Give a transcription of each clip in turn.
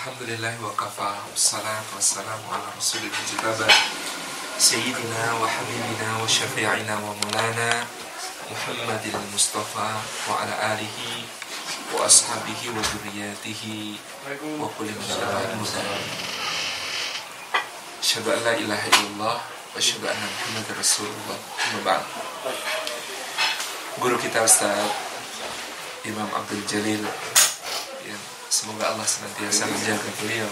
Alhamdulillah wa kafa, wassalatu wassalamu ala rasulil mujtaba Sayyidina wa habibina wa syafi'ina wa maulana Muhammadil Mustafa wa ala alihi wa ashabihi wa dzurriyyatihi wa kulli man muda. Asyhadu an la ilaha illallah wa asyhadu anna Muhammadar Rasulullah. Amma ba'd. Guru kita Ustaz Imam Abdul Jalil, semoga Allah senantiasa menjaga beliau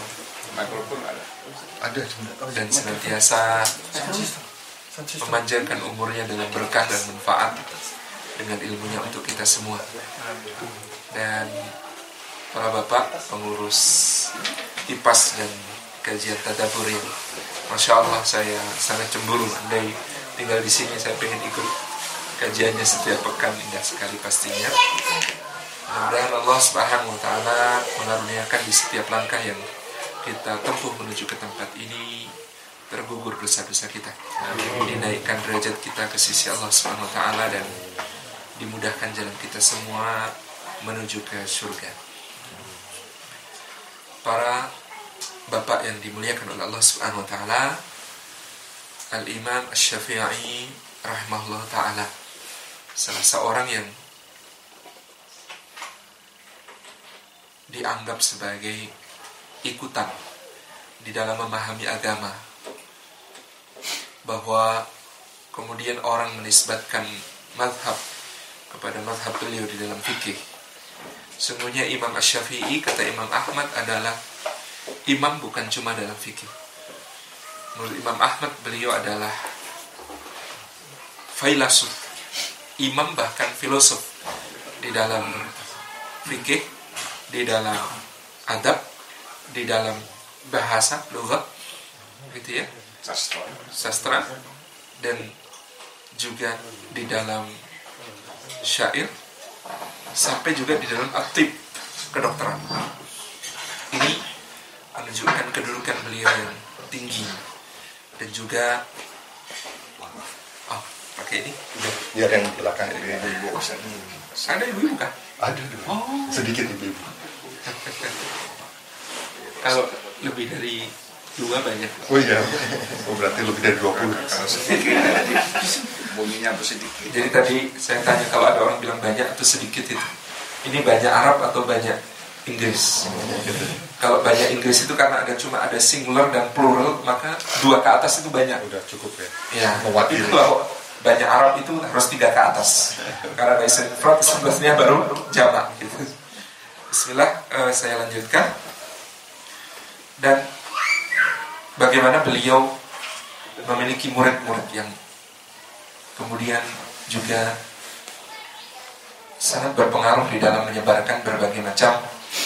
dan senantiasa memanjangkan umurnya dengan berkah dan manfaat dengan ilmunya untuk kita semua. Dan para bapak pengurus IPAS dan kajian tadabbur yang Masya Allah, saya sangat cemburu andai tinggal di sini, saya pengen ikut kajiannya setiap pekan, indah sekali pastinya. Mudah-mudahan Allah Subhanahu wa Ta'ala mengaruniakan di setiap langkah yang kita tempuh menuju ke tempat ini tergugur dosa-dosa kita, dinaikkan derajat kita ke sisi Allah Subhanahu wa Ta'ala, dan dimudahkan jalan kita semua menuju ke surga. Para bapak yang dimuliakan oleh Allah Subhanahu wa Ta'ala, Al-Imam Asy-Syafi'i rahimahullah ta'ala, salah seorang yang dianggap sebagai ikutan di dalam memahami agama, bahwa kemudian orang menisbatkan mazhab kepada mazhab beliau di dalam fikih. Sungguhnya Imam Asy-Syafi'i, kata Imam Ahmad, adalah imam bukan cuma dalam fikih. Menurut Imam Ahmad, beliau adalah filsuf, imam bahkan filosof di dalam fikih, di dalam adab, di dalam bahasa, lughat, gitu ya, sastra, dan juga di dalam syair, sampai juga di dalam atib, kedokteran. Ini menunjukkan kedudukan beliau yang tinggi. Dan juga pakai ini biar yang di belakang ibu-ibu. Ada ibu-ibu kan? Ada sedikit ibu-ibu. Kalau lebih dari 2 banyak. Oh iya, berarti lebih dari 20. Bunyinya atau sedikit. Jadi tadi saya tanya kalau ada orang bilang banyak atau sedikit itu, ini banyak Arab atau banyak Inggris? Kalau banyak Inggris itu karena ada singular dan plural, maka 2 ke atas itu banyak. Udah cukup ya. Ya, mewakili. itu kalau banyak Arab itu harus 3 ke atas. Karena bahasa Arab sebenarnya baru jamak gitu. Bismillah, saya lanjutkan. Dan bagaimana beliau memiliki murid-murid yang kemudian juga sangat berpengaruh di dalam menyebarkan berbagai macam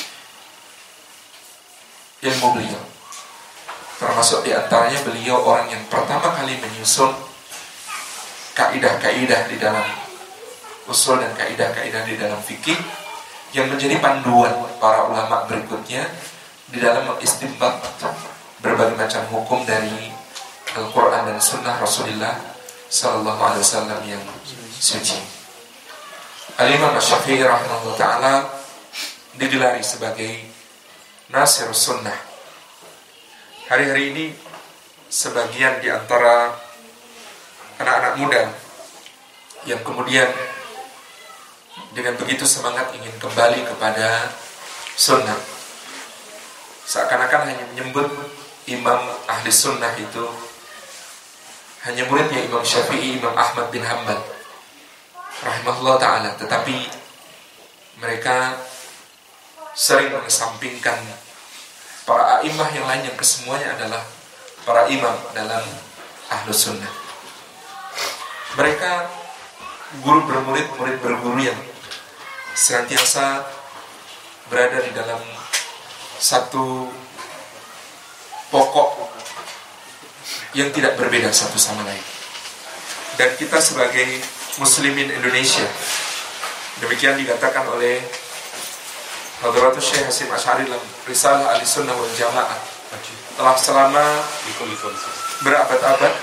ilmu beliau. Termasuk di antaranya beliau orang yang pertama kali menyusun kaidah-kaidah di dalam usul dan kaidah-kaidah di dalam fikih yang menjadi panduan para ulama berikutnya di dalam mengistinbat berbagai macam hukum dari Al-Quran dan Sunnah Rasulullah Sallallahu Alaihi Wasallam yang suci. Al-Imam Asy-Syafi'i rahimahullah ta'ala digelari sebagai Nasir Sunnah. Hari-hari ini sebagian di antara anak-anak muda yang kemudian dengan begitu semangat ingin kembali kepada sunnah, seakan-akan hanya menyebut imam ahli sunnah itu hanya muridnya Imam Syafi'i, Imam Ahmad bin Hanbal rahimahullah ta'ala. Tetapi mereka sering mengesampingkan para a'imah yang lain yang kesemuanya adalah para imam dalam ahlus sunnah. Mereka guru bermurid, murid berguru yang senantiasa berada di dalam satu pokok yang tidak berbeda satu sama lain. Dan kita sebagai muslimin Indonesia, demikian dikatakan oleh Hadratus Syekh Hasyim Asy'ari dalam Risalah Ahlussunnah wal Jamaah, telah selama berabad-abad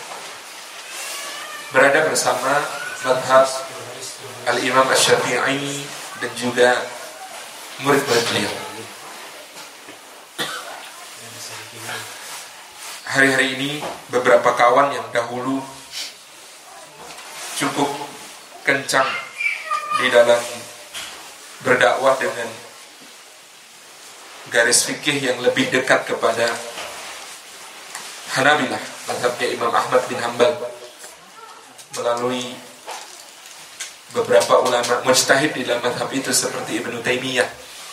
berada bersama madhab Al-Imam Asy-Syafi'i dan juga murid-murid beliau. hari-hari ini beberapa kawan yang dahulu cukup kencang di dalam berdakwah dengan garis fikih yang lebih dekat kepada Hanabilah, mazhabnya Imam Ahmad bin Hanbal, melalui beberapa ulama mujtahid di dalam mazhab itu seperti Ibnu Taimiyah,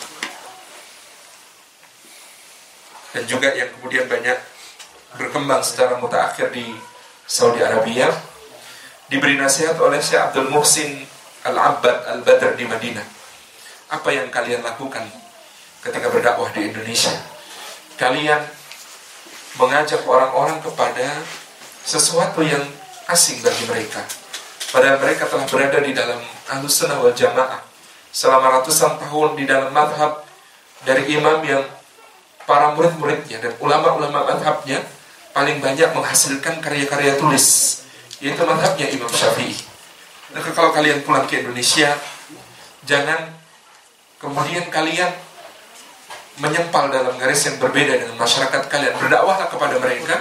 dan juga yang kemudian banyak berkembang secara mutaakhir di Saudi Arabia, diberi nasihat oleh Syekh Abdul Muhsin Al-Abbad Al-Badr di Madinah. Apa yang kalian lakukan ketika berdakwah di Indonesia? Kalian mengajak orang-orang kepada sesuatu yang asing bagi mereka, padahal mereka telah berada di dalam Ahlus Sunnah wal Jamaah selama ratusan tahun, di dalam madhab dari imam yang para murid-muridnya dan ulama-ulama madhabnya paling banyak menghasilkan karya-karya tulis, yaitu madhabnya Imam Syafi'i. Maka kalau kalian pulang ke Indonesia, jangan kemudian kalian menyempal dalam garis yang berbeda dengan masyarakat kalian. Berdakwahlah kepada mereka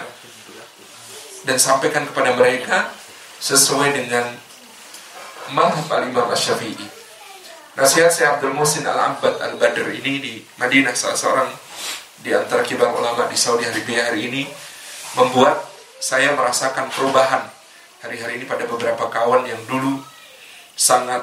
dan sampaikan kepada mereka sesuai dengan madhab al-Imam Syafi'i. Nasihat Syekh Abdul Muhsin Al-Abbad Al-Badr ini di Madinah, salah seorang di antara kibar ulama di Saudi Arabia hari ini, membuat saya merasakan perubahan hari-hari ini pada beberapa kawan yang dulu sangat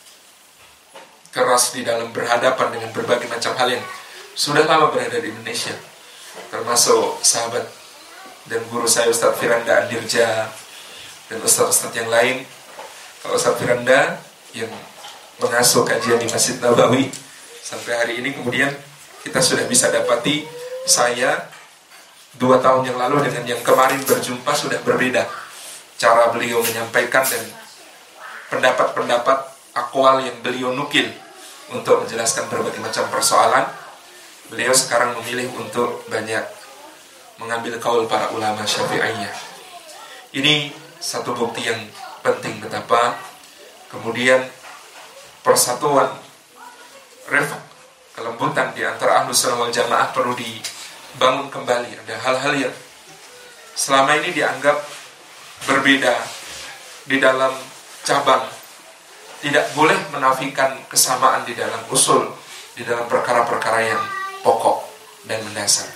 keras di dalam berhadapan dengan berbagai macam hal yang sudah lama berada di Indonesia, termasuk sahabat dan guru saya Ustaz Firanda Andirja dan ustaz-ustaz yang lain. Kalau Ustaz Firanda yang mengasuh kajian di Masjid Nabawi sampai hari ini, kemudian kita sudah bisa dapati saya 2 tahun yang lalu dengan yang kemarin berjumpa sudah berbeda cara beliau menyampaikan dan pendapat-pendapat akwal yang beliau nukil untuk menjelaskan berbagai macam persoalan. Beliau sekarang memilih untuk banyak mengambil kaul para ulama Syafi'iyah. Ini satu bukti yang penting betapa kemudian persatuan, refah, kelembutan di antara Ahlus Sunnah wal Jamaah perlu dibangun kembali. Ada hal-hal yang selama ini dianggap berbeda di dalam cabang, tidak boleh menafikan kesamaan di dalam usul, di dalam perkara-perkara yang pokok dan mendasar.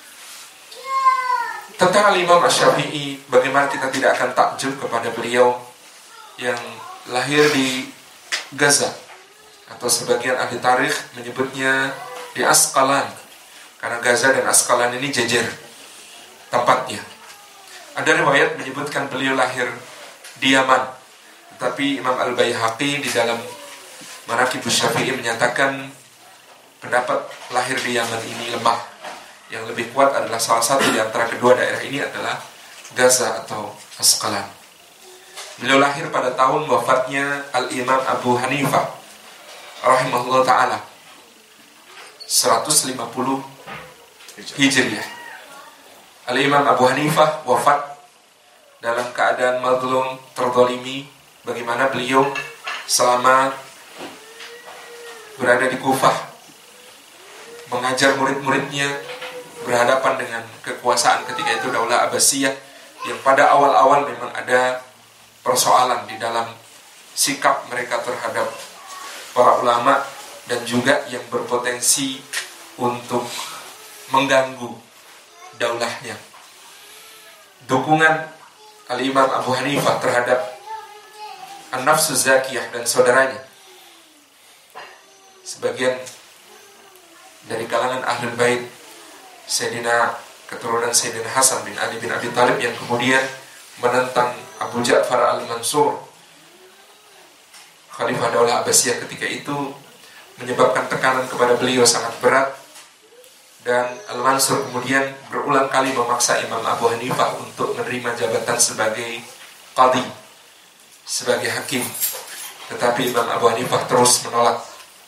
Tentang Imam Asy-Syafi'i, bagaimana kita tidak akan takjub kepada beliau yang lahir di Gaza, atau sebagian ahli tarikh menyebutnya di Asqalan, karena Gaza dan Asqalan ini jejer tempatnya. Ada riwayat menyebutkan beliau lahir di Yaman, tetapi Imam Al-Baihaqi di dalam Manaqibus Syafi'i menyatakan pendapat lahir di Yaman ini lemah. Yang lebih kuat adalah salah satu di antara kedua daerah ini adalah Gaza atau Asqalan. Beliau lahir pada tahun wafatnya Al-Imam Abu Hanifah rahimahullah ta'ala 150 Hijriah. Al-Imam Abu Hanifah wafat dalam keadaan mazlum, terzalimi. Bagaimana beliau selama berada di Kufah mengajar murid-muridnya, berhadapan dengan kekuasaan ketika itu Daulah Abbasiyah, yang pada awal-awal memang ada persoalan di dalam sikap mereka terhadap para ulama dan juga yang berpotensi untuk mengganggu daulahnya. Dukungan Al-Imam Abu Hanifah terhadap An-Nafsuz Zakiyah dan saudaranya, sebagian dari kalangan Ahlul Bait, Sayyidina keturunan Sayyidina Hasan bin Ali bin Abi Thalib, yang kemudian menentang Abu Ja'far Al-Mansur, Khalifah Daulah Abbasiyah ketika itu, menyebabkan tekanan kepada beliau sangat berat. Dan Al-Mansur kemudian berulang kali memaksa Imam Abu Hanifah untuk menerima jabatan sebagai qadhi, sebagai hakim. Tetapi Imam Abu Hanifah terus menolak.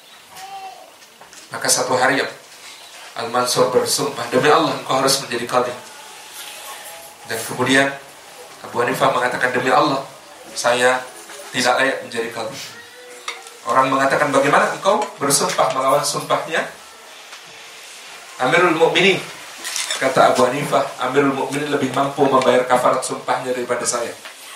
Maka satu hari Al-Mansur bersumpah, demi Allah engkau harus menjadi qadhi. Dan kemudian Abu Hanifah mengatakan, demi Allah saya tidak layak menjadi qadhi. Orang mengatakan, bagaimana engkau bersumpah melawan sumpahnya Amirul Mukminin? Kata Abu Hanifah, Amirul Mukminin lebih mampu membayar kafarat sumpahnya daripada saya.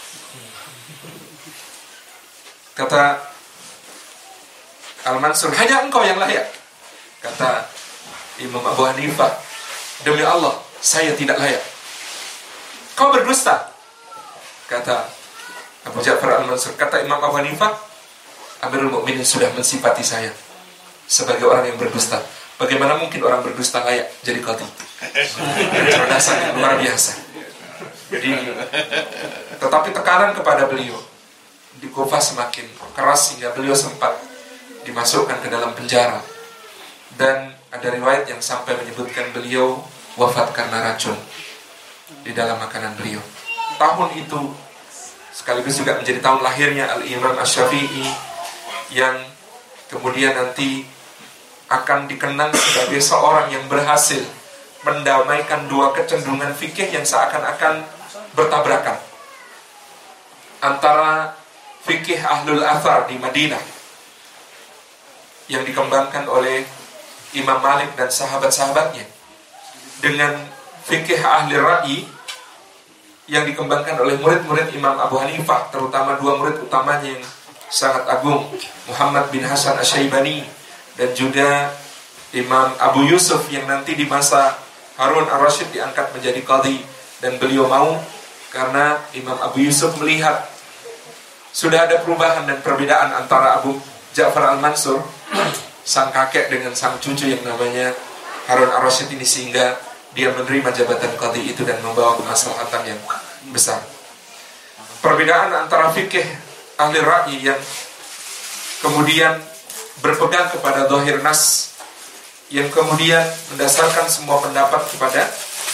Kata Al-Mansur, hanya engkau yang layak. Kata Imam Abu Hanifah, demi Allah, saya tidak layak. Kau berdusta. Kata Abu Ja'far Al-Mansur, kata Imam Abu Hanifah, Amirul Mukminin sudah mensifati saya sebagai orang yang berdusta. Bagaimana mungkin orang berdusta layak jadi qadhi? Kecerdasan yang luar biasa. Jadi, tetapi tekanan kepada beliau di Kufah semakin keras sehingga beliau sempat dimasukkan ke dalam penjara. Dan ada riwayat yang sampai menyebutkan beliau wafat karena racun di dalam makanan beliau. Tahun itu sekaligus juga menjadi tahun lahirnya Al-Imam Asy-Syafi'i, yang kemudian nanti akan dikenang sebagai seorang yang berhasil mendamaikan dua kecenderungan fikih yang seakan-akan bertabrakan, antara fikih Ahlul Athar di Madinah yang dikembangkan oleh Imam Malik dan sahabat-sahabatnya, dengan fikih Ahli Ra'yi yang dikembangkan oleh murid-murid Imam Abu Hanifah, terutama dua murid utamanya yang sangat agung, Muhammad bin Hasan Asy-Syaibani dan juga Imam Abu Yusuf yang nanti di masa Harun Ar-Rasyid diangkat menjadi qadhi. Dan beliau mau karena Imam Abu Yusuf melihat sudah ada perubahan dan perbedaan antara Abu Ja'far Al-Mansur sang kakek dengan sang cucu yang namanya Harun Ar-Rasyid ini, sehingga dia menerima jabatan qadhi itu dan membawa kemaslahatan yang besar. Perbedaan antara fikih Ahli Ra'yi yang kemudian berpegang kepada dhahir nas, yang kemudian mendasarkan semua pendapat kepada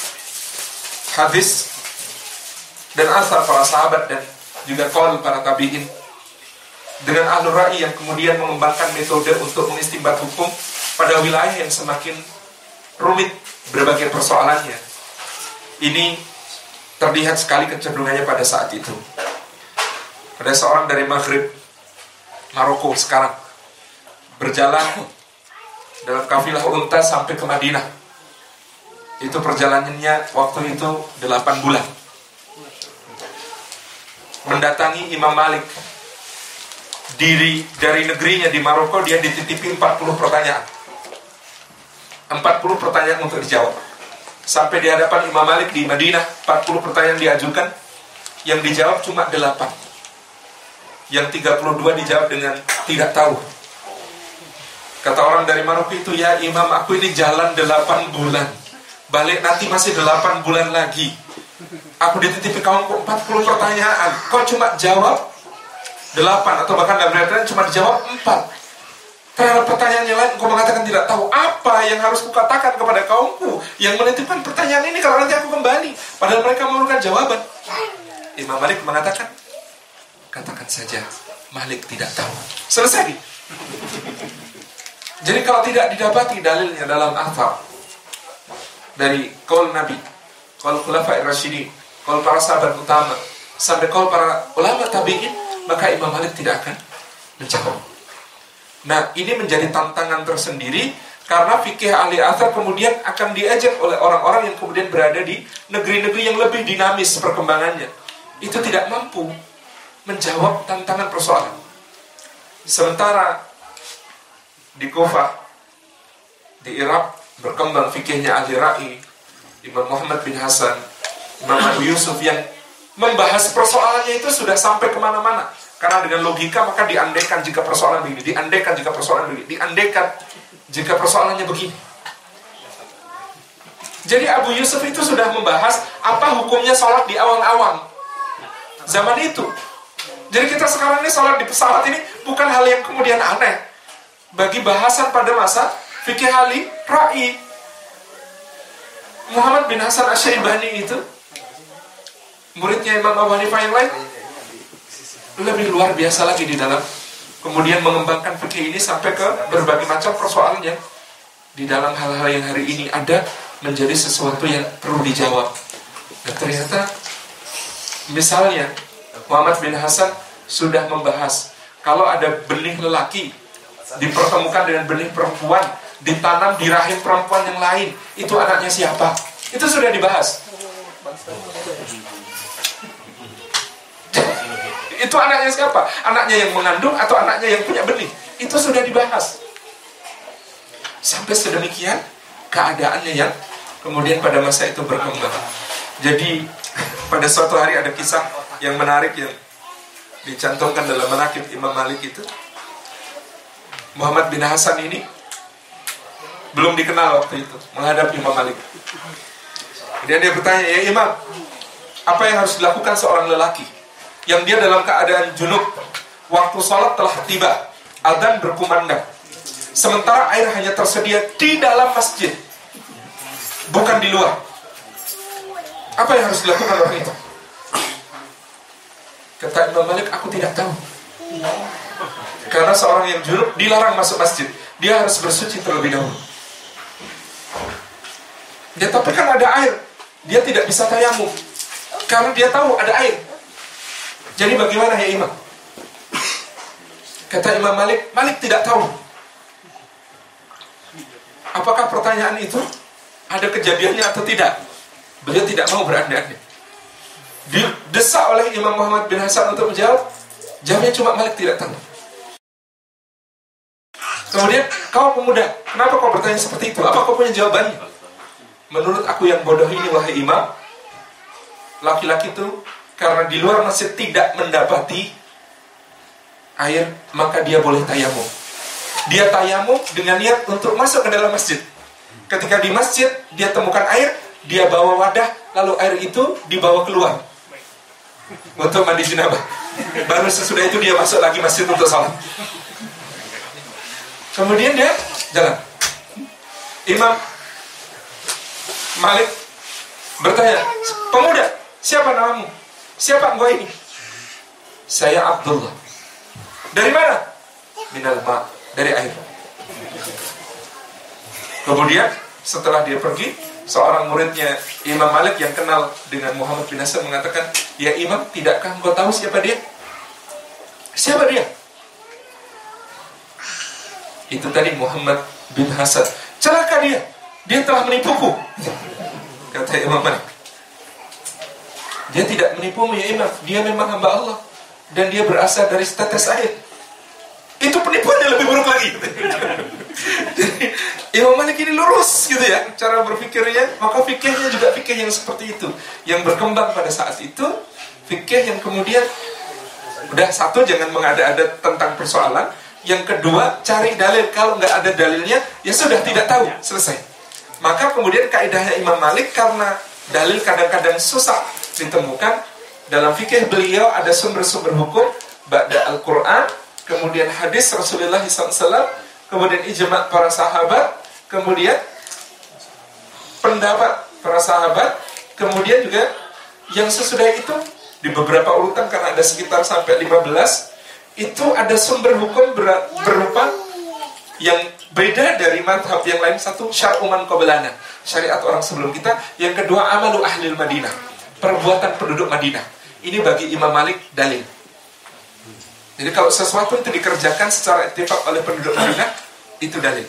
hadis dan asar para sahabat dan juga qaul para tabi'in, dengan Ahlul Ra'yi yang kemudian mengembangkan metode untuk mengistinbat hukum pada wilayah yang semakin rumit berbagai persoalannya. Ini terlihat sekali kecenderungannya pada saat itu. Ada seorang dari Maghrib, Maroko sekarang, berjalan dalam kafilah unta sampai ke Madinah. Itu perjalanannya waktu itu 8 bulan. Mendatangi Imam Malik. Dari negerinya di Maroko, dia dititipi 40 pertanyaan. 40 pertanyaan untuk dijawab. Sampai di hadapan Imam Malik di Madinah, 40 pertanyaan diajukan, yang dijawab cuma 8. Yang 32 dijawab dengan tidak tahu. Kata orang dari Maroko itu, ya Imam, aku ini jalan 8 bulan, balik nanti masih 8 bulan lagi. Aku dititipi kaumku 40 pertanyaan, kau cuma jawab 8, atau bahkan dalam riwayat cuma dijawab 4. Terhadap pertanyaan yang lain engkau mengatakan tidak tahu. Apa yang harus kukatakan kepada kaumku yang menitipkan pertanyaan ini kalau nanti aku kembali, padahal mereka memerlukan jawaban? Imam Malik mengatakan, katakan saja Malik tidak tahu. Selesai. Jadi kalau tidak didapati dalilnya dalam athar dari qaul Nabi, qaul Khulafair Rasyidin, qaul para sahabat utama, sampai qaul para ulama tabi'in, maka Imam Malik tidak akan menjawab. Nah, ini menjadi tantangan tersendiri karena fikih ahli athar kemudian akan diajak oleh orang-orang yang kemudian berada di negeri-negeri yang lebih dinamis perkembangannya. Itu tidak mampu menjawab tantangan persoalan. Sementara di Kufah, di Irak, berkembang fikihnya Ahli Ra'yi, Imam Muhammad bin Hasan, Imam Abu Yusuf, yang membahas persoalannya itu sudah sampai kemana-mana. Karena dengan logika maka diandaikan jika persoalan begini, diandaikan jika persoalan begini, diandaikan jika persoalannya begini. Jadi Abu Yusuf itu sudah membahas apa hukumnya sholat di awang-awang zaman itu. Jadi kita sekarang ini sholat di pesawat ini bukan hal yang kemudian aneh bagi bahasan pada masa fikih Ahli Ra'yi. Muhammad bin Hasan Asy-Syaibani itu muridnya Imam Abu Hanifah yang lain lebih luar biasa lagi di dalam kemudian mengembangkan fikih ini sampai ke berbagai macam persoalan yang di dalam hal-hal yang hari ini ada menjadi sesuatu yang perlu dijawab. Dan ternyata misalnya Muhammad bin Hasan sudah membahas kalau ada benih lelaki dipertemukan dengan benih perempuan, ditanam di rahim perempuan yang lain, itu anaknya siapa? Itu sudah dibahas. Itu anaknya siapa? Anaknya yang mengandung atau anaknya yang punya benih? Itu sudah dibahas. Sampai sedemikian keadaannya yang kemudian pada masa itu berkembang. Jadi pada suatu hari ada kisah yang menarik yang dicantumkan dalam manaqib Imam Malik itu. Muhammad bin Hasan ini belum dikenal waktu itu menghadap Imam Malik. Kemudian dia bertanya, "Ya Imam, apa yang harus dilakukan seorang lelaki yang dia dalam keadaan junub, waktu sholat telah tiba, adzan berkumandang, sementara air hanya tersedia di dalam masjid, bukan di luar. Apa yang harus dilakukan orang itu?" Kata Imam Malik, "Aku tidak tahu. Karena seorang yang junub dilarang masuk masjid. Dia harus bersuci terlebih dahulu." Dia tapi kan ada air. Dia tidak bisa tayamum karena dia tahu ada air. Jadi bagaimana ya Imam? Kata Imam Malik, Malik tidak tahu. Apakah pertanyaan itu ada kejadiannya atau tidak? Beliau tidak mau berandai-andai. Didesak oleh Imam Muhammad bin Hasan untuk menjawab. Jawabnya cuma Malik tidak tahu. Kemudian, "Kau pemuda, kenapa kau bertanya seperti itu? Apa kau punya jawabannya?" "Menurut aku yang bodoh ini, wahai Imam, laki-laki itu karena di luar masjid tidak mendapati air, maka dia boleh tayamum. Dia tayamum dengan niat untuk masuk ke dalam masjid. Ketika di masjid dia temukan air, dia bawa wadah, lalu air itu dibawa keluar untuk mandi janabah. Baru sesudah itu dia masuk lagi masjid untuk salat. Kemudian dia jalan." Imam Malik bertanya, "Pemuda, siapa namamu? Siapa engkau ini?" "Saya Abdullah." "Dari mana?" "Minal ma'," dari air. Kemudian setelah dia pergi, seorang muridnya Imam Malik yang kenal dengan Muhammad bin Hasan mengatakan, "Ya Imam, tidakkah engkau tahu siapa dia?" "Siapa dia?" "Itu tadi Muhammad bin Hasan." "Celaka dia telah menipuku," kata Imam Malik. "Dia tidak menipumu ya Imam, dia memang hamba Allah dan dia berasal dari setetes air." "Itu penipuannya lebih buruk lagi." Jadi Imam Malik ini lurus gitu ya cara berpikirnya. Maka fikihnya juga fikih yang seperti itu, yang berkembang pada saat itu. Fikih yang kemudian udah satu, jangan mengada-ada tentang persoalan. Yang kedua, cari dalil. Kalau nggak ada dalilnya, ya sudah tidak tahu, selesai. Maka kemudian kaidahnya Imam Malik, karena dalil kadang-kadang susah ditemukan, dalam fikih beliau ada sumber-sumber hukum ba'da Al-Quran, kemudian hadis Rasulullah SAW, kemudian ijma' para sahabat, kemudian pendapat para sahabat, kemudian juga yang sesudah itu di beberapa urutan, karena ada sekitar sampai 15, itu ada sumber hukum berupa yang beda dari madhab yang lain. Satu, syar'uman qablana, syariat orang sebelum kita. Yang kedua, amalu ahlil Madinah, perbuatan penduduk Madinah. Ini bagi Imam Malik dalil. Jadi kalau sesuatu itu dikerjakan secara ittifaq oleh penduduk Madinah, itu dalil.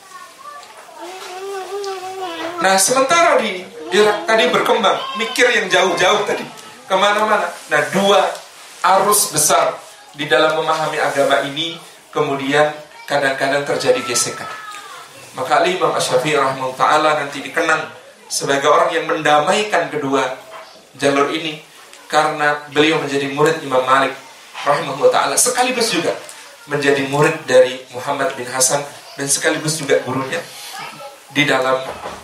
Nah, sementara di Irak tadi berkembang, mikir yang jauh-jauh tadi, kemana-mana. Nah, dua arus besar di dalam memahami agama ini kemudian kadang-kadang terjadi gesekan. Maka Imam Asy-Syafi'i rahimahullah ta'ala nanti dikenang sebagai orang yang mendamaikan kedua jalur ini, karena beliau menjadi murid Imam Malik rahimahullah ta'ala, sekaligus juga menjadi murid dari Muhammad bin Hasan, dan sekaligus juga gurunya di dalam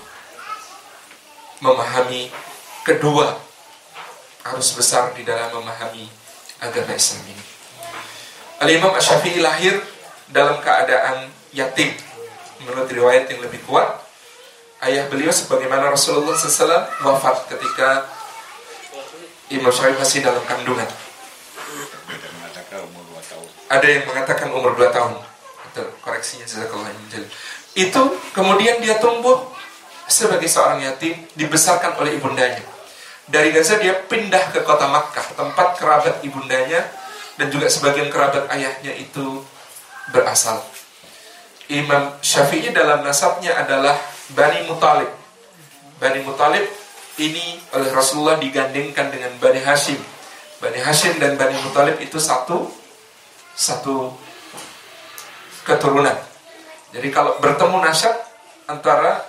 memahami kedua arus besar di dalam memahami agama Islam ini. Al-Imam Asy-Syafi'i lahir dalam keadaan yatim. Menurut riwayat yang lebih kuat, ayah beliau sebagaimana Rasulullah SAW wafat ketika Imam Syafi'i masih dalam kandungan. Ada yang mengatakan umur 2 tahun. Betul, koreksinya jazakallahu khairan. Itu kemudian dia tumbuh sebagai seorang yatim, dibesarkan oleh ibundanya. Dari Gaza dia pindah ke kota Makkah, tempat kerabat ibundanya dan juga sebagian kerabat ayahnya itu berasal. Imam Syafi'i dalam nasabnya adalah Bani Muthalib. Bani Muthalib ini oleh Rasulullah digandengkan dengan Bani Hashim. Bani Hashim dan Bani Muthalib itu satu keturunan. Jadi kalau bertemu nasab antara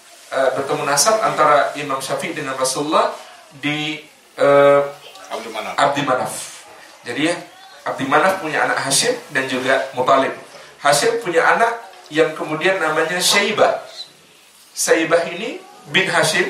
Imam Syafi'i dengan Rasulullah di Abdi Manaf. Jadi ya, Abdi Manaf punya anak Hashim dan juga Muthalib. Hashim punya anak yang kemudian namanya Syaibah. Syaibah ini bin Hashim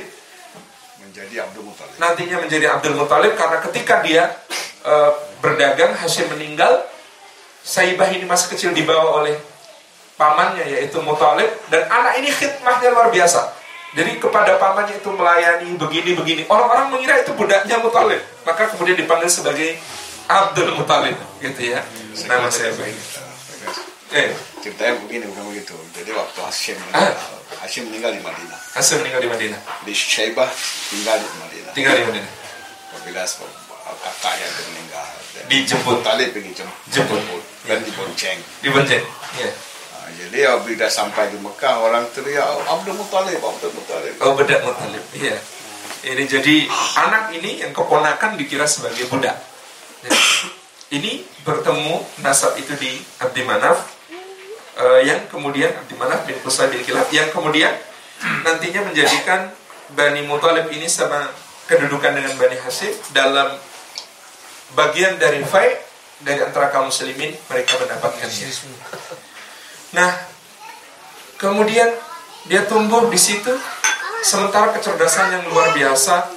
nantinya menjadi Abdul Muthalib, karena ketika dia berdagang, Hashim meninggal, Syaibah ini masih kecil dibawa oleh pamannya yaitu Muthalib, dan anak ini khidmahnya luar biasa. Jadi kepada pamannya itu melayani begini-begini. Orang-orang mengira itu budaknya Muthalib, maka kemudian dipanggil sebagai Abdul Muthalib, gitu ya. Nama Syaibah ini. Ceritanya begini, bukan begitu. Jadi waktu Hashim meninggal di Madinah. Hashim meninggal di Madinah. Di Syaibah tinggal di Madinah. Apabila kakaknya itu meninggal, dijemput. Talib pergi jemput dan dibonceng. Iya. Jadi apabila sampai di Mekah, orang teriak Abdul Muthalib. Oh, budak Muthalib. Iya. Ini jadi anak ini yang keponakan dikira sebagai budak. Jadi, ini bertemu nasab itu di Abdi Manaf, yang kemudian Abdi Manaf bin Qusay bin Kilab, yang kemudian nantinya menjadikan Bani Muthalib ini sama kedudukan dengan Bani Hashim dalam bagian dari fai dari antara kaum muslimin, mereka mendapatkannya. Nah, kemudian dia tumbuh di situ, sementara kecerdasan yang luar biasa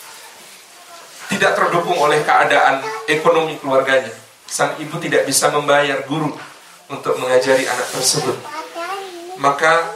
tidak terdukung oleh keadaan ekonomi keluarganya. Sang ibu tidak bisa membayar guru untuk mengajari anak tersebut. Maka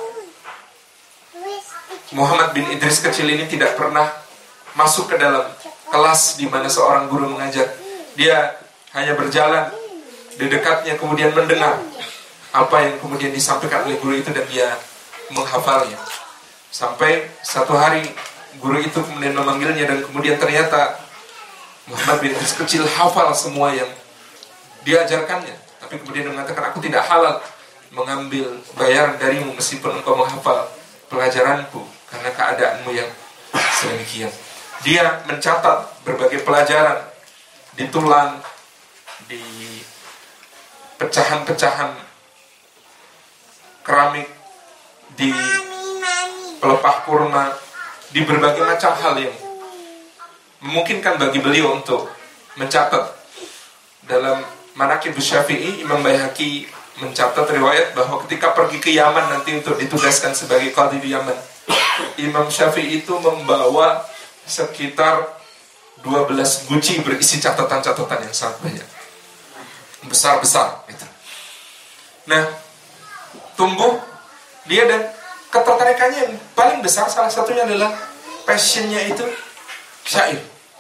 Muhammad bin Idris kecil ini tidak pernah masuk ke dalam kelas di mana seorang guru mengajar. Dia hanya berjalan di dekatnya, kemudian mendengar apa yang kemudian disampaikan oleh guru itu, dan dia menghafalnya. Sampai satu hari guru itu kemudian memanggilnya, dan kemudian ternyata Muhammad bin Idris kecil hafal semua yang diajarkannya. Tapi kemudian mengatakan, aku tidak halal mengambil bayaran darimu meskipun engkau menghafal pelajaranku, karena keadaanmu yang sedemikian. Dia mencatat berbagai pelajaran, ditulang, di pecahan-pecahan keramik, di pelepah kurma, di berbagai macam hal yang memungkinkan bagi beliau untuk mencatat. Dalam Manaqib Syafi'i, Imam Baihaqi mencatat riwayat bahwa ketika pergi ke Yaman nanti untuk ditugaskan sebagai qadhi di Yaman, Imam Syafi'i itu membawa sekitar 12 guci berisi catatan-catatan yang sangat banyak, besar-besar gitu. Nah, tumbuh dia, dan ketertarikannya yang paling besar salah satunya adalah passionnya itu syair.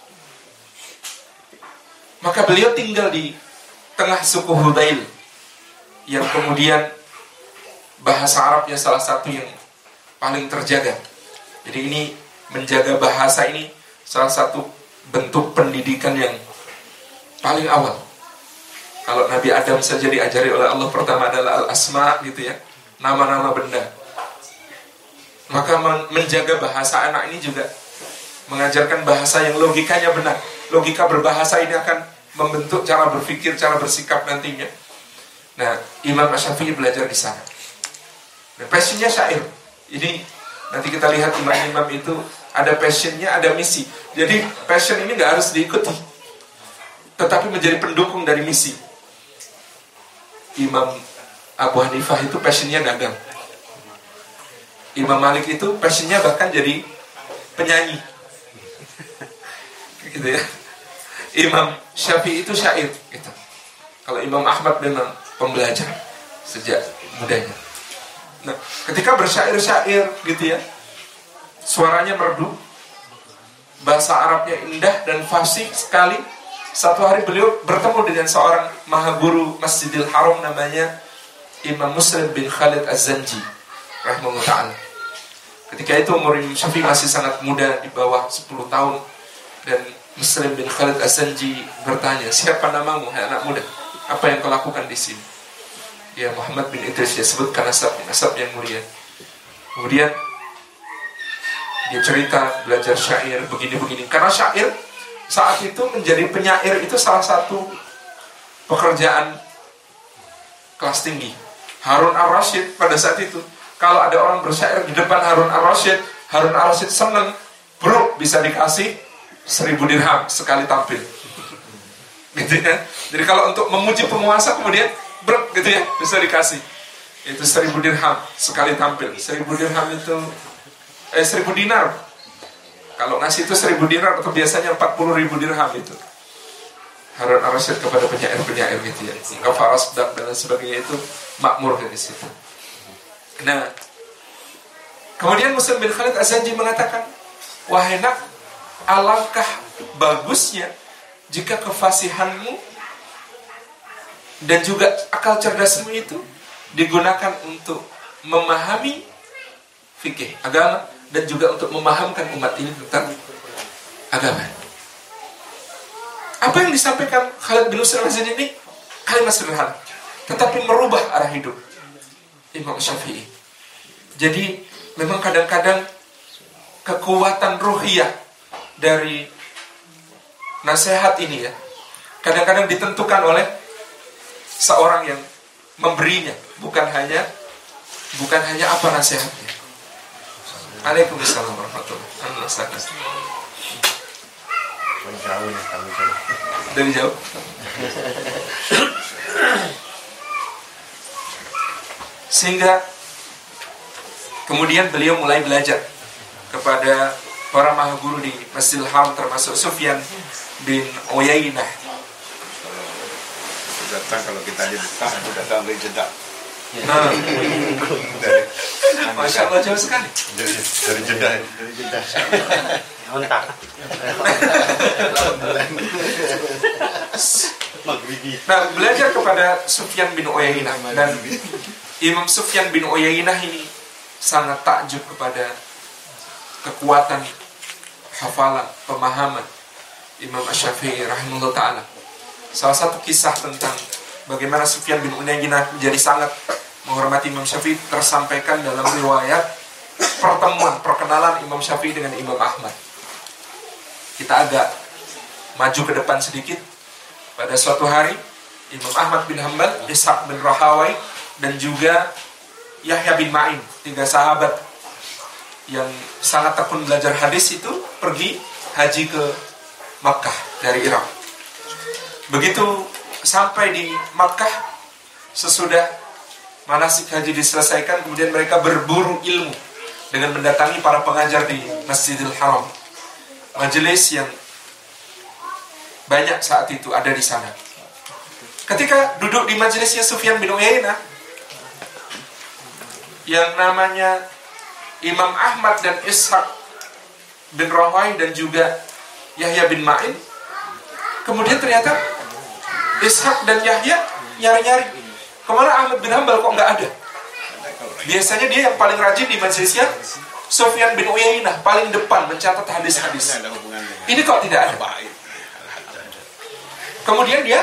Maka beliau tinggal di tengah suku Hudail, yang kemudian bahasa Arabnya salah satu yang paling terjaga. Jadi ini menjaga bahasa ini salah satu bentuk pendidikan yang paling awal. Kalau Nabi Adam saja diajari oleh Allah pertama adalah al-asma, gitu ya, nama-nama benda. Maka menjaga bahasa anak ini juga mengajarkan bahasa yang logikanya benar. Logika berbahasa ini akan membentuk cara berpikir, cara bersikap nantinya. Nah, Imam Syafi'i belajar di sana. Dan passionnya syair. Ini nanti kita lihat imam-imam itu ada passionnya, ada misi. Jadi passion ini nggak harus diikuti, tetapi menjadi pendukung dari misi. Imam Abu Hanifah itu passionnya dagang. Imam Malik itu passionnya bahkan jadi penyanyi, gitu ya. Imam Syafi'i itu syair, gitu. Kalau Imam Ahmad memang pembelajar sejak mudanya. Nah, ketika bersyair-syair, gitu ya, suaranya merdu, bahasa Arabnya indah dan fasih sekali. Satu hari beliau bertemu dengan seorang mahaguru Masjidil Haram, namanya Imam Muslim bin Khalid Az-Zanji rahimahullah ta'ala. Ketika itu umur Imam Syafi'i masih sangat muda, di bawah 10 tahun. Dan Muslim bin Khalid Az-Zanji bertanya, siapa namamu, hai anak muda? Apa yang kau lakukan di sini? Dia Muhammad bin Idris, dia sebutkan nasab yang mulia. Kemudian Dia cerita belajar syair begini-begini. Karena syair saat itu menjadi penyair itu salah satu pekerjaan kelas tinggi. Harun Ar-Rasyid pada saat itu, kalau ada orang bersyair di depan Harun Ar-Rasyid senang, bro, bisa dikasih 1000 dirham sekali tampil. Gitu ya. Jadi kalau untuk memuji penguasa kemudian bro, gitu ya, bisa dikasih. Itu 1000 dirham sekali tampil. 1000 dirham itu 1000 dinar. Kalau ngasih itu 1000 dinar atau biasanya 40.000 dirham itu. Harun Ar-Rasyid kepada penyair-penyair gitu ya. Kafara sedap dan sebagainya itu makmur dari situ. Nah, kemudian Muslim bin Khalid Az-Zanji mengatakan, wahai nak, alangkah bagusnya jika kefasihanmu dan juga akal cerdasmu itu digunakan untuk memahami fikih agama dan juga untuk memahamkan umat ini tentang agama. Apa yang disampaikan Khalid bin Muslim Az-Zanji ini kalimat sederhana, tetapi merubah arah hidup Imam Syafi'i. Jadi memang kadang-kadang kekuatan ruhiyah dari nasihat ini ya, kadang-kadang ditentukan oleh seorang yang memberinya, bukan hanya apa nasihatnya. Waalaikumsalam warahmatullahi wabarakatuh. Jauh ya, kami jauh. Dari jauh. Sehingga kemudian beliau mulai belajar kepada para mahaguru di Masjidil Haram, termasuk Sufyan bin Uyainah. Datang kalau kita di Mekah, itu datang dari Jeddah. Nah, Masya Allah, jauh sekali. Dari Jeddah. Dari Jeddah. Ontak. Nah, belajar kepada Sufyan bin Uyainah, dan Imam Sufyan bin Uyainah ini sangat takjub kepada kekuatan hafalan, pemahaman Imam Asy-Syafi'i rahimahullah ta'ala. Salah satu kisah tentang bagaimana Sufyan bin Uyainah menjadi sangat menghormati Imam Syafi'i tersampaikan dalam riwayat perkenalan Imam Syafi'i dengan Imam Ahmad. Kita agak maju ke depan sedikit. Pada suatu hari Imam Ahmad bin Hanbal, Ishaq bin Rahawai, dan juga Yahya bin Ma'in, 3 sahabat yang sangat tekun belajar hadis itu pergi haji ke Makkah dari Irak. Begitu sampai di Makkah, sesudah manasik haji diselesaikan, kemudian mereka berburu ilmu dengan mendatangi para pengajar di Masjidil Haram. Majelis yang banyak saat itu ada di sana. Ketika duduk di majelisnya Sufyan bin Uyainah, yang namanya Imam Ahmad dan Ishaq bin Rahawai dan juga Yahya bin Ma'in, kemudian ternyata Ishaq dan Yahya nyari-nyari kemana Ahmad bin Hanbal, kok nggak ada. Biasanya dia yang paling rajin di majelisnya Sufyan bin Uyainah, paling depan mencatat hadis-hadis. Ini kok tidak ada. Kemudian dia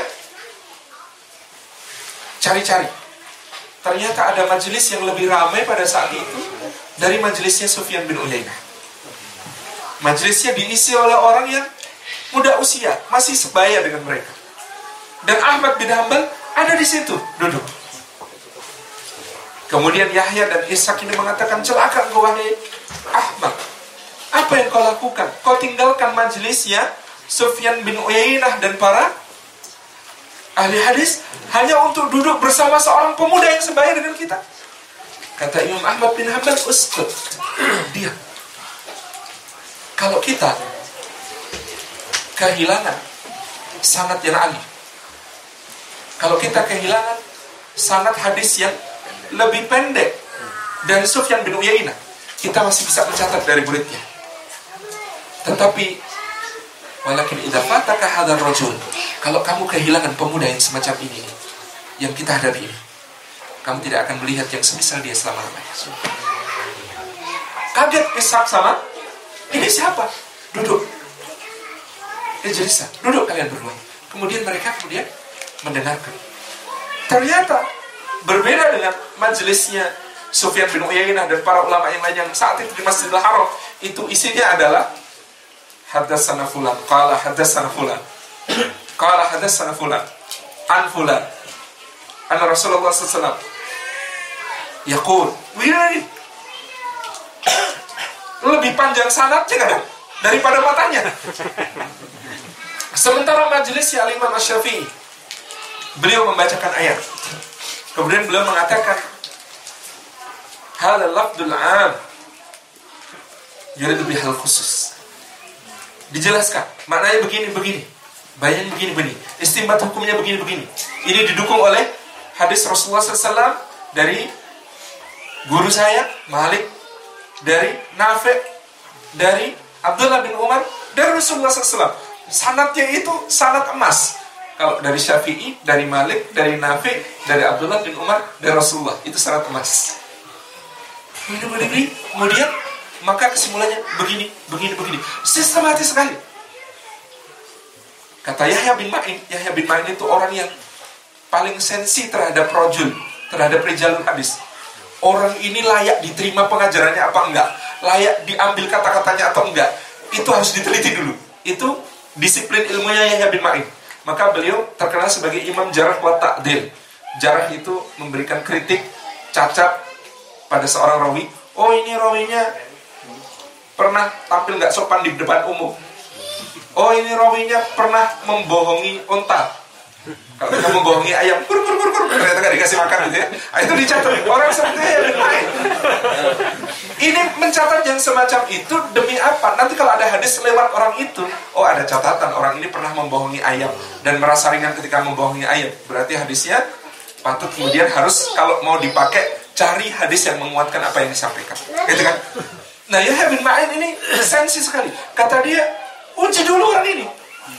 cari-cari. Ternyata ada majelis yang lebih ramai pada saat itu dari majelisnya Sufyan bin Uyainah. Majelisnya diisi oleh orang yang muda usia, masih sebaya dengan mereka. Dan Ahmad bin Hanbal ada di situ duduk. Kemudian Yahya dan Ishaq ini mengatakan, celaka engkau wahai Ahmad, apa yang kau lakukan? Kau tinggalkan majelisnya Sufyan bin Uyainah dan para ahli hadis hanya untuk duduk bersama seorang pemuda yang sebaya dengan kita. Kata Imam Ahmad bin Hanbal, uskut, diam. Kalau kita kehilangan sanad yang ali, kalau kita kehilangan sanad hadis yang lebih pendek dari Sufyan bin Uyainah, kita masih bisa mencatat dari muridnya. Tetapi walakin idza fataka hadzal rajul, kalau kamu kehilangan pemuda yang semacam ini yang kita hadapi ini, kamu tidak akan melihat yang semisal dia selama-lamanya. Kaget Ishaq sama, ini siapa? Duduk. Ijlisa, duduk kalian berdua. Kemudian mereka mendengarkan. Ternyata berbeda dengan majelisnya Sufyan bin Uyainah dan para ulama yang lain yang saat itu di Masjidil Haram, itu isinya adalah hadatsana fulan, qala hadatsana fulan, qala hadatsana fulan, an fulan, anna Rasulullah sallallahu alaihi wasallam yaqul, lebih panjang sanadnya kadang daripada matanya. Sementara majelis Al-Imam Asy-Syafi'i, beliau membacakan ayat. Kemudian beliau mengatakan, hadzal lafdzul 'am yuridu bihal khusus. Dijelaskan, maknanya begini, bayan begini, istinbat hukumnya begini. Ini didukung oleh hadis Rasulullah SAW dari guru saya Malik, dari Nafi', dari Abdullah bin Umar, dari Rasulullah SAW. Sanadnya itu sanad emas. Kalau dari Syafi'i, dari Malik, dari Nafi', dari Abdullah bin Umar, dari Rasulullah, itu sanad emas. Kemudian maka kesimpulannya begini. Sistematis sekali. Kata Yahya bin Ma'in itu orang yang paling sensi terhadap rajul, terhadap rijalul hadis. Orang ini layak diterima pengajarannya apa enggak, layak diambil kata-katanya atau enggak, itu harus diteliti dulu. Itu disiplin ilmunya Yahya bin Ma'in. Maka beliau terkenal sebagai imam jarah wa ta'dil. Jarah itu memberikan kritik, cacat pada seorang rawi. Oh, ini rawinya pernah tampil nggak sopan di depan umum. Oh, ini rawinya pernah membohongi unta. Kalau kita membohongi ayam, ternyata nggak dikasih makan gitu ya. Itu dicatat. Orang seperti yang lain. Ini mencatat yang semacam itu demi apa? Nanti kalau ada hadis lewat orang itu, oh ada catatan orang ini pernah membohongi ayam dan merasa ringan ketika membohongi ayam. Berarti hadisnya patut kemudian harus kalau mau dipakai cari hadis yang menguatkan apa yang disampaikan. Gitu kan? Nah, Yahya bin Ma'in ini sensi sekali. Kata dia, uji dulu orang ini.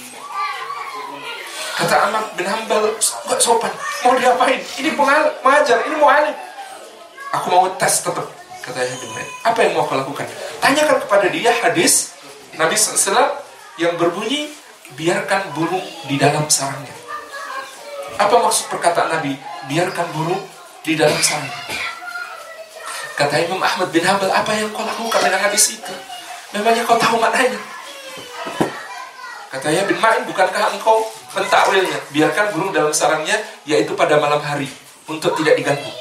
Kata Ahmad bin Hanbal, gak sopan, mau diapain? Ini pengajar, ini mu'alim. Aku mau tes tetap, kata Yahya bin Ma'in. Apa yang mau kau lakukan? Tanyakan kepada dia hadis Nabi SAW yang berbunyi, biarkan burung di dalam sarangnya. Apa maksud perkataan Nabi? Biarkan burung di dalam sarangnya. Kata Imam Ahmad bin Hanbal, apa yang kau lakukan dengan hadis itu? Memangnya kau tahu maknanya? Kata Yahya bin Ma'in, bukankah engkau mentakwilnya? Biarkan burung dalam sarangnya, yaitu pada malam hari, untuk tidak diganggu.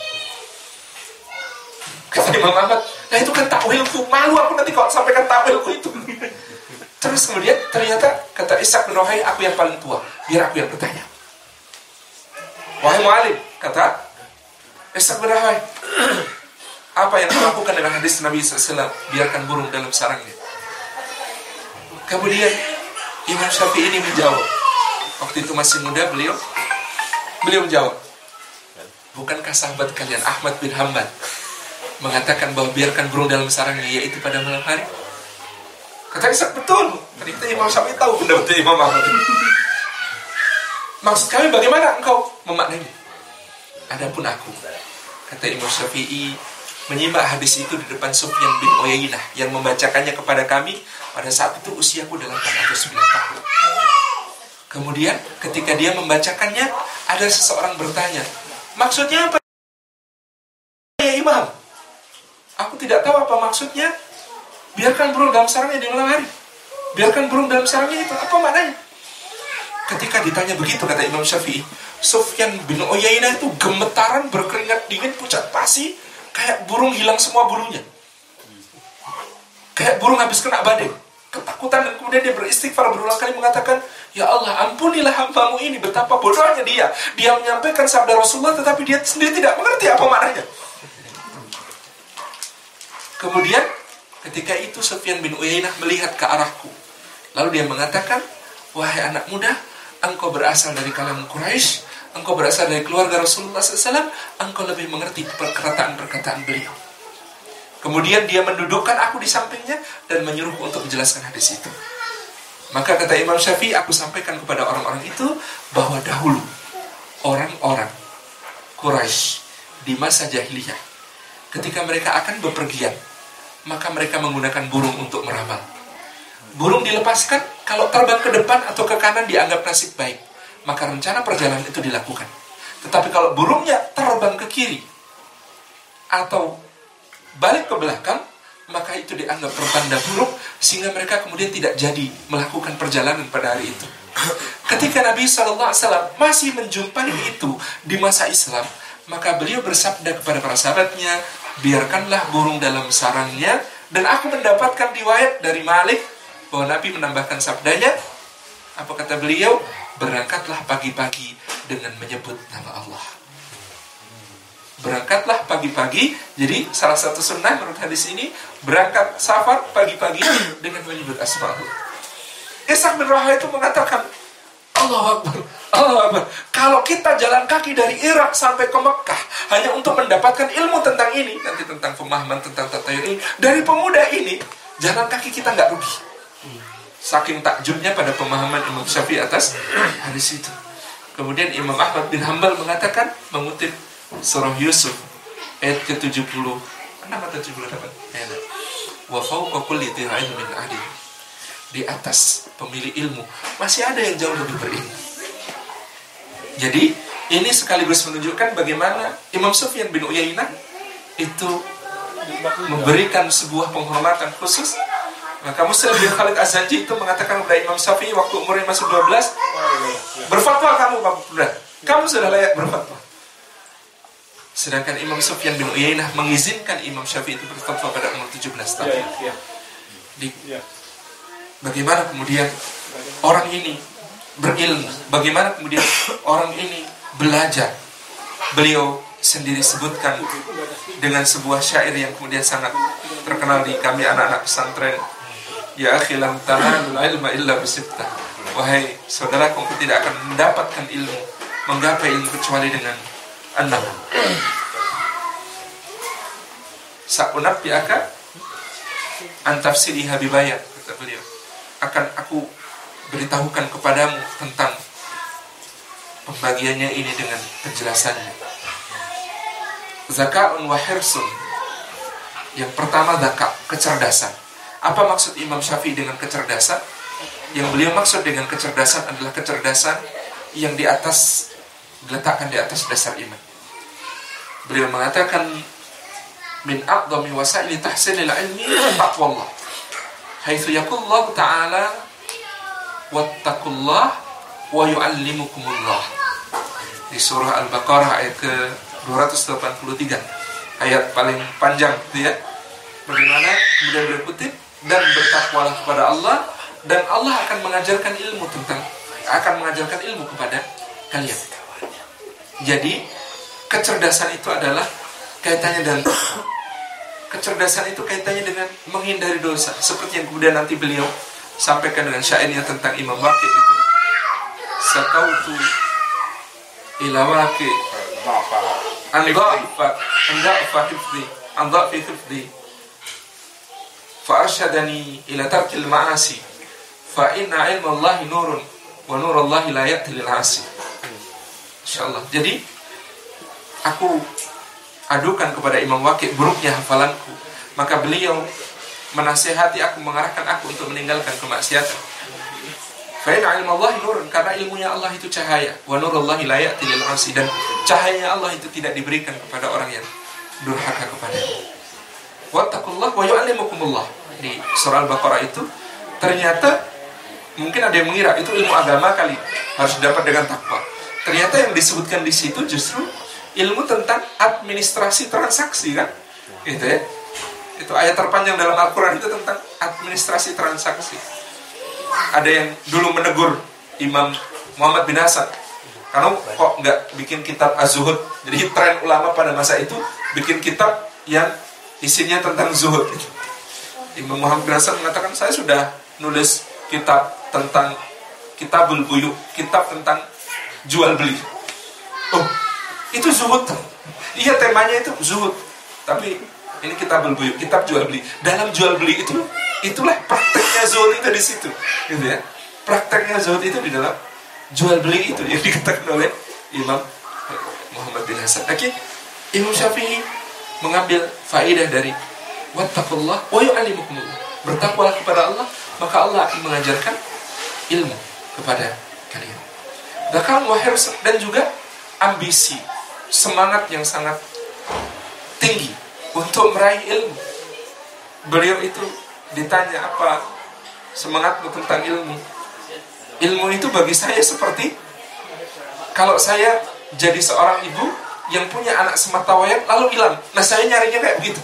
Kata Imam Ahmad, nah itu kan takwilku, malu aku nanti kalau sampaikan takwilku itu. Terus kemudian ternyata kata Ishaq bin Rohai, aku yang paling tua, biar aku yang bertanya. Wahai mu'alim, kata Ishaq bin Rohai, apa yang kau lakukan dengan hadis Nabi SAW? Biarkan burung dalam sarangnya. Kemudian Imam Syafi'i ini menjawab. Waktu itu masih muda beliau menjawab, bukankah sahabat kalian Ahmad bin Hanbal mengatakan bahwa biarkan burung dalam sarangnya, yaitu pada malam hari? Kata Ishaq, betul. Ternyata Imam Syafi'i tahu pendapatnya Imam Ahmad. Maksud kami bagaimana engkau memaknainya? Adapun aku, kata Imam Syafi'i, menyimak hadis itu di depan Sufyan bin Uyainah yang membacakannya kepada kami pada saat itu usiaku 8 atau 9 tahun. Kemudian ketika dia membacakannya, ada seseorang bertanya, maksudnya apa ya Imam? Aku tidak tahu apa maksudnya. Biarkan burung dalam sarangnya di malam hari. Biarkan burung dalam sarangnya itu apa maknanya? Ketika ditanya begitu, kata Imam Syafi'i, Sufyan bin Uyainah itu gemetaran, berkeringat dingin, pucat pasi, kayak burung hilang semua bulunya, kayak burung habis kena badai, ketakutan. Dan kemudian dia beristighfar berulang kali mengatakan, ya Allah, ampunilah hambamu ini, betapa bodohnya dia menyampaikan sabda Rasulullah tetapi dia sendiri tidak mengerti apa maknanya. Kemudian ketika itu Sufyan bin Uyainah melihat ke arahku, lalu dia mengatakan, wahai anak muda, engkau berasal dari kalangan Quraisy, engkau berasal dari keluarga Rasulullah SAW, engkau lebih mengerti perkataan-perkataan beliau. Kemudian dia mendudukkan aku di sampingnya dan menyuruhku untuk menjelaskan hadis itu. Maka kata Imam Syafi'i, aku sampaikan kepada orang-orang itu bahwa dahulu orang-orang Quraisy di masa jahiliyah, ketika mereka akan bepergian, maka mereka menggunakan burung untuk meramal. Burung dilepaskan, kalau terbang ke depan atau ke kanan dianggap nasib baik, maka rencana perjalanan itu dilakukan. Tetapi kalau burungnya terbang ke kiri atau balik ke belakang, maka itu dianggap pertanda buruk, sehingga mereka kemudian tidak jadi melakukan perjalanan pada hari itu. Ketika Nabi SAW masih menjumpai itu di masa Islam, maka beliau bersabda kepada para sahabatnya, biarkanlah burung dalam sarangnya. Dan aku mendapatkan riwayat dari Malik bahwa Nabi menambahkan sabdanya, apa kata beliau? Berangkatlah pagi-pagi dengan menyebut nama Allah. Berangkatlah pagi-pagi. Jadi salah satu sunnah menurut hadis ini, berangkat safar pagi-pagi dengan menyebut asma Allah. Ishaq bin Rahowi itu mengatakan, Allahu Akbar, Allahu Akbar. Kalau kita jalan kaki dari Irak sampai ke Mekah hanya untuk mendapatkan ilmu tentang ini, nanti tentang pemahaman tentang tatayun ini, dari pemuda ini, jalan kaki kita nggak rugi. Saking takjubnya pada pemahaman Imam Syafi'i atas hadis itu. Kemudian Imam Ahmad bin Hanbal mengatakan, mengutip surah Yusuf ayat ke-76 atau 78. Wa fawqa kulli dhi ilmin alim. Di atas pemilik ilmu masih ada yang jauh lebih berilmu. Jadi ini sekaligus menunjukkan bagaimana Imam Sufyan bin Uyainah itu memberikan sebuah penghormatan khusus. Maka Muslim bin Khalid Az-Zanji itu mengatakan kepada Imam Syafi'i waktu umurnya masih 12, berfatwa kamu Pak Buddha, kamu sudah layak berfatwa. Sedangkan Imam Sufyan bin Uyainah mengizinkan Imam Syafi'i itu berfatwa pada umur 17 tahun. Bagaimana kemudian orang ini berilmu, bagaimana kemudian orang ini belajar. Beliau sendiri sebutkan dengan sebuah syair yang kemudian sangat terkenal di kami anak-anak pesantren. Ya akhi lam tanalul ilma illa bisittah. Wahai saudaraku, engkau tidak akan mendapatkan ilmu, menggapai ilmu kecuali dengan 6. Sa'unabbi'aka an tafsiriha bibayan, kata beliau. Akan aku beritahukan kepadamu tentang pembagiannya ini dengan penjelasannya. Zaka'un wa hirsun. Yang pertama zakat, kecerdasan. Apa maksud Imam Syafi'i dengan kecerdasan? Yang beliau maksud dengan kecerdasan adalah kecerdasan yang di atas, diletakkan di atas dasar iman. Beliau mengatakan, min a'dhami wasaili tahsilil ilmi taqwallah. Haitsu yaqullahu ta'ala wattaqullah wa yu'allimukumullah. Di surah Al-Baqarah ayat ke-283, ayat paling panjang itu ya. Bagaimana kemudian beliau kutip, dan bertakwalah kepada Allah, dan Allah akan mengajarkan ilmu kepada kalian. Jadi kecerdasan itu adalah kaitannya dengan kecerdasan itu kaitannya dengan menghindari dosa, seperti yang kemudian nanti beliau sampaikan dengan syairnya tentang Imam Waqi itu. Sakautu ila waqi an dha'fa hifdhi fa arsyadani ila tarkil ma'asi fa inna ilma Allahi nurun wa nur Allahi la ya'ti lil 'asi. Insyaallah. Jadi aku adukan kepada Imam Waqi buruknya hafalanku, maka beliau menasihati aku, mengarahkan aku untuk meninggalkan kemaksiatan. Fa inna ilma Allahi nurun, karena ilmunya Allah itu cahaya, wa nur Allahi la ya'ti lil 'asi, dan cahaya Allah itu tidak diberikan kepada orang yang durhaka kepadanya. Wattaqullah wa yu'allimukumullah. Di surah Al-Baqarah itu ternyata mungkin ada yang mengira itu ilmu agama kali, harus dapat dengan takwa. Ternyata yang disebutkan di situ justru ilmu tentang administrasi transaksi, kan? Gitu ya. Itu ayat terpanjang dalam Al-Qur'an itu tentang administrasi transaksi. Ada yang dulu menegur Imam Muhammad bin Hasan, kamu kok nggak bikin kitab Az-Zuhud? Jadi tren ulama pada masa itu bikin kitab yang isinya tentang zuhud. Imam Muhammad bin Hasan mengatakan, saya sudah nulis kitab tentang kitabul buyu, kitab tentang jual beli. Oh, itu zuhud. Iya, temanya itu zuhud. Tapi ini kitabul buyu, kitab jual beli. Dalam jual beli itu, itulah prakteknya zuhud itu di situ, gitu ya. Prakteknya zuhud itu di dalam jual beli itu yang dikatakan oleh Imam Muhammad bin Hasan. Oke, Imam Syafi'i mengambil faedah dari wattaqullah wa yu'allimukumullah. Bertakwalah kepada Allah, maka Allah akan mengajarkan ilmu kepada kalian. Zakal wa hirs, dan juga ambisi, semangat yang sangat tinggi untuk meraih ilmu. Beliau itu ditanya, apa semangatmu tentang ilmu? Ilmu itu bagi saya seperti kalau saya jadi seorang ibu yang punya anak sematawayang lalu hilang. Nah, saya nyarinya kayak begitu.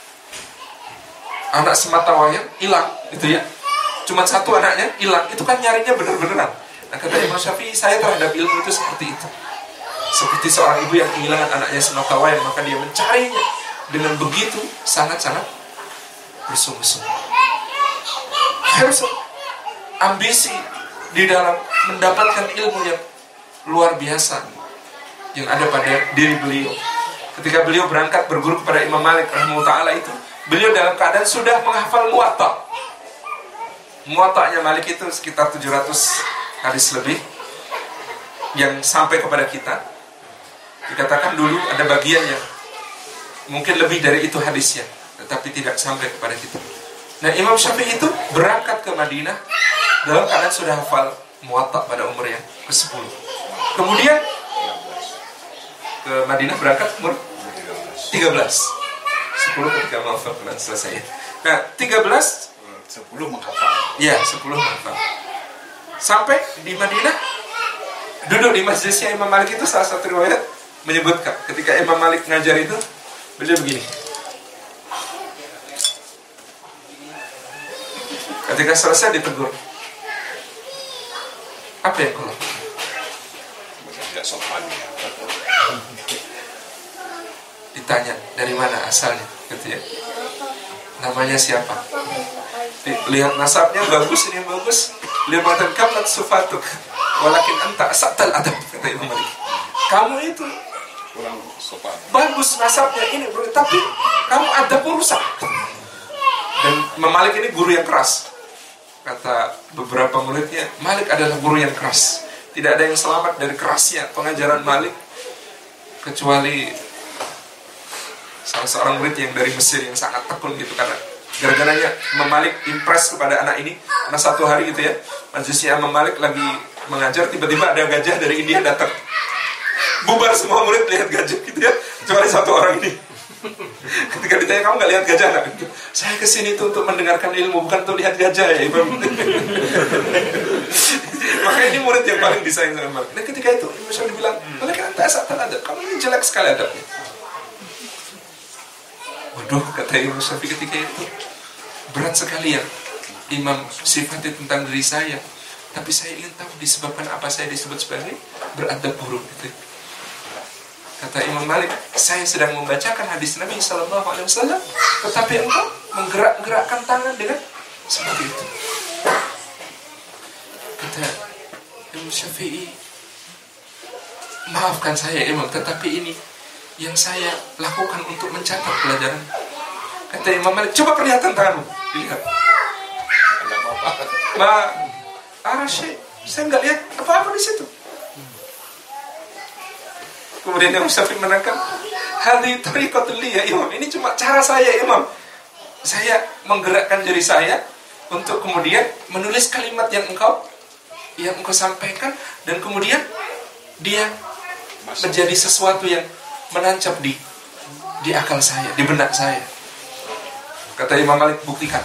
Anak sematawayang hilang, gitu ya. Cuma satu anaknya hilang, itu kan nyarinya bener-beneran. Nah, kata Imam Syafi'i, saya terhadap ilmu itu seperti itu. Seperti seorang ibu yang kehilangan anaknya sematawayang, maka dia mencarinya dengan begitu sangat-sangat bersungguh-sungguh. Harus ambisi di dalam mendapatkan ilmu yang luar biasa yang ada pada diri beliau. Ketika beliau berangkat berguru kepada Imam Malik rahimahullah ta'ala itu, beliau dalam keadaan sudah menghafal Muwatta. Muwatta'nya Malik itu sekitar 700 hadis lebih yang sampai kepada kita. Dikatakan dulu ada bagian yang mungkin lebih dari itu hadisnya, tetapi tidak sampai kepada kita. Nah, Imam Syafi'i itu berangkat ke Madinah dalam keadaan sudah hafal Muwatta pada umur yang ke-10. Kemudian ke Madinah berangkat umur 13. 10 ketika menghafal Quran selesai. Nah, 13 10 menghafal. Ya, 10 menghafal. Sampai di Madinah duduk di masjidnya Imam Malik itu, salah satu riwayat menyebutkan ketika Imam Malik ngajar itu beliau begini. Ketika selesai ditegur. Apa yang kau lakukan? Tidak sopan. Ditanya dari mana asalnya, gitu ya. Namanya siapa? Lihat nasabnya bagus, ini bagus. Beliau mengatakan kamlat sufatuk, walakin anta asatal adab, kata Imam Malik. Kamu itu Kurang sopan. bagus nasabnya ini, tapi kamu adabmu rusak. Dan Imam Malik ini guru yang keras. Kata beberapa muridnya, Malik adalah guru yang keras. Tidak ada yang selamat dari kerasnya pengajaran Malik kecuali salah seorang murid yang dari Mesir yang sangat tekun gitu, karena gara-garanya Imam Malik impress kepada anak ini. Karena satu hari gitu ya, majelisnya Imam Malik lagi mengajar, tiba-tiba ada gajah dari India datang. Bubar semua murid lihat gajah gitu ya, kecuali satu orang ini. Ketika ditanya, kamu gak lihat gajah gak? Saya kesini tuh untuk mendengarkan ilmu, bukan untuk lihat gajah ya Imam. Maka ini murid yang paling disayang sama Malik. Dan ketika itu Imam Syafi'i bilang, Malik kan tak asal adab, kamu ini jelek sekali adabnya. Waduh, kata Imam Syafi'i ketika itu, berat sekali ya Imam sifatnya tentang diri saya, tapi saya ingin tahu disebabkan apa saya disebut sebagai beradab buruk gitu. Kata Imam Malik, saya sedang membacakan hadis Nabi SAW, tetapi engkau menggerak-gerakkan tangan dengan seperti itu. Kata Imam Syafi'i, maafkan saya Imam, tetapi ini yang saya lakukan untuk mencatat pelajaran. Kata Imam Malik, coba kelihatan tanganmu, dilihat. Arasyik, saya nggak lihat apa-apa di situ. Kemudian Imam Syafi'i menangkan, hadhi tariqatul li ya Imam, ini cuma cara saya Imam. Saya menggerakkan diri saya untuk kemudian menulis kalimat yang engkau sampaikan, dan kemudian dia menjadi sesuatu yang menancap di akal saya, di benak saya. Kata Imam Malik, buktikan.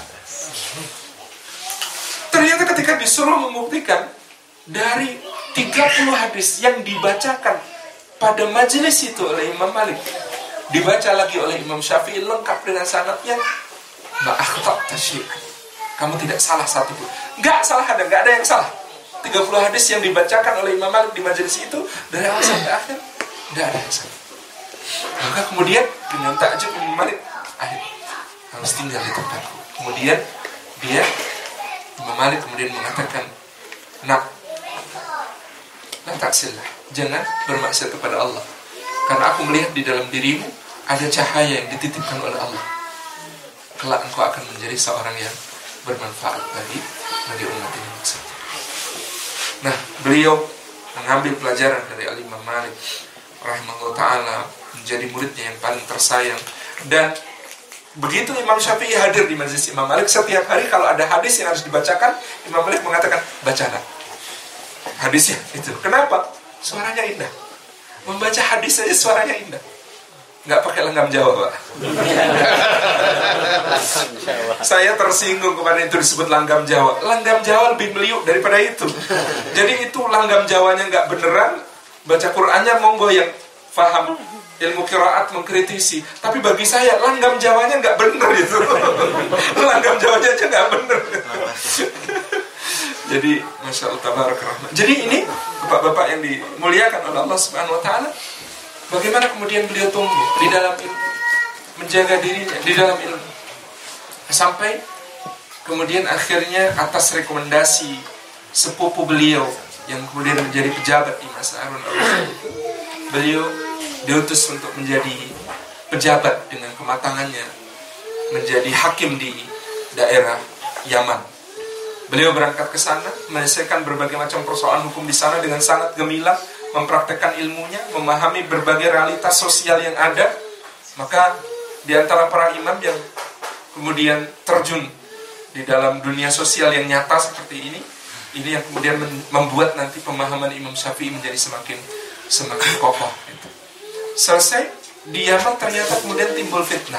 Ternyata ketika disuruh membuktikan, dari 30 hadis yang dibacakan pada majelis itu oleh Imam Malik, dibaca lagi oleh Imam Syafi'i lengkap dengan sanadnya, ma'akhta syai', kamu tidak salah satu pun. Enggak salah, enggak ada yang salah. 30 hadis yang dibacakan oleh Imam Malik di majelis itu dari awal sampai akhir enggak ada yang salah. Maka kemudian dengan takjub Imam Malik, harus tinggal di tempatku. Kemudian Imam Malik kemudian mengatakan, nak, la ta'sillah, jangan bermaksiat kepada Allah, karena aku melihat di dalam dirimu ada cahaya yang dititipkan oleh Allah. Kelak engkau akan menjadi seorang yang bermanfaat bagi umat ini maksudnya. Nah, beliau mengambil pelajaran dari Imam Malik rahimahullah ta'ala, menjadi muridnya yang paling tersayang. Dan begitu Imam Syafi'i hadir di majelis Imam Malik, setiap hari kalau ada hadis yang harus dibacakan, Imam Malik mengatakan, bacalah hadisnya itu. Kenapa? Suaranya indah. Membaca hadis saja suaranya indah. nggak pakai langgam Jawa, Pak. Saya tersinggung kemarin itu disebut langgam Jawa. Langgam Jawa lebih meliuk daripada itu. Jadi itu langgam Jawanya nggak beneran, baca Qur'annya monggo yang paham ilmu qiraat mengkritisi. Tapi bagi saya langgam Jawanya nggak bener itu. Langgam Jawanya aja nggak bener. Jadi masya Allah tabarakallah. Jadi ini bapak-bapak yang dimuliakan oleh Allah Subhanahu Wa Taala. Bagaimana kemudian beliau tumbuh di dalam ilmu, menjaga dirinya di dalam ilmu, sampai kemudian akhirnya atas rekomendasi sepupu beliau yang kemudian menjadi pejabat di masa Harun al-Rashid, beliau diutus untuk menjadi pejabat dengan kematangannya, menjadi hakim di daerah Yaman. Beliau berangkat ke sana, menyelesaikan berbagai macam persoalan hukum di sana dengan sangat gemilang, mempraktekkan ilmunya, memahami berbagai realitas sosial yang ada. Maka di antara para imam yang kemudian terjun di dalam dunia sosial yang nyata seperti ini yang kemudian membuat nanti pemahaman Imam Syafi'i menjadi semakin kokoh. Selesai di Yaman ternyata kemudian timbul fitnah.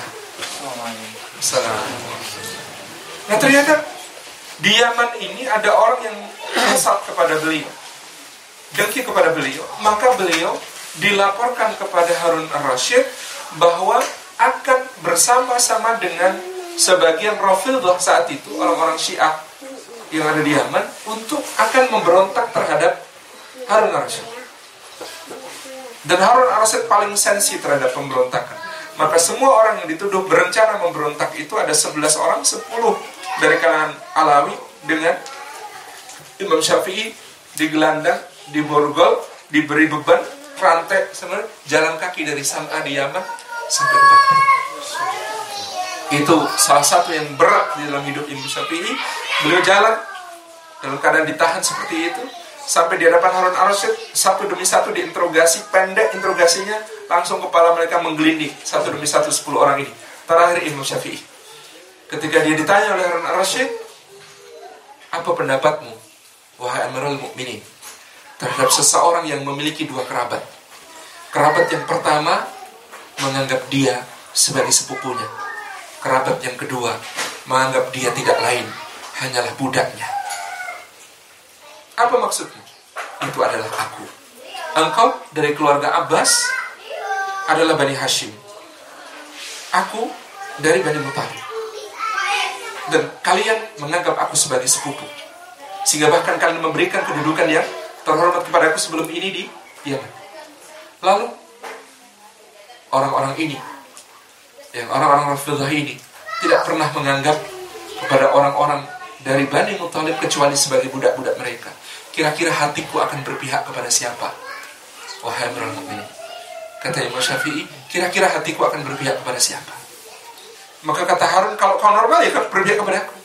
Nah ternyata di Yaman ini ada orang yang hasad kepada beliau, dengki kepada beliau. Maka beliau dilaporkan kepada Harun al-Rashid bahwa akan bersama-sama dengan sebagian Rafidhah saat itu, orang-orang Syiah yang ada di Yaman, untuk akan memberontak terhadap Harun al-Rashid. Dan Harun al-Rashid paling sensi terhadap pemberontakan. Maka semua orang yang dituduh berencana memberontak itu ada 11 orang, 10 dari kalangan Alawi dengan Imam Syafi'i digelandang, diborgol, diberi beban, rantai, sebenarnya jalan kaki dari Sam'a di Yaman sampai ke Baghdad. Itu salah satu yang berat di dalam hidup Imam Syafi'i. Beliau jalan dalam keadaan ditahan seperti itu sampai di hadapan Harun al-Rashid, satu demi satu diinterogasi, pendek interogasinya, langsung kepala mereka menggelinding satu demi satu 10 orang ini. Terakhir Imam Syafi'i, ketika dia ditanya oleh Harun al-Rashid, apa pendapatmu, wahai Amirul Mukminin, terhadap seseorang yang memiliki dua kerabat? Kerabat yang pertama menganggap dia sebagai sepupunya. Kerabat yang kedua menganggap dia tidak lain, hanyalah budaknya. Apa maksudnya? Itu adalah aku. Engkau dari keluarga Abbas adalah Bani Hashim. Aku dari Bani Muthalib. Dan kalian menganggap aku sebagai sepupu, sehingga bahkan kalian memberikan kedudukan yang terhormat kepada aku sebelum ini di Yaman. Lalu orang-orang ini, yang orang-orang Rafidhah ini, tidak pernah menganggap kepada orang-orang dari Bani Muthalib kecuali sebagai budak-budak mereka. Kira-kira hatiku akan berpihak kepada siapa? Wahai Amirul Mukminin, kata Imam Syafi'i, kira-kira hatiku akan berpihak kepada siapa? Maka kata Harun, kalau kau normal ya kau berpihak kepada aku.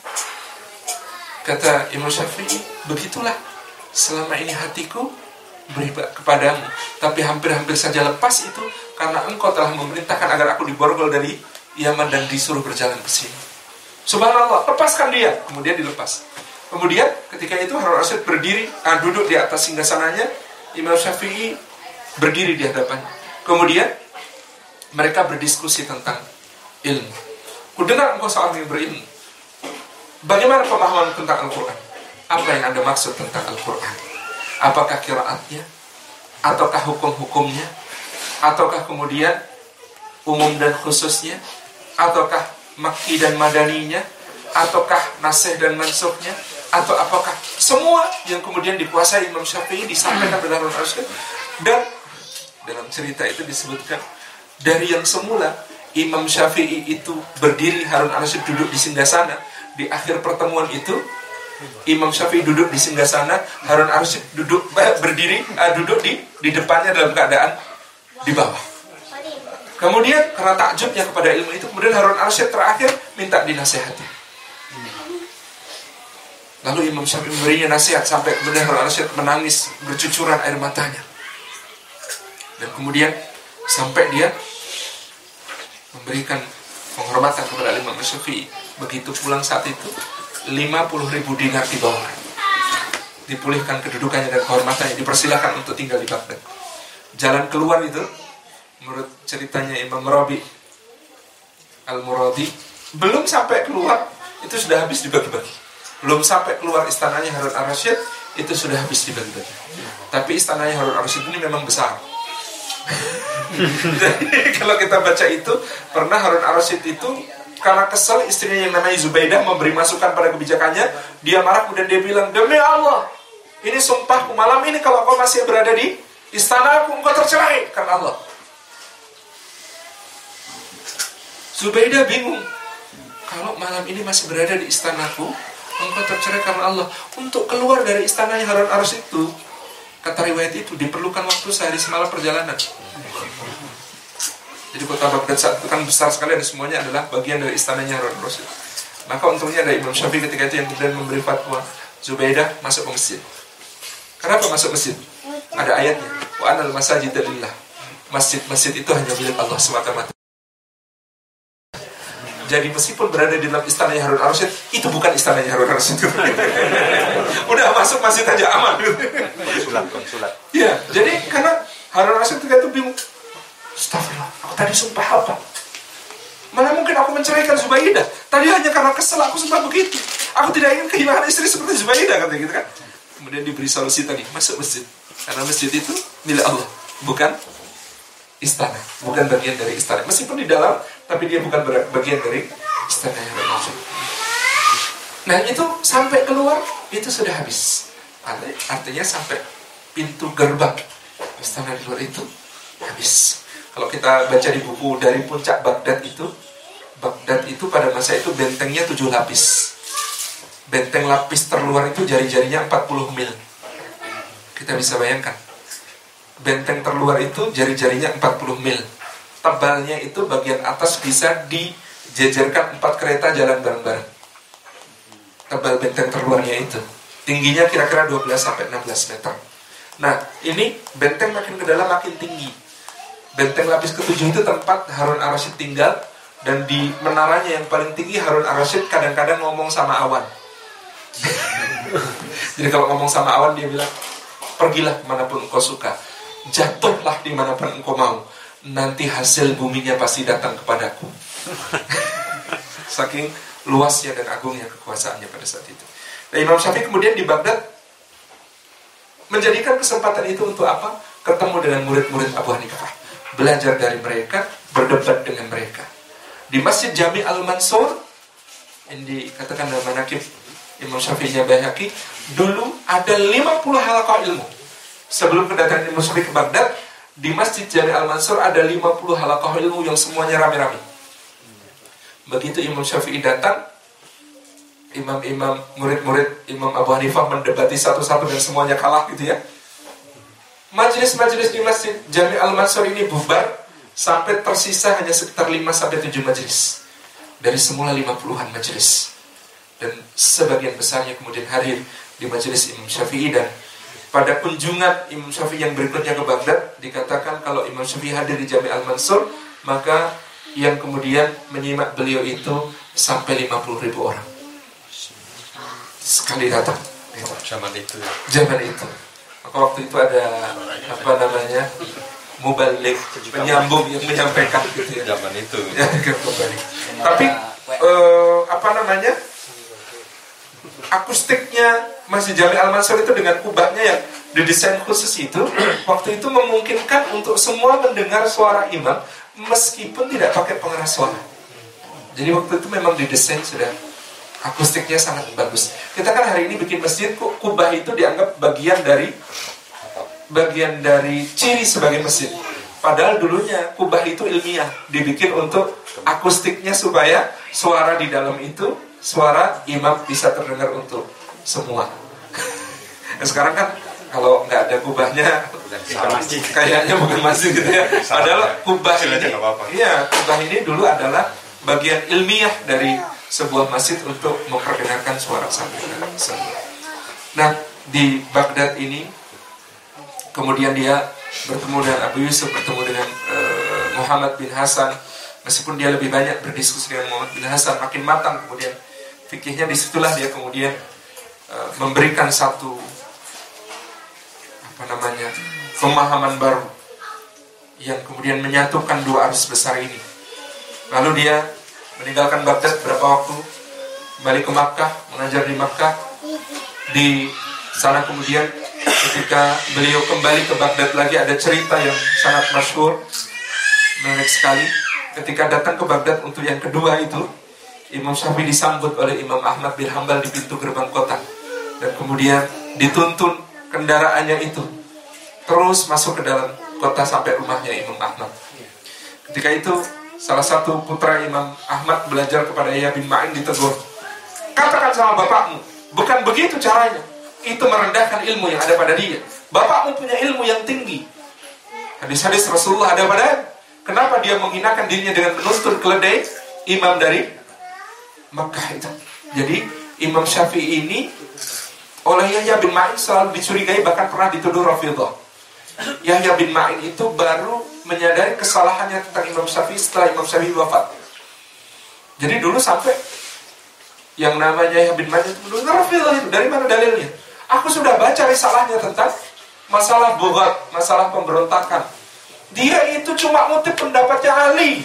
Kata Imam Syafi'i, begitulah selama ini hatiku berpihak kepadamu, tapi hampir-hampir saja lepas itu karena engkau telah memerintahkan agar aku diborgol dari Yaman dan disuruh berjalan ke sini. Subhanallah, lepaskan dia. Kemudian dilepas. Kemudian ketika itu Harun al-Rashid berdiri, duduk di atas singgasananya, Imam Syafi'i berdiri di hadapannya. Kemudian mereka berdiskusi tentang ilmu. Kudengar engkau seorang yang berilmu. Bagaimana pemahaman tentang Al-Quran? Apa yang Anda maksud tentang Al-Quran? Apakah qiraatnya? Ataukah hukum-hukumnya? Ataukah kemudian umum dan khususnya? Ataukah Makki dan Madaninya? Ataukah Nasih dan Mansuknya? Atau apakah semua yang kemudian dikuasai Imam Syafi'i disampaikan oleh Harun al-Rashid? Dan dalam cerita itu disebutkan, dari yang semula Imam Syafi'i itu berdiri, Harun al-Rashid duduk di singgasana. Di akhir pertemuan itu Imam Syafi'i duduk di singgasana, Harun al-Rashid berdiri, duduk di depannya dalam keadaan di bawah. Kemudian karena takjubnya kepada ilmu itu, kemudian Harun al-Rashid terakhir minta dinasihati. Lalu Imam Syafi'i memberinya nasihat sampai kemudian Harun al-Rashid menangis bercucuran air matanya. Dan kemudian sampai dia memberikan penghormatan kepada Imam Syafi'i. Begitu pulang saat itu 50.000 dinar dibawa, dipulihkan kedudukannya dan kehormatannya, dipersilakan untuk tinggal di Baghdad. Jalan keluar itu menurut ceritanya Imam Rabi Al-Muradi, belum sampai keluar itu sudah habis dibagi-bagi. Belum sampai keluar istananya Harun Ar-Rasyid itu sudah habis dibagi-bagi. Tapi istananya Harun Ar-Rasyid ini memang besar. Jadi kalau kita baca itu, pernah Harun Ar-Rasyid itu karena kesal istrinya yang namanya Zubaidah memberi masukan pada kebijakannya, dia marah kemudian dia bilang, demi Allah, ini sumpahku malam ini kalau kau masih berada di istana aku, engkau tercerai karena Allah. Zubaidah bingung, kalau malam ini masih berada di istanaku, engkau tercerai karena Allah. Untuk keluar dari istananya Harun Ar-Rasyid itu, kata riwayat itu diperlukan waktu sehari semalam perjalanan. Jadi kota Baghdad saat itu kan besar sekali dan semuanya adalah bagian dari istananya Harun Ar-Rasyid. Maka untungnya ada Imam Syafi'i ketika itu yang kemudian memberi fatwa, Zubaidah masuk ke masjid. Kenapa masuk masjid? Ada ayatnya, wa anal masajid lillah. Masjid-masjid itu hanya milik Allah semata-mata. Jadi meskipun berada di dalam istananya Harun Ar-Rasyid, itu bukan istananya Harun Ar-Rasyid. Udah masuk masjid aja aman. Konsulat. Ya, jadi karena Harun Ar-Rasyid itu bingung. Astagfirullah, aku tadi sumpah apa? Mana mungkin aku menceraikan Zubaidah? Tadi hanya karena kesel aku sumpah begitu. Aku tidak ingin kehilangan istri seperti Zubaidah, katanya gitu kan. Kemudian diberi solusi tadi, masuk masjid. Karena masjid itu milik Allah, bukan istana, bukan bagian dari istana. Meskipun di dalam, tapi dia bukan bagian dari istana yang bermaksud. Nah itu sampai keluar, itu sudah habis. Artinya sampai pintu gerbang istana di luar itu habis. Kalau kita baca di buku dari puncak Baghdad itu pada masa itu bentengnya 7 lapis. Benteng lapis terluar itu jari-jarinya 40 mil. Kita bisa bayangkan. Benteng terluar itu jari-jarinya 40 mil. Tebalnya itu bagian atas bisa dijejerkan 4 kereta jalan bareng-bareng. Tebal benteng terluarnya itu. Tingginya kira-kira 12-16 meter. Nah, ini benteng makin ke dalam makin tinggi. Benteng lapis ke-7 itu tempat Harun Ar-Rasyid tinggal. Dan di menaranya yang paling tinggi Harun Ar-Rasyid kadang-kadang ngomong sama awan. Jadi kalau ngomong sama awan dia bilang, pergilah kemanapun engkau suka, jatuhlah dimanapun engkau mau, nanti hasil buminya pasti datang kepadaku. Saking luasnya dan agungnya kekuasaannya pada saat itu. Nah, Imam Syafi'i kemudian di Baghdad menjadikan kesempatan itu untuk apa? Ketemu dengan murid-murid Abu Hanifah, belajar dari mereka, berdebat dengan mereka. Di Masjid Jami' Al-Mansur, yang dikatakan dalam manaqib Imam Syafi'inya Baihaqi, dulu ada 50 halaqah ilmu. Sebelum kedatangan Imam Syafi'i ke Baghdad, di Masjid Jami' Al-Mansur ada 50 halaqah ilmu yang semuanya rame-rame. Begitu Imam Syafi'i datang, imam-imam, murid-murid Imam Abu Hanifah mendebati satu-satu dan semuanya kalah gitu ya. Majelis-majelis di Masjid Jami' Al-Mansur ini bubar sampai tersisa hanya sekitar 5-7 majelis. Dari semula 50-an majelis. Dan sebagian besarnya kemudian hadir di majelis Imam Syafi'i. Dan pada kunjungan Imam Syafi'i yang berikutnya ke Baghdad, dikatakan kalau Imam Syafi'i hadir di Jami' Al-Mansur, maka yang kemudian menyimak beliau itu sampai 50.000 orang. Sekali datang. Zaman itu. Zaman itu. Maka waktu itu ada apa namanya, mubalik, penyambung yang menyampaikan gitu ya. Zaman itu. Ya, kembali. Tapi apa namanya, akustiknya Masjid Jami' Al-Mansur itu dengan kubahnya yang didesain khusus itu, waktu itu memungkinkan untuk semua mendengar suara imam meskipun tidak pakai pengeras suara. Jadi waktu itu memang didesain sudah akustiknya sangat bagus. Kita kan hari ini bikin masjid, kubah itu dianggap bagian dari ciri sebagai masjid. Padahal dulunya kubah itu ilmiah, dibikin untuk akustiknya supaya suara di dalam itu, suara imam bisa terdengar untuk semua. Nah, sekarang kan kalau nggak ada kubahnya, kayaknya bukan masjid gitu ya. Padahal kubah ini, iya, kubah ini dulu adalah bagian ilmiah dari sebuah masjid untuk memperdengarkan suara sampai. Nah, di Baghdad ini kemudian dia bertemu dengan Abu Yusuf, bertemu dengan Muhammad bin Hasan. Meskipun dia lebih banyak berdiskusi dengan Muhammad bin Hasan, makin matang kemudian fikihnya. Disitulah dia kemudian memberikan satu pemahaman baru, yang kemudian menyatukan dua arus besar ini. Lalu dia meninggalkan Baghdad berapa waktu, kembali ke Makkah, mengajar di Makkah. Di sana kemudian ketika beliau kembali ke Baghdad lagi, ada cerita yang sangat masyhur, menarik sekali. Ketika datang ke Baghdad untuk yang kedua itu, Imam Syafi'i disambut oleh Imam Ahmad bin Hanbal di pintu gerbang kota, dan kemudian dituntun kendaraannya itu terus masuk ke dalam kota sampai rumahnya Imam Ahmad. Ketika itu salah satu putra Imam Ahmad belajar kepada Yahya bin Ma'in, ditegur, katakan sama bapakmu, bukan begitu caranya, itu merendahkan ilmu yang ada pada dia. Bapakmu punya ilmu yang tinggi, hadis-hadis Rasulullah ada pada. Kenapa dia menghinakan dirinya dengan menuntun keledai imam dari Makkah itu? Jadi Imam Syafi'i ini oleh Yahya bin Ma'in selalu dicurigai, bahkan pernah dituduh Rafidhah. Yahya bin Ma'in itu baru menyadari kesalahannya tentang Imam Syafi'i setelah Imam Syafi'i wafat. Jadi dulu sampai yang namanya Yahya bin Ma'in itu menurut Rafidhah itu, dari mana dalilnya? Aku sudah baca risalahnya tentang masalah bughat, masalah pemberontakan. Dia itu cuma ngutip pendapatnya Ali.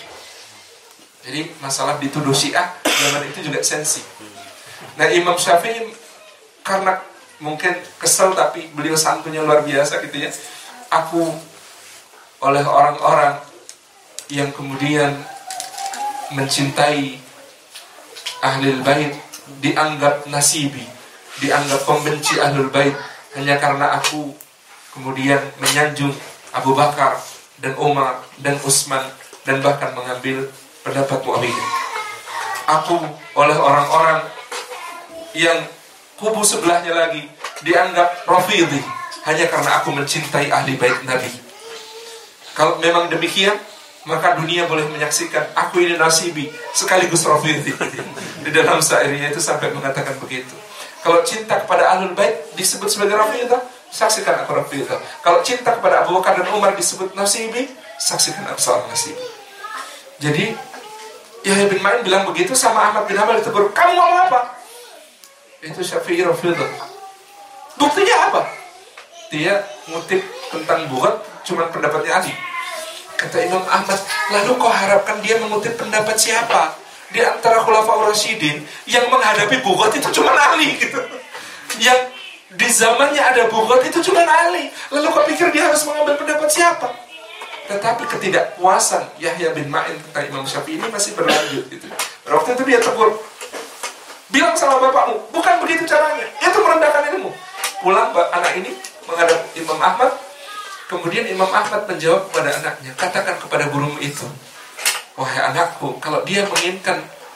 Jadi masalah dituduh Syiah zaman itu juga sensi. Nah, Imam Syafi'i karena mungkin kesel, tapi beliau santunnya luar biasa gitu ya. Aku oleh orang-orang yang kemudian mencintai Ahlul Bait dianggap nasibi, dianggap pembenci Ahlul Bait, hanya karena aku kemudian menyanjung Abu Bakar dan Umar dan Utsman dan bahkan mengambil pendapat Muawiyah. Aku oleh orang-orang yang kubu sebelahnya lagi dianggap Rafidhi, hanya karena aku mencintai ahli bait Nabi. Kalau memang demikian, maka dunia boleh menyaksikan aku ini nasibi sekaligus Rafidhi. Di dalam syairnya itu sampai mengatakan begitu. Kalau cinta kepada ahlul bait disebut sebagai Rafidhah, saksikan aku Rafidhah. Kalau cinta kepada Abu Bakar dan Umar disebut nasibi, saksikan aku seorang nasibi. Jadi Yahya bin Ma'in bilang begitu sama Ahmad bin Hanbal, ditegur, kamu ngomong apa? Itu Syafi'i Rafidhah. Buktinya apa? Dia ngutip tentang bughat cuma pendapatnya Ali. Kata Imam Ahmad, lalu kau harapkan dia mengutip pendapat siapa? Di antara Khulafaur Rasyidin yang menghadapi bughat itu cuma Ali gitu. Yang di zamannya ada bughat itu cuma Ali. Lalu kau pikir dia harus mengambil pendapat siapa? Tetapi ketidakpuasan Yahya bin Ma'in tentang Imam Syafi'i ini masih berlanjut gitu. Waktu itu dia tegur, bilang sama bapakmu, bukan begitu caranya, itu merendahkan ilmu. Pulang anak ini menghadap Imam Ahmad. Kemudian Imam Ahmad menjawab kepada anaknya, katakan kepada gurumu itu, wahai anakku, kalau dia menginginkan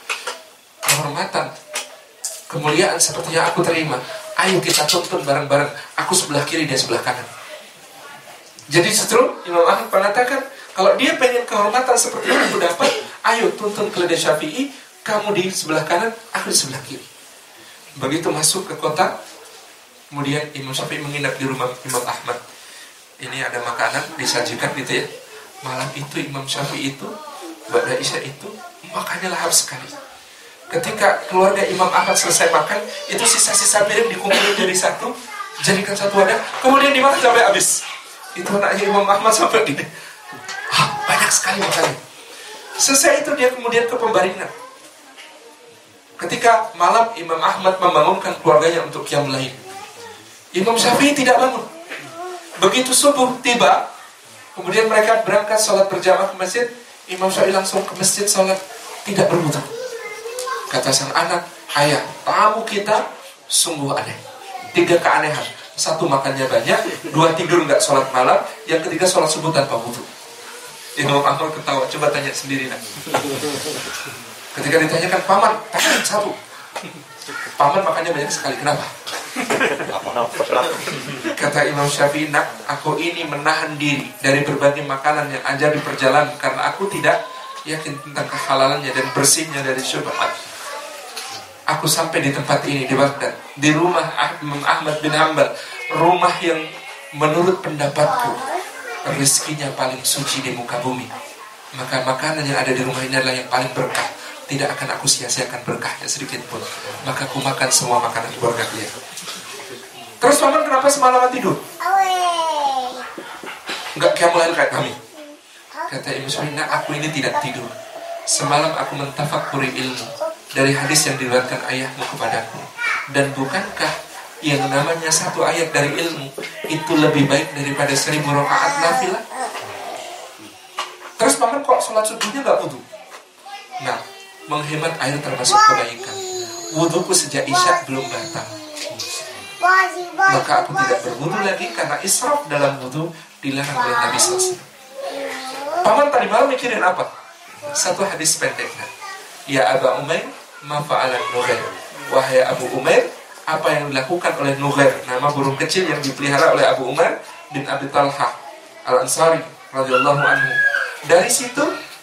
kehormatan, kemuliaan seperti yang aku terima, ayo kita tuntun bareng-bareng, aku sebelah kiri, dia sebelah kanan. Jadi justru Imam Ahmad mengatakan, kalau dia pengen kehormatan seperti yang aku dapat, ayo tuntun keledai Syafi'i, kamu di sebelah kanan, aku di sebelah kiri. Begitu masuk ke kota, kemudian Imam Syafi'i menginap di rumah Imam Ahmad. Ini ada makanan disajikan gitu ya. Malam itu Imam Syafi'i itu ba'da isya itu makannya lahap sekali. Ketika keluarga Imam Ahmad selesai makan, itu sisa-sisa piring dikumpulin jadi satu, jadikan satu wadah, kemudian dimakan sampai habis. Itu anaknya Imam Ahmad sampai gini, banyak sekali makannya. Selesai itu dia kemudian ke pembaringan. Ketika malam Imam Ahmad membangunkan keluarganya untuk qiyam lail, Imam Syafi'i tidak bangun. Begitu subuh tiba, kemudian mereka berangkat sholat berjamaah ke masjid, Imam Syafi'i langsung ke masjid sholat, tidak berwudu. Kata sang anak, ayah, tamu kita sungguh aneh. 3 keanehan. 1 makannya banyak, 2 tidur nggak sholat malam, yang ketiga sholat subuh tanpa wudu. Imam Ahmad ketawa, coba tanya sendiri nak. Ketika ditanyakan, paman, tanya 1. Paman makannya banyak sekali, kenapa? Kata Imam Syafi'i, nak, aku ini menahan diri dari berbagai makanan yang ada di perjalanan karena aku tidak yakin tentang kehalalannya dan bersihnya dari syubhat. Aku sampai di tempat ini di Baghdad, di rumah Imam Ahmad bin Hanbal, rumah yang menurut pendapatku rezekinya paling suci di muka bumi. Maka makanan yang ada di rumah ini adalah yang paling berkah. Tidak akan aku sia-siakan berkahnya sedikit pun. Maka aku makan semua makanan keluarga dia. Terus paman kenapa semalaman tidur? Enggak qiyamul lail kayak kami. Kata Imam Syafi'i, nah aku ini tidak tidur. Semalam aku mentafakuri ilmu dari hadis yang diriwayatkan ayahmu kepadaku. Dan bukankah yang namanya satu ayat dari ilmu itu lebih baik daripada 1000 rakaat nafilah? Terus paman kok sholat subuhnya gak wudu? Nah, menghemat air termasuk kebaikan. Wuduku sejak isya belum batal. Maka aku tidak berwudu lagi karena israf dalam wudu dilarang oleh Nabi SAW. Paman tadi malam mikirin apa? Satu hadis pendek. Ya Aba Umair, ma fa'alan Nughair. Wahai Abu Umair, apa yang dilakukan oleh Nughair, nama burung kecil yang dipelihara oleh Abu Umar bin Abi Talha Al-Ansari radhiyallahu anhu. Dari situ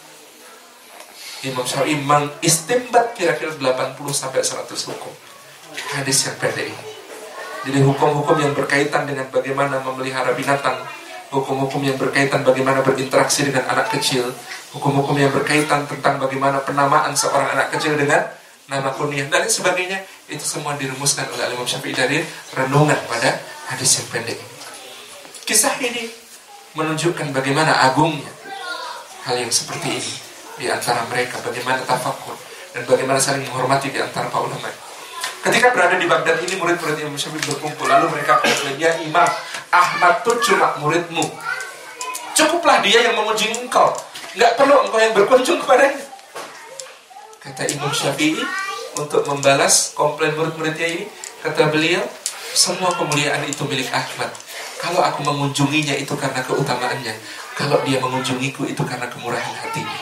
Imam Syafi'i mengistimbat kira-kira 80-100 hukum hadis yang pendek ini. Jadi hukum-hukum yang berkaitan dengan bagaimana memelihara binatang, hukum-hukum yang berkaitan bagaimana berinteraksi dengan anak kecil, hukum-hukum yang berkaitan tentang bagaimana penamaan seorang anak kecil dengan nama kunyah dan sebagainya, itu semua dirumuskan oleh Imam Syafi'i dari renungan pada hadis yang pendek ini. Kisah ini menunjukkan bagaimana agungnya hal yang seperti ini di antara mereka, bagaimana tafakur dan bagaimana saling menghormati di antara para ulama. Ketika berada di Baghdad ini, murid-murid Imam Syafi'i berkumpul, lalu mereka berkata, ya Imam, Ahmad tuh cuma muridmu, cukuplah dia yang memuji engkau, nggak perlu engkau yang berkunjung kepadanya. Kata Imam Syafi'i untuk membalas komplain murid-muridnya ini, kata beliau, semua kemuliaan itu milik Ahmad. Kalau aku mengunjunginya itu karena keutamaannya, kalau dia mengunjungiku itu karena kemurahan hatinya.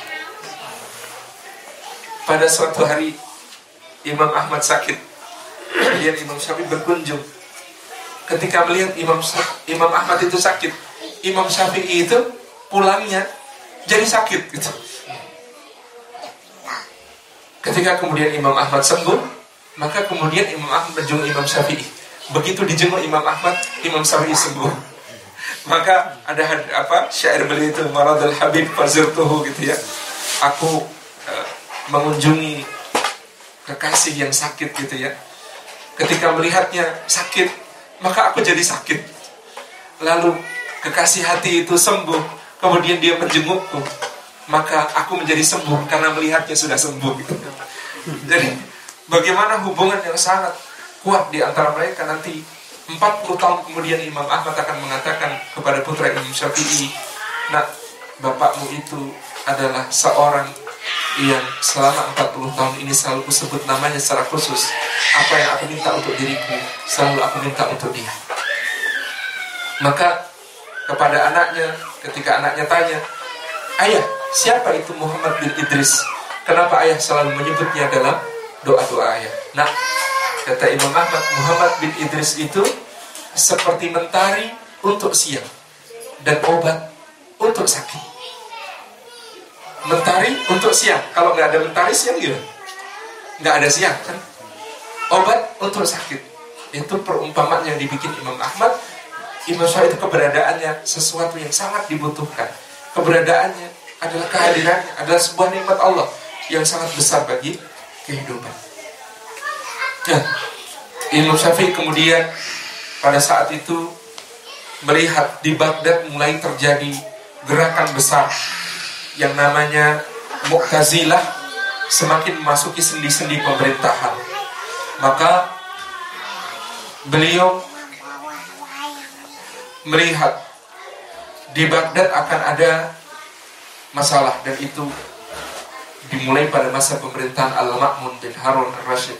Pada suatu hari Imam Ahmad sakit, kemudian Imam Syafi'i berkunjung. Ketika melihat Imam Ahmad itu sakit, Imam Syafi'i itu pulangnya jadi sakit gitu. Ketika kemudian Imam Ahmad sembuh, maka kemudian Imam Ahmad menjenguk Imam Syafi'i. Begitu dijenguk Imam Ahmad, Imam Syafi'i sembuh. Maka ada syair beliau itu, Maradul Habib fazirtuhu gitu ya. Aku mengunjungi kekasih yang sakit gitu ya. Ketika melihatnya sakit, maka aku jadi sakit. Lalu kekasih hati itu sembuh, kemudian dia menjengukku, maka aku menjadi sembuh karena melihatnya sudah sembuh gitu. Jadi bagaimana hubungan yang sangat kuat di antara mereka. Nanti 40 tahun kemudian Imam Ahmad akan mengatakan kepada putra Imam Syafi'i, nak, bapakmu itu adalah seorang yang selama 40 tahun ini selalu kusebut namanya secara khusus. Apa yang aku minta untuk diriku, selalu aku minta untuk dia. Maka kepada anaknya, ketika anaknya tanya, ayah, siapa itu Muhammad bin Idris? Kenapa ayah selalu menyebutnya dalam doa-doa ayah? Nah, kata Imam Ahmad, Muhammad bin Idris itu seperti mentari untuk siang dan obat untuk sakit. Mentari untuk siang. Kalau nggak ada mentari siang gimana? Nggak ada siang kan? Obat untuk sakit. Itu perumpamaan yang dibikin Imam Ahmad. Imam Syafi'i itu keberadaannya sesuatu yang sangat dibutuhkan. Keberadaannya adalah kehadirannya, adalah sebuah nikmat Allah yang sangat besar bagi kehidupan. Nah, Imam Syafi'i kemudian pada saat itu melihat di Baghdad mulai terjadi gerakan besar yang namanya Mu'tazilah semakin memasuki sendi-sendi pemerintahan. Maka beliau melihat di Baghdad akan ada masalah, dan itu dimulai pada masa pemerintahan Al-Ma'mun bin Harun Ar-Rasyid.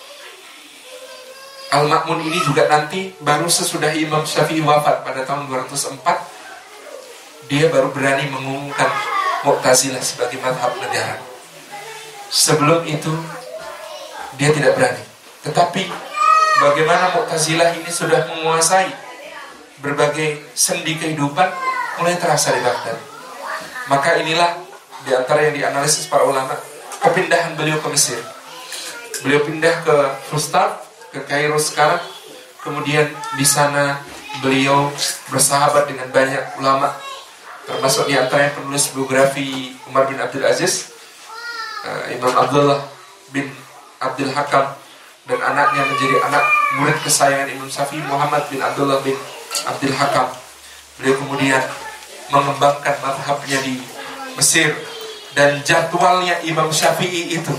Al-Ma'mun ini juga nanti baru sesudah Imam Syafi'i wafat pada tahun 204, dia baru berani mengumumkan Mu'tazilah sebagai mazhab negara. Sebelum itu dia tidak berani. Tetapi bagaimana Mu'tazilah ini sudah menguasai berbagai sendi kehidupan mulai terasa di Baghdad. Maka inilah di antara yang dianalisis para ulama, kepindahan beliau ke Mesir. Beliau pindah ke Fustat, ke Kairo sekarang. Kemudian di sana beliau bersahabat dengan banyak ulama, termasuk di antara yang penulis biografi Umar bin Abdul Aziz, Imam Abdullah bin Abdul Hakam, dan anaknya menjadi anak murid kesayangan Imam Syafi'i, Muhammad bin Abdullah bin Abdul Hakam. Beliau kemudian mengembangkan mazhabnya di Mesir. Dan jadwalnya Imam Syafi'i itu,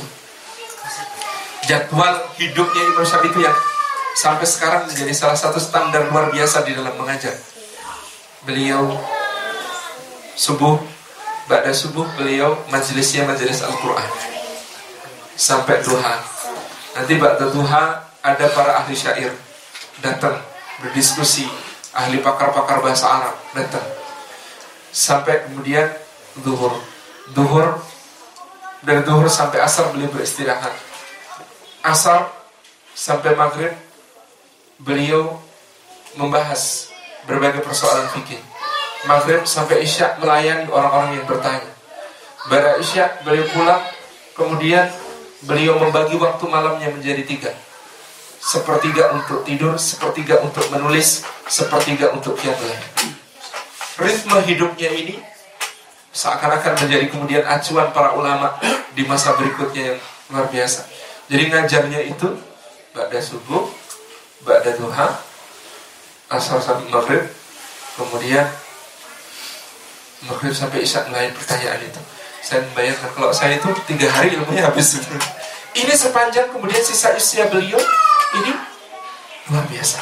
jadwal hidupnya Imam Syafi'i itu yang sampai sekarang menjadi salah satu standar luar biasa di dalam mengajar. Beliau subuh, ba'da subuh beliau majelisnya majelis Al-Quran sampai duha. Nanti ba'da duha ada para ahli syair datang berdiskusi, ahli pakar-pakar bahasa Arab datang, sampai kemudian duhur. Dari duhur sampai asar beliau beristirahat. Asar sampai maghrib beliau membahas berbagai persoalan fikih. Maghrib sampai isya melayani orang-orang yang bertanya. Pada isya beliau pulang, kemudian beliau membagi waktu malamnya menjadi 3. Sepertiga untuk tidur, sepertiga untuk menulis, sepertiga untuk qiyamul lail. Ritme hidupnya ini seakan-akan menjadi kemudian acuan para ulama di masa berikutnya yang luar biasa. Jadi ngajarnya itu ba'da subuh, ba'da duha, asar sampai maghrib, kemudian maghrib sampai isya lain pertanyaan itu. Saya membayangkan kalau saya itu 3 hari ilmunya habis itu. Ini sepanjang kemudian sisa usia beliau ini luar biasa.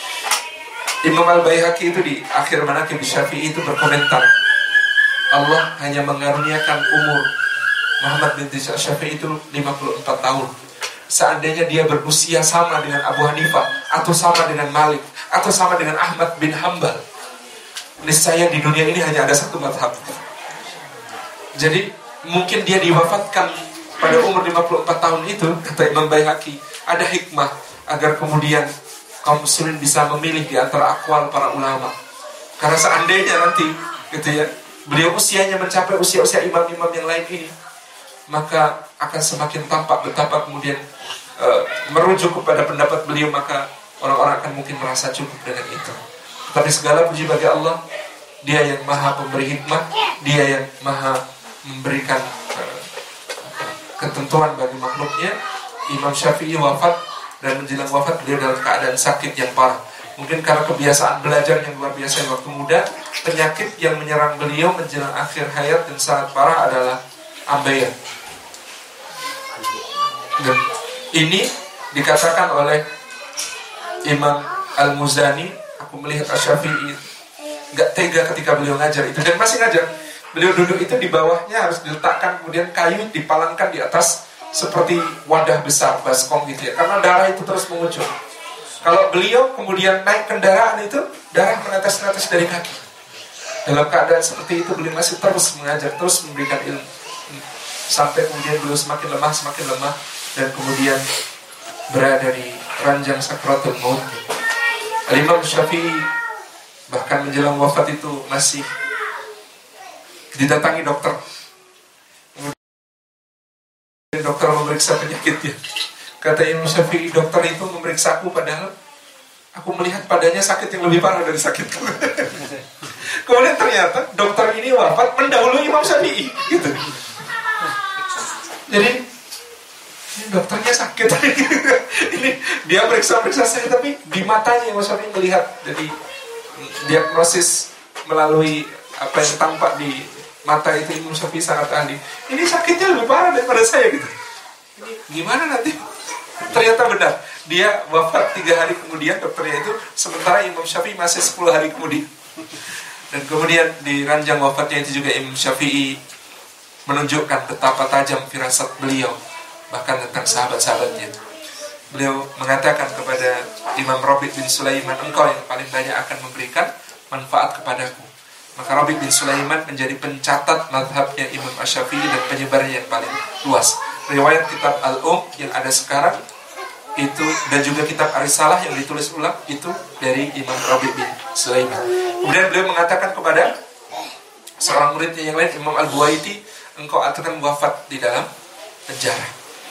Imam Al-Baihaqi itu di akhir Manaqib Syafi'i itu berkomentar, Allah hanya mengaruniakan umur Muhammad bin Syafi'i itu 54 tahun. Seandainya dia berusia sama dengan Abu Hanifah, atau sama dengan Malik, atau sama dengan Ahmad bin Hanbal, niscaya di dunia ini hanya ada satu mazhab. Jadi mungkin dia diwafatkan pada umur 54 tahun itu, kata Imam Baihaqi, ada hikmah agar kemudian kaum muslimin bisa memilih di antara aqwal para ulama. Karena seandainya nanti gitu ya, beliau usianya mencapai usia-usia imam-imam yang lain ini, maka akan semakin tampak betapa kemudian merujuk kepada pendapat beliau, maka orang-orang akan mungkin merasa cukup dengan itu. Tapi segala puji bagi Allah, Dia yang maha pemberi hikmah, Dia yang maha memberikan ketentuan bagi makhluknya. Imam Syafi'i wafat, dan menjelang wafat beliau dalam keadaan sakit yang parah. Mungkin karena kebiasaan belajar yang luar biasa waktu muda, penyakit yang menyerang beliau menjelang akhir hayat dan sangat parah adalah ambeien. Dan ini dikatakan oleh Imam Al-Muzani, aku melihat Asy-Syafi'i gak tega ketika beliau ngajar itu, dan masih ngajar. Beliau duduk itu di bawahnya harus diletakkan kemudian kayu dipalangkan di atas seperti wadah besar baskom gitu ya, karena darah itu terus mengucur. Kalau beliau kemudian naik kendaraan itu, darah menetes-netes dari kaki. Dalam keadaan seperti itu beliau masih terus mengajar, terus memberikan ilmu, sampai kemudian beliau semakin lemah, dan kemudian berada di ranjang sakratul maut. Imam Syafi'i bahkan menjelang wafat itu masih didatangi dokter. Dokter memeriksa penyakitnya. Kata Imam Syafi'i, dokter itu memeriksaku padahal aku melihat padanya sakit yang lebih parah dari sakitku. Kemudian ternyata dokter ini wafat mendahului Imam Syafi'i gitu. Jadi ini dokternya sakit. Ini dia periksa saya, tapi di matanya Imam Syafi'i melihat. Jadi diagnosis melalui apa yang tampak di mata itu, Imam Syafi'i sangat ahli. Ini sakitnya lebih parah daripada saya gitu. Ini gimana nanti? Ternyata benar, dia wafat 3 hari kemudian dokternya itu, sementara Imam Syafi'i masih 10 hari kemudian. Dan kemudian di ranjang wafatnya itu juga Imam Syafi'i menunjukkan betapa tajam firasat beliau, bahkan tentang sahabat-sahabatnya. Beliau mengatakan kepada Imam Rabi' bin Sulaiman, engkau yang paling banyak akan memberikan manfaat kepadaku. Maka Rabi' bin Sulaiman menjadi pencatat mazhabnya Imam Asy-Syafi'i dan penyebarnya yang paling luas. Riwayat kitab Al-Um yang ada sekarang itu, dan juga kitab Ar-Risalah yang ditulis ulang itu dari Imam Rabi' bin Sulaiman. Kemudian beliau mengatakan kepada seorang muridnya yang lain, Imam Al-Buwaiti, engkau akan wafat di dalam penjara.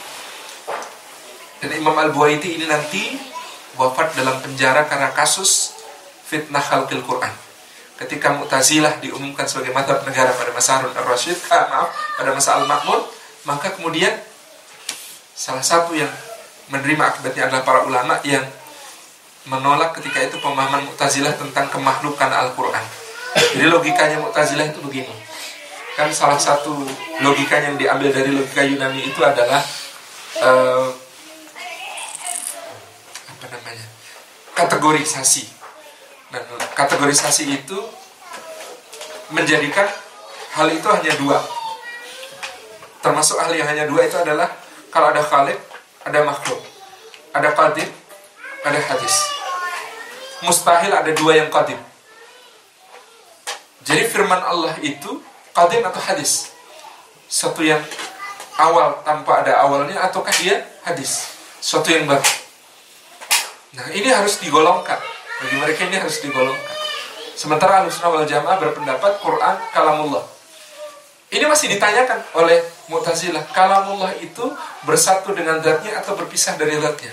Dan Imam Al-Buwaiti ini nanti wafat dalam penjara karena kasus fitnah khalqil Quran. Ketika Mu'tazilah diumumkan sebagai mazhab negara pada masa Harun Ar-Rasyid, pada masa Al-Ma'mun, maka kemudian salah satu yang menerima akibatnya adalah para ulama yang menolak ketika itu pemahaman Mu'tazilah tentang kemakhlukan Al-Quran. Jadi logikanya Mu'tazilah itu begini. kan salah satu logika yang diambil dari logika Yunani itu adalah kategorisasi. Nah, kategorisasi itu menjadikan hal itu hanya dua. Termasuk hal yang hanya dua itu adalah kalau ada khaliq, ada makhluk, ada qadim, ada hadis. Mustahil ada dua yang qadim. Jadi firman Allah itu qadim atau hadis? Suatu yang awal tanpa ada awalnya, ataukah dia hadis? Suatu yang baru. Nah, ini harus digolongkan. Bagi mereka ini harus digolongkan. Sementara Ahlussunnah wal Jamaah berpendapat Quran kalamullah. Ini masih ditanyakan oleh Mu'tazilah. Kalamullah itu bersatu dengan zatnya atau berpisah dari zatnya?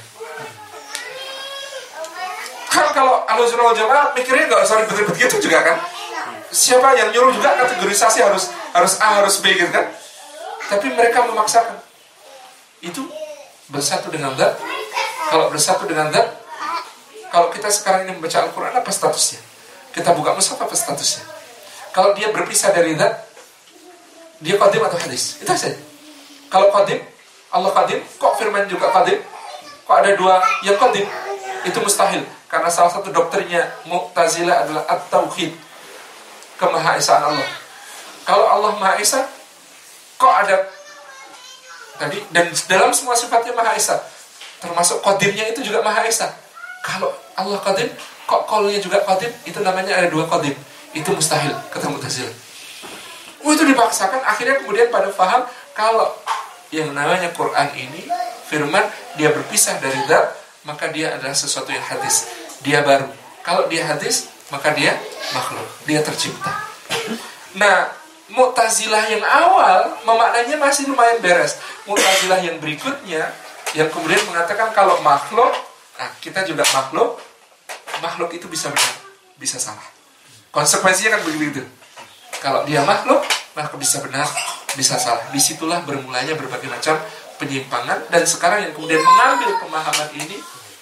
Kan kalau Ahlussunnah wal Jamaah mikirnya nggak usah ribet-ribet gitu juga kan? Siapa yang nyuruh juga kategorisasi harus A, harus B gitu kan? Tapi mereka memaksakan. Itu bersatu dengan zat. Kalau bersatu dengan zat, kalau kita sekarang ini membaca Al-Quran, apa statusnya? Kita buka mushaf, apa statusnya? Kalau dia berpisah dari zat, dia qadim atau hadis? Itu saja. Kalau qadim, Allah qadim, kok firman juga qadim? Kok ada dua yang qadim? Itu mustahil. Karena salah satu dokternya Mu'tazilah adalah at-tauhid, kemahaesaan Allah. Kalau Allah Maha Esa, kok ada tadi, dan dalam semua sifatnya Maha Esa, termasuk qadimnya itu juga Maha Esa. Kalau Allah qadim, kok qaulnya juga qadim? Itu namanya ada dua qadim. Itu mustahil, kata Mu'tazilah. Itu dipaksakan, akhirnya kemudian pada faham kalau yang namanya Quran ini firman, dia berpisah dari zat, maka dia adalah sesuatu yang hadis. Dia baru. Kalau dia hadis, maka dia makhluk, dia tercipta. Nah, Mu'tazilah yang awal memaknanya masih lumayan beres. Mu'tazilah yang berikutnya yang kemudian mengatakan kalau makhluk, nah kita juga makhluk itu bisa benar, bisa salah. Konsekuensinya kan begitu. Kalau dia makhluk, maka bisa benar, bisa salah. Disitulah bermulanya berbagai macam penyimpangan. Dan sekarang yang kemudian mengambil pemahaman ini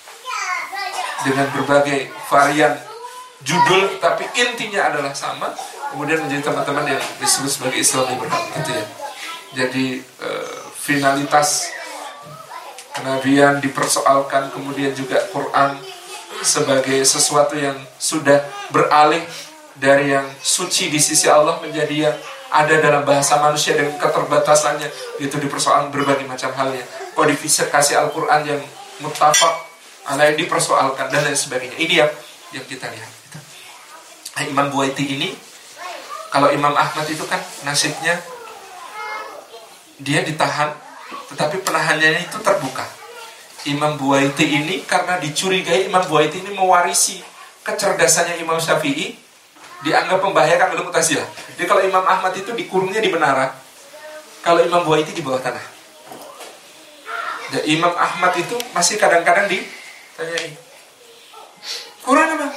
dengan berbagai varian judul, tapi intinya adalah sama, kemudian menjadi teman-teman yang disebut sebagai Islami berhak, gitu ya. Jadi finalitas kenabian dipersoalkan, kemudian juga Quran sebagai sesuatu yang sudah beralih dari yang suci di sisi Allah menjadi yang ada dalam bahasa manusia dengan keterbatasannya, itu dipersoalkan berbagai macam halnya. Kodifikasi Al-Quran yang muttafaq alaih dipersoalkan dan lain sebagainya. Ini yang kita lihat. Nah, Imam Buwaiti ini, kalau Imam Ahmad itu kan nasibnya dia ditahan, tetapi penahanannya itu terbuka. Imam Buwaiti ini karena dicurigai Imam Buwaiti ini mewarisi kecerdasannya Imam Syafi'i, dianggap membahayakan oleh Mu'tazilah. Jadi kalau Imam Ahmad itu dikurungnya di menara, kalau Imam Buwaiti di bawah tanah. Dan Imam Ahmad itu masih kadang-kadang ditanyain, Quran apa?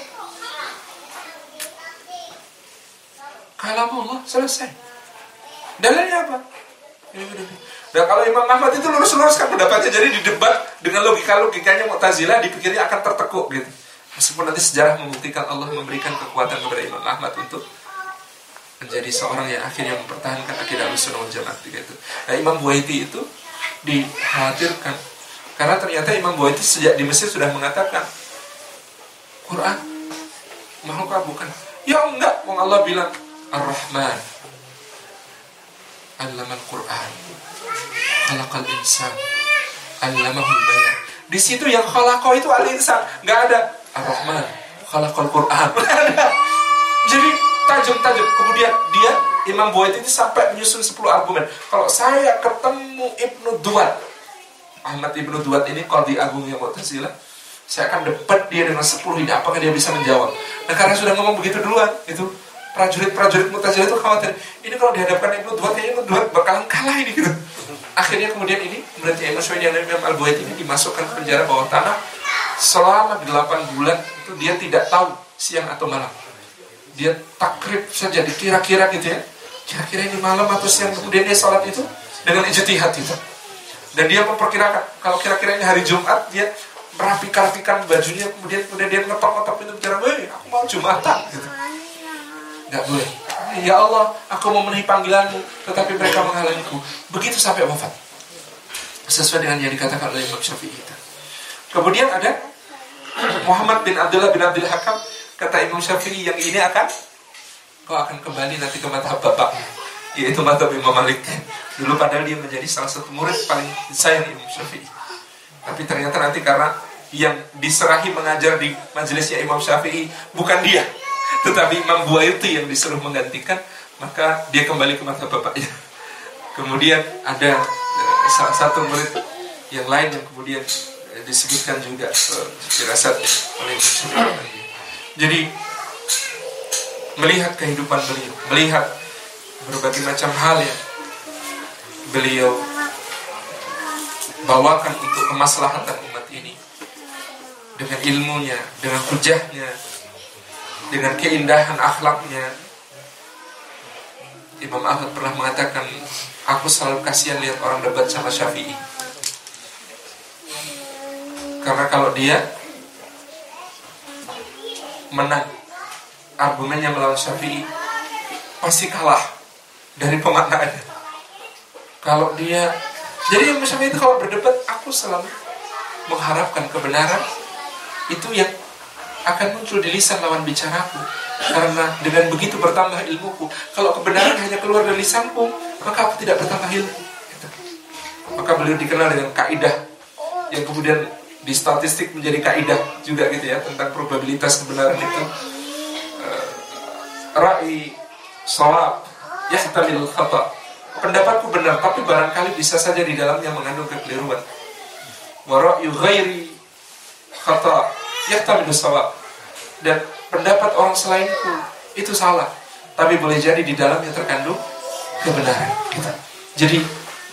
Kalamullah, selesai. Dalilnya apa? Dan kalau Imam Ahmad itu lurus-luruskan pendapatnya, jadi di debat dengan logikanya Mu'tazilah dipikirnya akan tertekuk gitu. Meskipun nanti sejarah membuktikan Allah memberikan kekuatan kepada Imam Ahmad untuk menjadi seorang yang akhirnya mempertahankan akidah Ahlussunnah wal Jamaah gitu. Nah, Imam Buwaiti itu dikhawatirkan karena ternyata Imam Buwaiti sejak di Mesir sudah mengatakan Quran makhluk bukan. Ya enggak, wong Allah bilang Ar-Rahman Allamal Quran Khalaqal insan Allamahul bayan. Di situ yang khalaqah itu al-insan, enggak ada Ar-Rahman Khalaqal Quran. Jadi tajam-tajam. Kemudian dia Imam Buwaiti itu sampai menyusun 10 argumen. Kalau saya ketemu Ibnu Duwad, Ahmad Ibnu Duwad ini qadhi agung yang Mu'tazilah, saya akan debat dia dengan 10 ini, apakah dia bisa menjawab. Nah, karena sudah ngomong begitu duluan, itu prajurit-prajurit Mu'tazilah itu khawatir, ini kalau dihadapkan Ibnu Duwad, Ibnu Duwad bakalan kalah ini gitu. Akhirnya kemudian ini berarti Imam Syafi'i dan Imam Al-Buwaiti ini dimasukkan ke penjara bawah tanah selama 8 bulan. Itu dia tidak tahu siang atau malam. Dia takrib saja, dikira-kira gitu ya, kira-kira ini malam atau siang, kemudian dia sholat itu dengan ijtihad itu. Dan dia memperkirakan kalau kira-kira ini hari Jumat, dia merapikan bajunya, kemudian dia ngetok-ngetok pintu bicara, weh aku mau Jumatan gitu. Nggak boleh. Ya Allah, aku memenuhi panggilanmu, tetapi mereka menghalangiku. Begitu sampai wafat. Sesuai dengan yang dikatakan oleh Imam Syafi'i kita. Kemudian ada Muhammad bin Abdullah bin Abdul Hakam. Kata Imam Syafi'i, yang ini kau akan kembali nanti ke mazhab bapaknya, yaitu mazhab Imam Malik. Dulu padahal dia menjadi salah satu murid paling disayang Imam Syafi'i. Tapi ternyata nanti karena yang diserahi mengajar di majelisnya Imam Syafi'i bukan dia, tetapi Imam Buaiti yang disuruh menggantikan, maka dia kembali ke mazhab bapaknya. Kemudian ada salah satu murid yang lain yang kemudian disebutkan juga firasatnya oleh Imam Syafi'i. Jadi melihat kehidupan beliau, melihat berbagai macam hal yang beliau bawakan untuk kemaslahatan umat ini, dengan ilmunya, dengan hujahnya, dengan keindahan akhlaknya. Imam Ahmad pernah mengatakan, aku selalu kasihan lihat orang debat sama Syafi'i, karena kalau dia menang argumennya melawan Syafi'i, pasti kalah dari pemaknaannya. Kalau dia, jadi Imam Syafi'i itu kalau berdebat, aku selalu mengharapkan kebenaran itu yang akan muncul di lisan lawan bicaraku, karena dengan begitu bertambah ilmuku. Kalau kebenaran hanya keluar dari lisanku, maka aku tidak bertambah ilmu. Maka beliau dikenal dengan kaidah yang kemudian di statistik menjadi kaidah juga gitu ya, tentang probabilitas kebenaran itu. Ra'i shawab yahtamil khata. Pendapatku benar, tapi barangkali bisa saja di dalamnya mengandung kekeliruan. Wa ra'yu ghairi khata yahtamil shawab. Dan pendapat orang selainku itu salah, tapi boleh jadi di dalamnya terkandung kebenaran. Jadi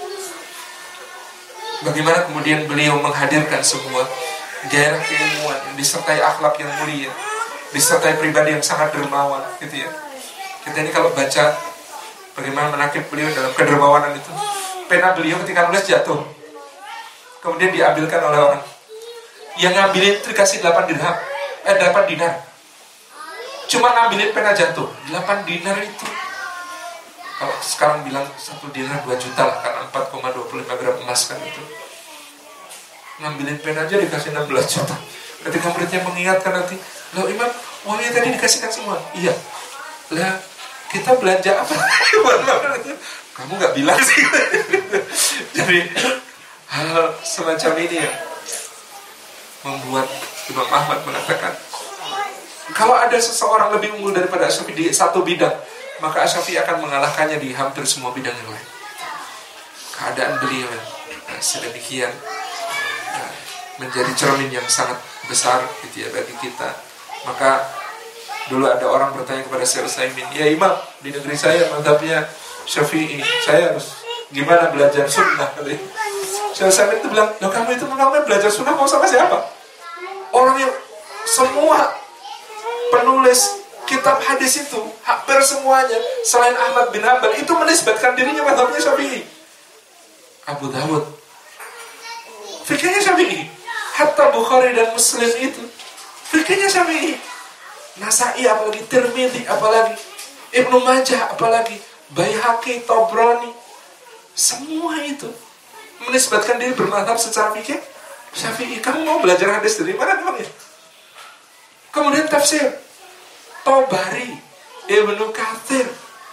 bagaimana kemudian beliau menghadirkan sebuah gairah keilmuan yang disertai akhlak yang mulia, disertai pribadi yang sangat dermawan gitu ya. Kita ini kalau baca bagaimana menakib beliau dalam kedermawanan itu, pena beliau ketika nulis jatuh, kemudian diambilkan oleh orang yang ngambilin itu dikasih 8 dinar. Cuma ngambilin pena jatuh 8 dinar itu, kalau sekarang bilang 1 dinar 2 juta lah, karena 4,25 gram emas kan itu. Ngambilin pena aja dikasih 16 juta. Ketika muridnya mengingatkan nanti, loh Imam, uangnya tadi dikasihkan semua. Iya. Lah, kita belanja apa? Kamu gak bilang sih. Jadi hal semacam ini ya membuat Imam Ahmad mengatakan, kalau ada seseorang lebih unggul daripada Asy-Syafi'i di satu bidang, maka Asy-Syafi'i akan mengalahkannya di hampir semua bidang yang lain. Keadaan beliau sedemikian menjadi cermin yang sangat besar gitu ya bagi kita. Maka dulu ada orang bertanya kepada Syekh Utsaimin, ya Imam, di negeri saya mazhabnya Syafi'i, saya harus gimana belajar sunnah? Syekh Utsaimin itu bilang, loh kamu itu mengenai belajar sunnah mau sama siapa? Orang yang semua penulis kitab hadis itu hampir semuanya selain Ahmad bin Hanbal itu menisbatkan dirinya mazhabnya Syafi'i. Abu Dawud fikihnya Syafi'i, hatta Bukhari dan Muslim itu fikihnya Syafi'i. Nasai apalagi, Tirmidzi apalagi, Ibnu Majah apalagi, Baihaqi, Tabrani, semua itu menisbatkan diri bermadzhab secara fikih Syafi'i. Kamu mau belajar hadis dari mana memang ya? Kemudian tafsir Tabari, Ibnu Katsir,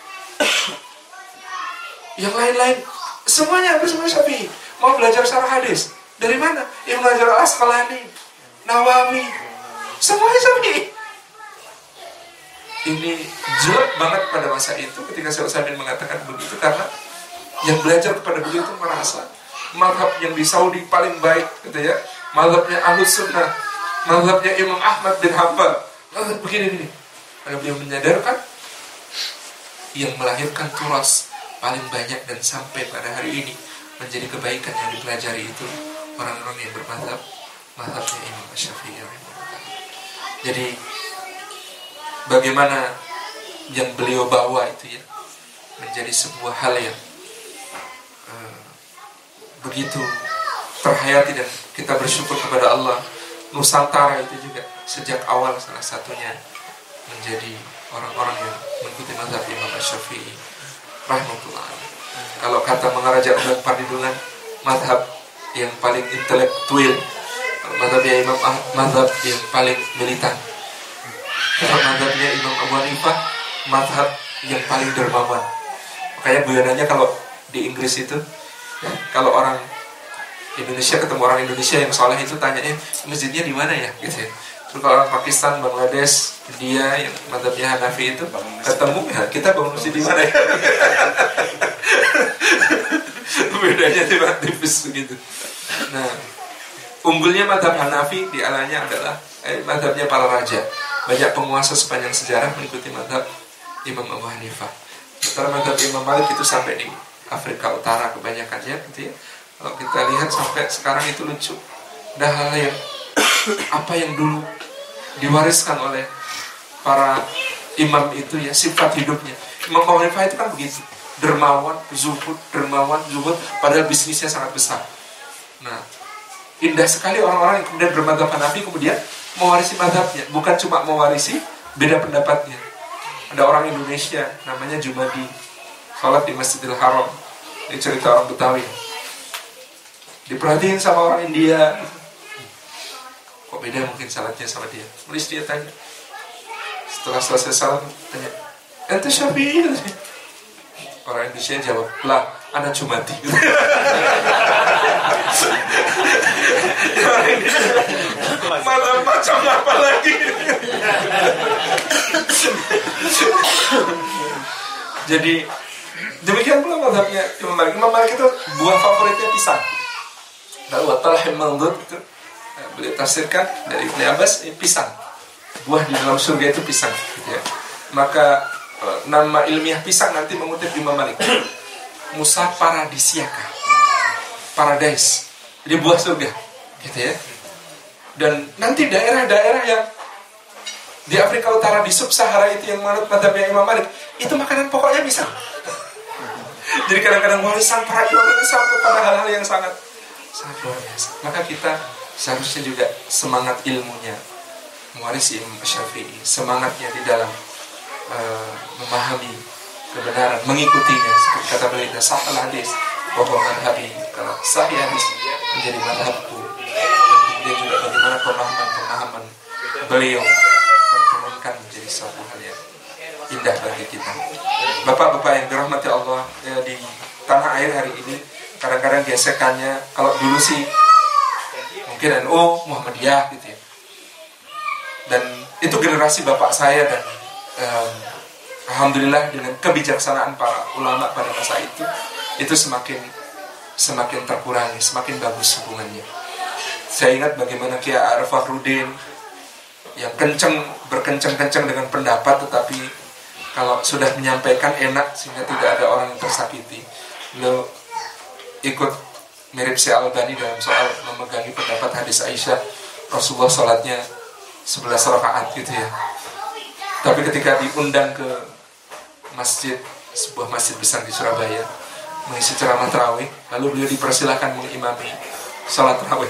yang lain-lain, semuanya bersama Syafi'i. Mau belajar syarah hadis dari mana? Ibnu Hajar Al-Asqalani, Nawawi, semuanya Syafi'i. Ini jelek banget pada masa itu ketika Syekh Utsaimin mengatakan begitu, karena yang belajar kepada beliau itu merasa mazhab yang di Saudi paling baik gitu ya, mazhabnya Ahlus Sunnah, mazhabnya Imam Ahmad bin Hanbal, mazhab begini. Karena beliau menyadarkan yang melahirkan turas paling banyak dan sampai pada hari ini menjadi kebaikan yang dipelajari itu orang-orang yang bermazhab mazhabnya Imam Syafi'i. Jadi bagaimana yang beliau bawa itu ya menjadi sebuah hal yang begitu terhayati, dan kita bersyukur kepada Allah. Nusantara itu juga sejak awal salah satunya menjadi orang-orang yang mengikuti mazhab Imam Syafi'i rahimahullah. Kalau kata Mangaraja Undang Parindungan, mazhab yang paling intelektual, mazhabnya Imam mazhab yang paling militan. Kalau mazhabnya Imam Abu Hanifah, mazhab yang paling dermawan. Makanya guyonannya kalau di Inggris itu, kalau orang Indonesia ketemu orang Indonesia yang soleh itu tanyanya masjidnya di mana ya, gitu ya. Terus kalau orang Pakistan, Bangladesh, India yang mazhabnya Hanafi itu ketemu, ya kita bangun masjid di mana ya? Bedanya tidak tipis begitu. Nah, unggulnya mazhab Hanafi di alanya adalah mazhabnya para raja. Banyak penguasa sepanjang sejarah mengikuti mazhab Imam Abu Hanifah. Sementara mazhab Imam Malik itu sampai di Afrika Utara kebanyakannya, gitu ya. Kalau kita lihat sampai sekarang itu lucu. Ada hal yang apa yang dulu diwariskan oleh para imam itu ya, sifat hidupnya. Imam Abu Hanifah itu kan begitu, dermawan, zuhud, padahal bisnisnya sangat besar. Nah, indah sekali orang-orang yang kemudian bermadzhab Hanafi kemudian mewarisi mazhabnya, bukan cuma mewarisi beda pendapatnya. Ada orang Indonesia namanya Jumadi, sholat di Masjidil Haram. Ini cerita orang Betawi. Diperhatiin sama orang India. Kok beda mungkin salatnya sama dia? Terus dia tanya. Setelah selesai salat tanya, "Ente Syafi'i?" Orang Indonesia jawab, "Lah, ana Jumadi." Macam apa lagi? Jadi demikian pula mazhabnya Imam Malik. Imam Malik itu buah favoritnya pisang. Lalu Talhim Mandud itu beliau tafsirkan dari Ibnu Abbas, pisang. Buah di dalam surga itu pisang, gitu ya. Maka nama ilmiah pisang nanti mengutip Imam Malik, Musa paradisiaka, paradise, jadi buah surga, gitu ya. Dan nanti daerah-daerah yang di Afrika Utara, di Sub-Sahara itu yang menurut mazhabnya Imam Malik, itu makanan pokoknya pisang. Jadi kadang-kadang warisan para ulama sampai pada hal-hal yang sangat luar biasa. Maka kita seharusnya juga semangat ilmunya mewarisi Imam Syafi'i, semangatnya di dalam memahami kebenaran, mengikutinya. Seperti kata beliau, sahal hadis bahwa madhabi, kalau sahih hadis menjadi madhabku. Dan kemudian juga bagaimana pemahaman beliau terturunkan menjadi suatu hal yang indah bagi kita. Bapak-bapak yang dirahmati Allah, ya, di tanah air hari ini kadang-kadang gesekannya, kalau dulu sih mungkin NU, Muhammadiyah gitu ya. Dan itu generasi bapak saya, dan alhamdulillah dengan kebijaksanaan para ulama pada masa itu semakin terkurangi, semakin bagus hubungannya. Saya ingat bagaimana Kiai Arif Fakhruddin yang berkencang-kencang dengan pendapat, tetapi kalau sudah menyampaikan enak sehingga tidak ada orang yang tersakiti. Beliau ikut mirip Syekh Albani dalam soal memegangi pendapat hadis Aisyah, Rasulullah sholatnya 11 rakaat gitu ya. Tapi ketika diundang ke masjid, sebuah masjid besar di Surabaya, mengisi ceramah tarawih, lalu beliau dipersilakan mengimami sholat tarawih.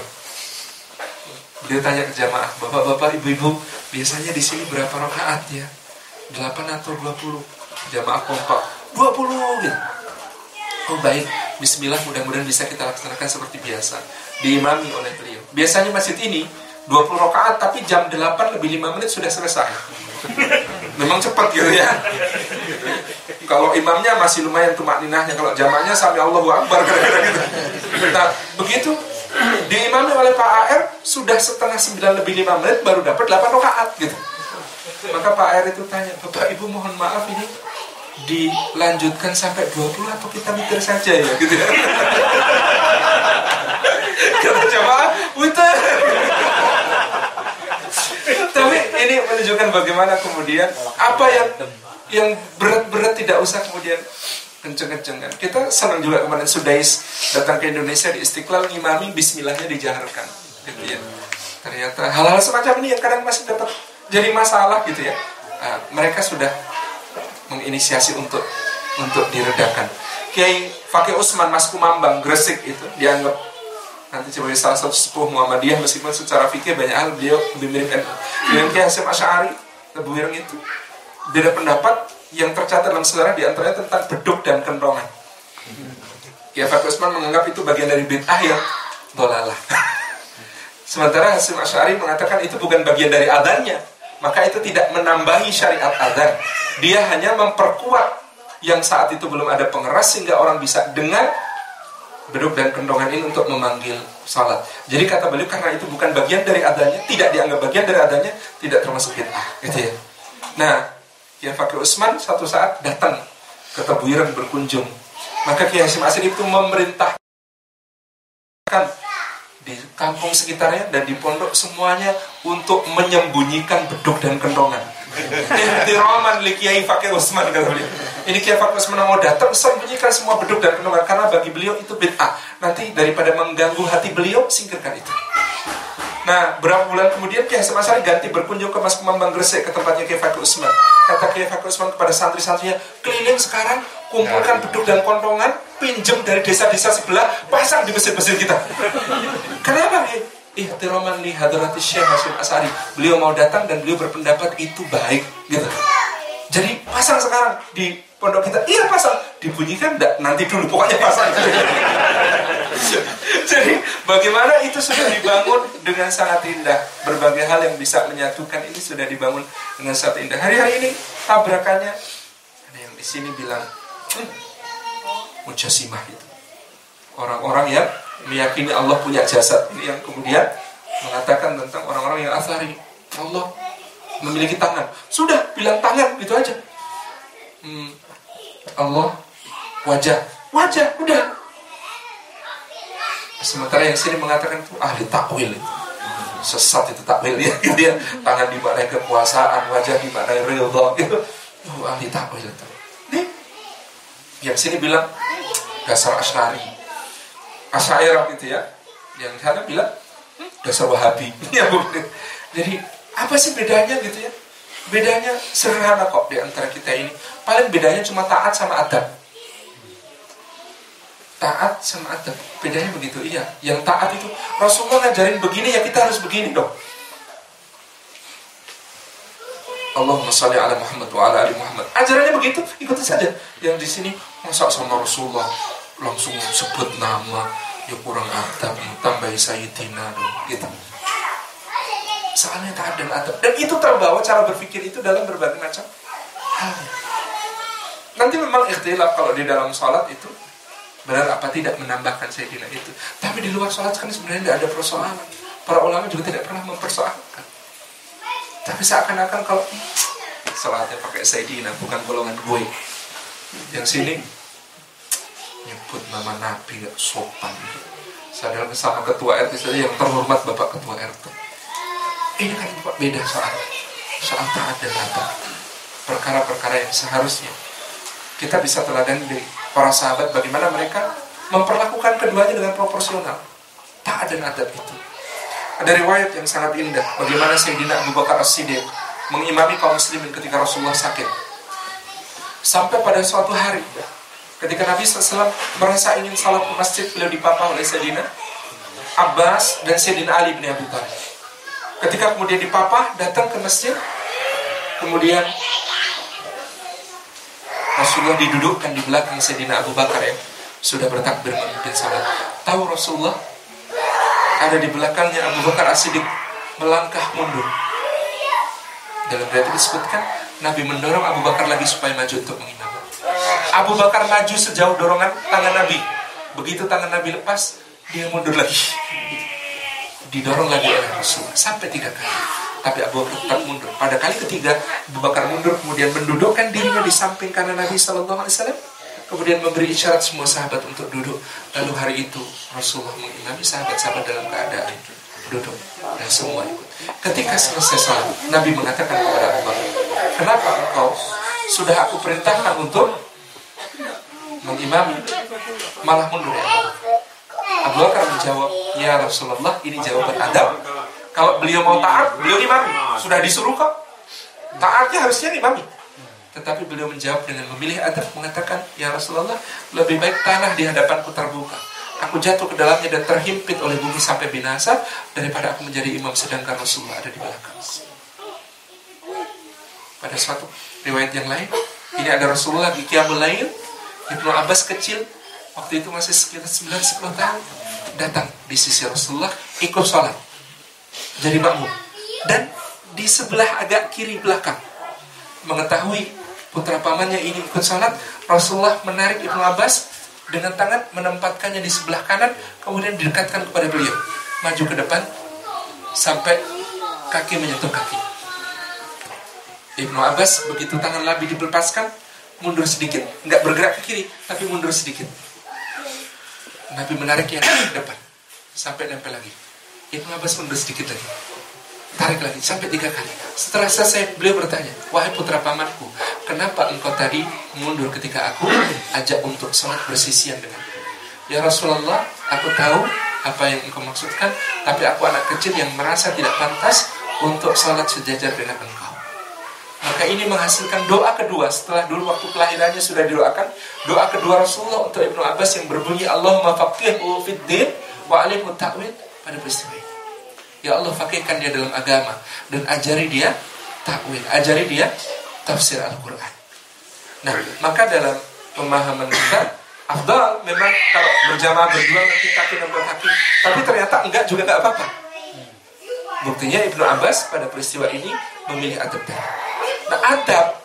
Beliau tanya ke jamaah, "Bapak-bapak, ibu-ibu, biasanya di sini berapa rakaat ya? 8 atau 20? Jamaah kompak, 20 gitu. Oh baik, bismillah, mudah-mudahan bisa kita laksanakan seperti biasa. Diimami oleh beliau. Biasanya masjid ini 20 rakaat, tapi jam 8 lebih 5 menit sudah selesai. Memang cepat gitu ya. Kalau imamnya masih lumayan tumak ninahnya, kalau jamaahnya sampai Allahu Akbar kira-kira gitu. Nah, begitu diimami oleh Pak AR, sudah setengah 9 lebih 5 menit baru dapat 8 rakaat gitu. Maka Pak AR itu tanya, "Bapak Ibu mohon maaf, ini dilanjutkan sampai 20 atau kita mikir saja ya?" Gitu ya. Kata jamaah, "Witir." Tapi ini menunjukkan bagaimana kemudian apa yang berat-berat tidak usah kemudian kenceng-kencengan. Kita senang juga kemarin Sudais datang ke Indonesia di Istiqlal, ngimami bismillahnya dijaharkan gitu ya. Ternyata hal-hal semacam ini yang kadang masih dapat jadi masalah gitu ya. Mereka sudah menginisiasi untuk diredakan. Kiai Fakih Usman Mas Kumambang Gresik itu dianggap nanti sebagai salah satu sepuh Muhammadiyah, meskipun secara fikih banyak hal beliau lebih mirip NU. Dengan Kiai Hasyim Asy'ari Tebuireng itu beda pendapat yang tercatat dalam sejarah di antaranya tentang beduk dan kentongan. Kiai Fakih Utsman menganggap itu bagian dari bid'ah yang dhalalah. Sementara Hasyim Asy'ari mengatakan itu bukan bagian dari adzannya, maka itu tidak menambahi syariat adzan. Dia hanya memperkuat yang saat itu belum ada pengeras sehingga orang bisa dengar beduk dan kentongan ini untuk memanggil salat. Jadi kata beliau karena itu bukan bagian dari adzannya, tidak dianggap bagian dari adzannya, tidak termasuk bid'ah, gitu ya. Nah, Kiai Fakih Utsman suatu saat datang ke Tebuireng berkunjung. Maka Kiai Hasyim Asy'ari itu memerintahkan di kampung sekitarnya dan di pondok semuanya untuk menyembunyikan beduk dan kentongan. Ihtiraman li Kiai Fakih Utsman, kata beliau. Ini Kiai Fakih Utsman mau datang, sembunyikan semua beduk dan kentongan karena bagi beliau itu bid'ah. Nanti daripada mengganggu hati beliau, singkirkan itu. Nah, berapa bulan kemudian Kiai Hasyim Asy'ari ganti berkunjung ke Mas Kemambang Gresik ke tempatnya Kiai Fakih Utsman. Kata Kiai Fakih Utsman kepada santri-santrinya, keliling sekarang, kumpulkan beduk dan kentongan, pinjem dari desa-desa sebelah, pasang di masjid-masjid kita. Kenapa? Ihtiraman li hadrati Syekh Hasyim Asy'ari. Beliau mau datang dan beliau berpendapat itu baik, gitu. Jadi pasang sekarang di pondok kita. Iya pasang. Dibunyikan enggak? Nanti dulu, pokoknya pasang. Jadi bagaimana itu sudah dibangun dengan sangat indah. Berbagai hal yang bisa menyatukan ini sudah dibangun dengan sangat indah. Hari-hari ini tabrakannya ada yang di sini bilang Mujassimah itu. Orang-orang yang meyakini Allah punya jasad. Ini yang kemudian mengatakan tentang orang-orang yang Atsari. Allah memiliki tangan. Sudah bilang tangan gitu aja. Allah wajah, udah. Sementara yang sini mengatakan itu ahli takwil, sesat itu takwil ya, gitu ya. Tangan dimaknai kekuasaan, wajah dimaknai ridha, gitu. Ahli takwil itu. Nih, yang sini bilang dasar Asy'ari, Asy'ariyah gitu ya. Yang sana bilang dasar Wahabi. Ya, jadi apa sih bedanya gitu ya? Bedanya sederhana kok di antara kita ini. Paling bedanya cuma taat sama adab. Taat sama adab. Bedanya begitu, iya. Yang taat itu Rasulullah ngajarin begini, ya kita harus begini dong. Allahumma shalli ala Muhammad wa ala ali Muhammad. Ajarannya begitu, ikuti saja. Yang di sini masa sama Rasulullah langsung sebut nama, ya kurang adab, tambahi sayyidina dong, gitu. Soalnya taat dan adab. Dan itu terbawa cara berpikir itu dalam berbagai macam hal. Nanti memang ikhtilaf kalau di dalam sholat itu benar apa tidak menambahkan sayyidina itu. Tapi di luar sholat kan sebenarnya tidak ada persoalan. Para ulama juga tidak pernah mempersoalkan. Tapi seakan-akan kalau sholatnya pakai sayyidina, bukan golongan gue. Yang sini nyebut nama Nabi gak sopan. Sadar sama ketua RT saja yang terhormat Bapak Ketua RT. Ini kan beda soal taat dan adab. Perkara-perkara yang seharusnya kita bisa teladan dari para sahabat bagaimana mereka memperlakukan keduanya dengan proporsional. Taat dan adab itu. Ada riwayat yang sangat indah bagaimana Sayyidina Abu Bakar As-Siddiq mengimami kaum muslimin ketika Rasulullah sakit. Sampai pada suatu hari ketika Nabi SAW merasa ingin salat ke masjid, beliau dipapah oleh Sayyidina Abbas dan Sayyidina Ali bin Abi Thalib. Ketika kemudian dipapah, datang ke masjid, kemudian Rasulullah didudukkan di belakang Sayyidina Abu Bakar yang sudah bertakbir memimpin salat. Tahu Rasulullah ada di belakangnya Abu Bakar As-Siddiq melangkah mundur. Dalam riwayat disebutkan Nabi mendorong Abu Bakar lagi supaya maju untuk mengimam. Abu Bakar maju sejauh dorongan tangan Nabi. Begitu tangan Nabi lepas, dia mundur lagi. Didorong lagi oleh Rasulullah sampai 3 kali. Tapi Abu Bakar tetap mundur. Pada kali ketiga, Abu Bakar mundur kemudian mendudukkan dirinya di samping kanan Nabi SAW. Kemudian memberi isyarat semua sahabat untuk duduk. Lalu hari itu Rasulullah mengimami sahabat-sahabat dalam keadaan duduk dan semua ikut. Ketika selesai salat, Nabi mengatakan kepada Abu Bakar, "Kenapa engkau sudah aku perintahkan untuk mengimami malah mundur ya?" Abu Bakar menjawab, "Ya Rasulullah, ini jawaban adab. Kalau beliau mau taat, beliau imami. Sudah disuruh kok. Taatnya harusnya imami." Tetapi beliau menjawab dengan memilih adab, mengatakan, "Ya Rasulullah, lebih baik tanah di hadapanku terbuka. Aku jatuh ke dalamnya dan terhimpit oleh bumi sampai binasa daripada aku menjadi imam sedangkan Rasulullah ada di belakang." pada suatu riwayat yang lain, ini ada Rasulullah di Qiyamul Lail. Ibnu Abbas kecil, waktu itu masih sekitar 9-10 tahun, datang di sisi Rasulullah, ikut sholat, jadi makmum. Dan di sebelah agak kiri belakang, mengetahui putra pamannya ini ikut sholat, Rasulullah menarik Ibnu Abbas dengan tangan, menempatkannya di sebelah kanan, kemudian didekatkan kepada beliau, maju ke depan sampai kaki menyentuh kaki. Ibnu Abbas begitu tangan Nabi dilepaskan, mundur sedikit, nggak bergerak ke kiri, tapi mundur sedikit. Nabi menariknya ke depan sampai nempel lagi. Ibnu Abbas mundur sedikit lagi, tarik lagi sampai 3 kali. Setelah selesai, beliau bertanya, wahai putra pamanku, kenapa engkau tadi mundur ketika aku ajak untuk sholat bersisian denganku? Ya Rasulullah, aku tahu apa yang engkau maksudkan, tapi aku anak kecil yang merasa tidak pantas untuk sholat sejajar dengan engkau. Maka ini menghasilkan doa kedua. Setelah dulu waktu kelahirannya sudah didoakan, doa kedua Rasulullah untuk Ibnu Abbas yang berbunyi, Allahumma faqihhu fid din wa alimhu ta'wil, pada peristiwa ini. Ya Allah, faqihkan dia dalam agama dan ajari dia ta'wil, ajari dia tafsir Al-Quran. Nah, maka dalam pemahaman kita, afdal memang kalau berjamaah berdua nanti kaki nempel kaki, tapi ternyata enggak juga enggak apa-apa. Buktinya Ibnu Abbas pada peristiwa ini memilih adab. Nah, adab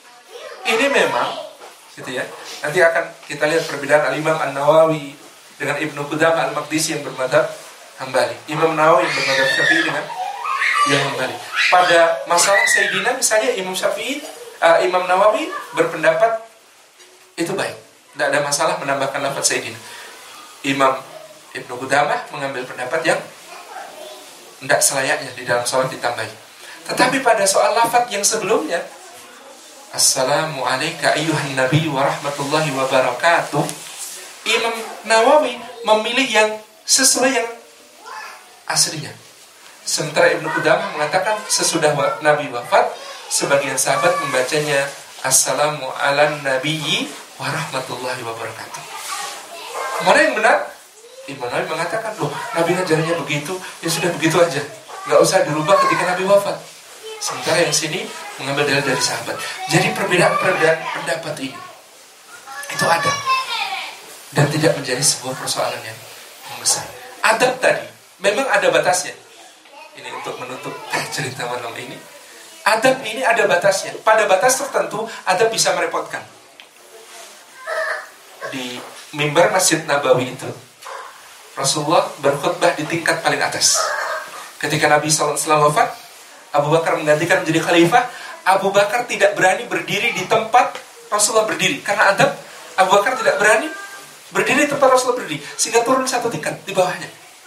ini memang gitu ya. Nanti akan kita lihat perbedaan Al-Imam An-Nawawi dengan Ibnu Qudamah Al-Maqdisi yang bermadzhab Hambali, Imam Nawawi yang bermadzhab Syafi'i dengan yang Hambali. Pada masalah Sayyidina misalnya Imam Nawawi berpendapat itu baik, tidak ada masalah menambahkan lafaz Sayyidina. Imam Ibnu Qudamah mengambil pendapat yang tidak selayaknya di dalam sholat ditambahi. Tetapi pada soal lafaz yang sebelumnya, Assalamu alayka ayyuhan nabi wa rahmatullahi wa barakatuh, Imam Nawawi memilih yang sesuai yang aslinya. Sementara Ibnu Qudamah mengatakan sesudah Nabi wafat, sebagian sahabat membacanya Assalamu ala nabiyyi wa rahmatullahi wa barakatuh. Mana yang benar? Imam Nawawi mengatakan, loh, Nabi ngajarnya begitu, ya sudah begitu aja, nggak usah dirubah ketika Nabi wafat. Sementara yang sini mengambil dalil dari sahabat. Jadi perbedaan pendapat ini itu ada dan tidak menjadi sebuah persoalan yang besar. Adab tadi memang ada batasnya. Ini untuk menutup cerita malam ini. Adab ini ada batasnya. Pada batas tertentu adab bisa merepotkan. Di mimbar Masjid Nabawi itu Rasulullah berkhutbah di tingkat paling atas. Ketika Nabi SAW wafat, Abu Bakar menggantikan menjadi khalifah. Abu Bakar tidak berani berdiri di tempat Rasulullah berdiri, karena adab Abu Bakar tidak berani berdiri di tempat Rasulullah berdiri, sehingga turun 1 tingkat di bawahnya.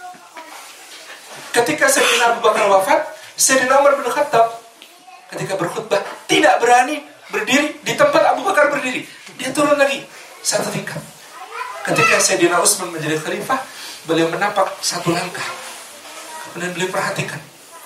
Ketika Sayyidina Abu Bakar wafat, Sayyidina Umar bin Khattab ketika berkhutbah tidak berani berdiri di tempat Abu Bakar berdiri, dia turun lagi 1 tingkat. Ketika Sayyidina Utsman menjadi khalifah, beliau menapak 1 langkah, kemudian beliau perhatikan,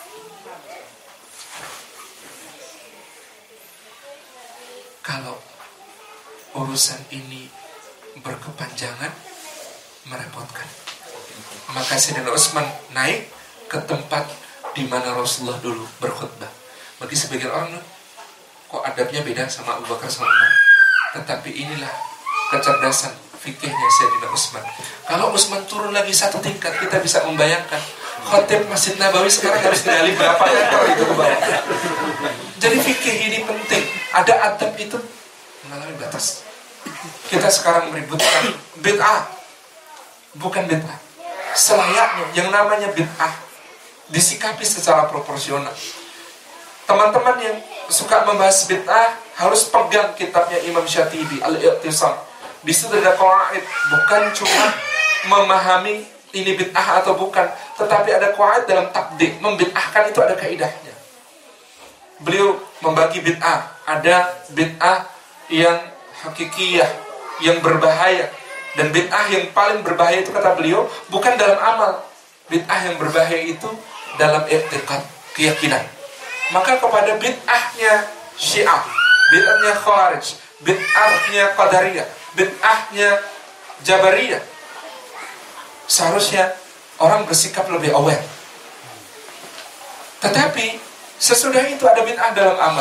kalau urusan ini berkepanjangan, merepotkan. Maka Sayyidina Utsman naik ke tempat di mana Rasulullah dulu berkhutbah. Bagi sebagian orang, kok adabnya beda sama Abu Bakar sama Umar. Tetapi inilah kecerdasan fikihnya Sayyidina Utsman. Kalau Utsman turun lagi 1 tingkat, kita bisa membayangkan khotib Masjid Nabawi sekarang harus gali berapa meter itu ke bawah. Jadi fikih ini penting. Ada adab itu mengalami batas. Kita sekarang meributkan bid'ah, bukan bid'ah. Selayaknya yang namanya bid'ah disikapi secara proporsional. Teman-teman yang suka membahas bid'ah harus pegang kitabnya Imam Syatibi Al-I'tisam. Di situ ada qawaid, bukan cuma memahami ini bid'ah atau bukan, tetapi ada qawaid dalam tabdik. Membid'ahkan itu ada kaidahnya. Beliau membagi bid'ah, ada bid'ah yang hakikiyah, yang berbahaya, dan bid'ah yang paling berbahaya itu kata beliau bukan dalam amal. Bid'ah yang berbahaya itu dalam i'tiqad, keyakinan. Maka kepada bid'ahnya Syiah, bid'ahnya Khawarij, bid'ahnya Qadariyah, bid'ahnya Jabariyah, seharusnya orang bersikap lebih aware. Tetapi sesudah itu ada bid'ah dalam amal.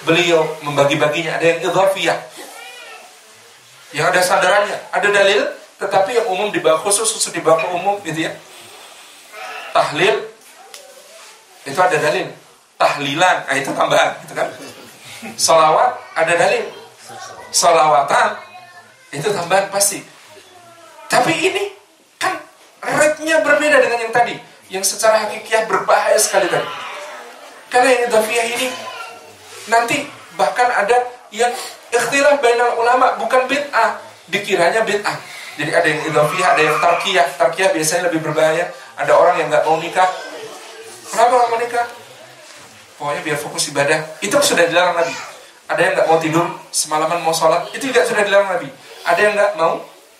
beliau membagi-baginya, ada yang idhafiyah, yang ada sandarannya, ada dalil, tetapi yang umum dibawa khusus dibawa ke umum gitu ya. Tahlil itu ada dalil, tahlilan, itu tambahan gitu kan. Sholawat ada dalil, sholawatan itu tambahan pasti. Tapi ini kan rate-nya berbeda dengan yang tadi, yang secara hakikiah berbahaya sekali tadi. Karena yang idhafiyah ini nanti bahkan ada yang ikhtilaf bainal ulama, bukan bid'ah, dikiranya bid'ah. Jadi ada yang idhafiyah, ada yang tarkiyah. Tarkiyah biasanya lebih berbahaya. Ada orang yang nggak mau nikah. Kenapa nggak mau nikah? Pokoknya biar fokus ibadah. Itu sudah dilarang Nabi. Ada yang nggak mau tidur semalaman mau sholat, itu juga sudah dilarang Nabi. Ada yang nggak mau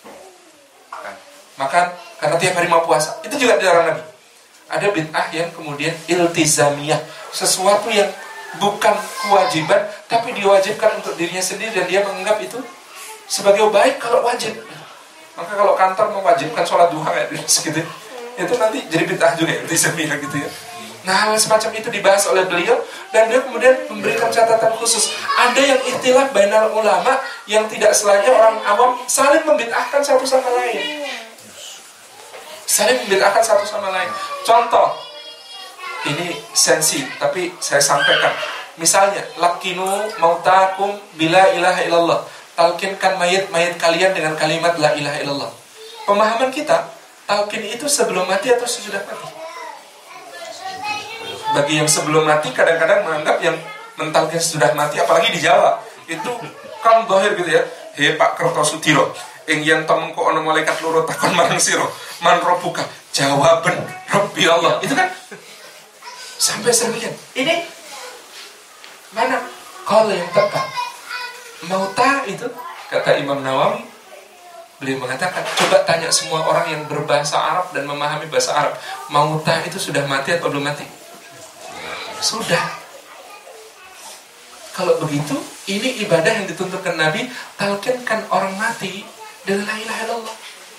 makan karena tiap hari mau puasa, itu juga dilarang Nabi. Ada bid'ah yang kemudian iltizamiyah, sesuatu yang bukan kewajiban tapi diwajibkan untuk dirinya sendiri dan dia menganggap itu sebagai baik kalau wajib. Maka kalau kantor mewajibkan sholat duha kayak gitu, itu nanti jadi bid'ah juga, iltizamiyah gitu ya. Nah, hal semacam itu dibahas oleh beliau dan beliau kemudian memberikan catatan khusus. Ada yang ikhtilaf bainal ulama yang tidak selayaknya orang awam saling membid'ahkan satu sama lain. Saling membid'ahkan satu sama lain. Contoh, ini sensi, tapi saya sampaikan. Misalnya, lakinu mautakum bila ilaha illallah. Talkinkan mayit-mayit kalian dengan kalimat la ilaha illallah. Pemahaman kita, talkin itu sebelum mati atau sesudah mati? Bagi yang sebelum mati kadang-kadang menganggap yang mentalkin sudah mati, apalagi di Jawa itu kan dohir gitu ya. He Pak Kertosudiro, yang temen ko ono malaikat loro takon marang siro, man robuka, jawaban Rabbi Allah. Itu kan sampai sedemikian. Ini mana kalau yang tepat? Mauta itu kata Imam Nawawi, beliau mengatakan, coba tanya semua orang yang berbahasa Arab dan memahami bahasa Arab, mauta itu sudah mati atau belum mati? Sudah. Kalau begitu, ini ibadah yang dituntutkan Nabi, talkinkan orang mati dengan la ilaha illallah.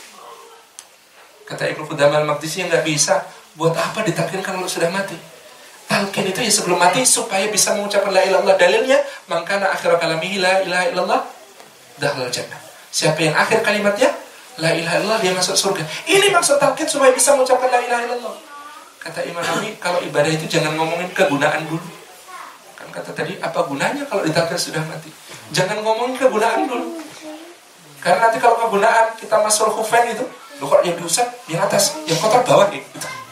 Kata Ibnu Qudamah al-Maqdisi, yang nggak bisa, buat apa ditalkinkan kalau sudah mati? Talkin itu ya sebelum mati supaya bisa mengucapkan la ilaha illallah. Dalilnya, man kana akhir kalamihi la ilaha illallah dakhala jannah. Siapa yang akhir kalimatnya la ilaha illallah, dia masuk surga. Ini maksud talkin supaya bisa mengucapkan la ilaha illallah. Kata Imam Nawawi, kalau ibadah itu jangan ngomongin kegunaan dulu. Kan kata tadi, apa gunanya kalau ditalkin sudah mati? Jangan ngomongin kegunaan dulu. Karena nanti kalau kegunaan kita masuk khufain itu, lo kok yang diusap yang atas, yang kotor bawah gitu.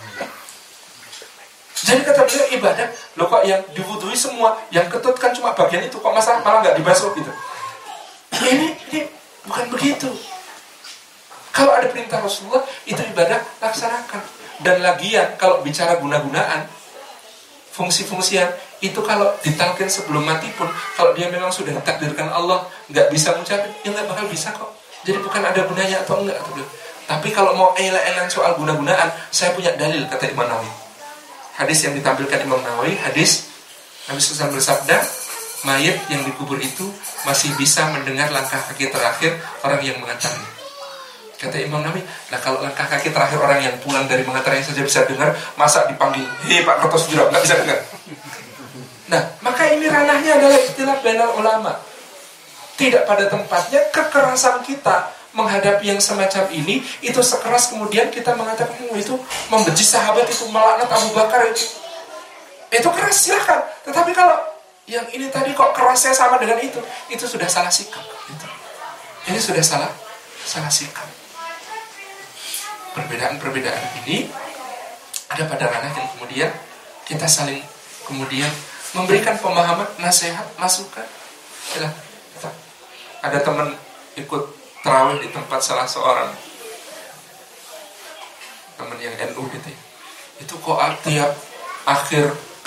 Jadi kata beliau ibadah, lo kok yang diwudui semua, yang ketut kan cuma bagian itu, kok malah nggak dibasuh gitu. Ini bukan begitu. Kalau ada perintah Rasulullah, itu ibadah laksanakan. Dan lagian kalau bicara guna-gunaan, fungsi-fungsian, itu kalau ditalkin sebelum mati pun, kalau dia memang sudah ditakdirkan Allah nggak bisa mengucapkan, ya nggak bakal bisa kok. Jadi bukan ada gunanya atau enggak. Tapi kalau mau elan soal guna-gunaan, saya punya dalil, kata Imam Nawawi. Hadis yang ditampilkan Imam Nawawi, hadis Nabi SAW bersabda, mayit yang dikubur itu masih bisa mendengar langkah kaki terakhir orang yang mengantarnya. Kata Imam Nawawi, nah kalau langkah kaki terakhir orang yang pulang dari mengantarnya saja bisa dengar, masa dipanggil, hei Pak Kertosudiro, nggak bisa dengar. Nah, maka ini ranahnya adalah ikhtilaf bainal ulama. Tidak pada tempatnya kekerasan kita menghadapi yang semacam ini, itu sekeras kemudian kita mengatakan, itu membenci sahabat, itu melaknat Abu Bakar, itu keras, silahkan. Tetapi kalau yang ini tadi kok kerasnya sama dengan itu sudah salah sikap. Ini sudah salah sikap. Perbedaan-perbedaan ini ada pada ranah yang kemudian kita saling kemudian memberikan pemahaman, nasihat, masukan. Ada teman ikut tarawih di tempat salah seorang teman yang NU gitu ya. Itu kok tiap akhir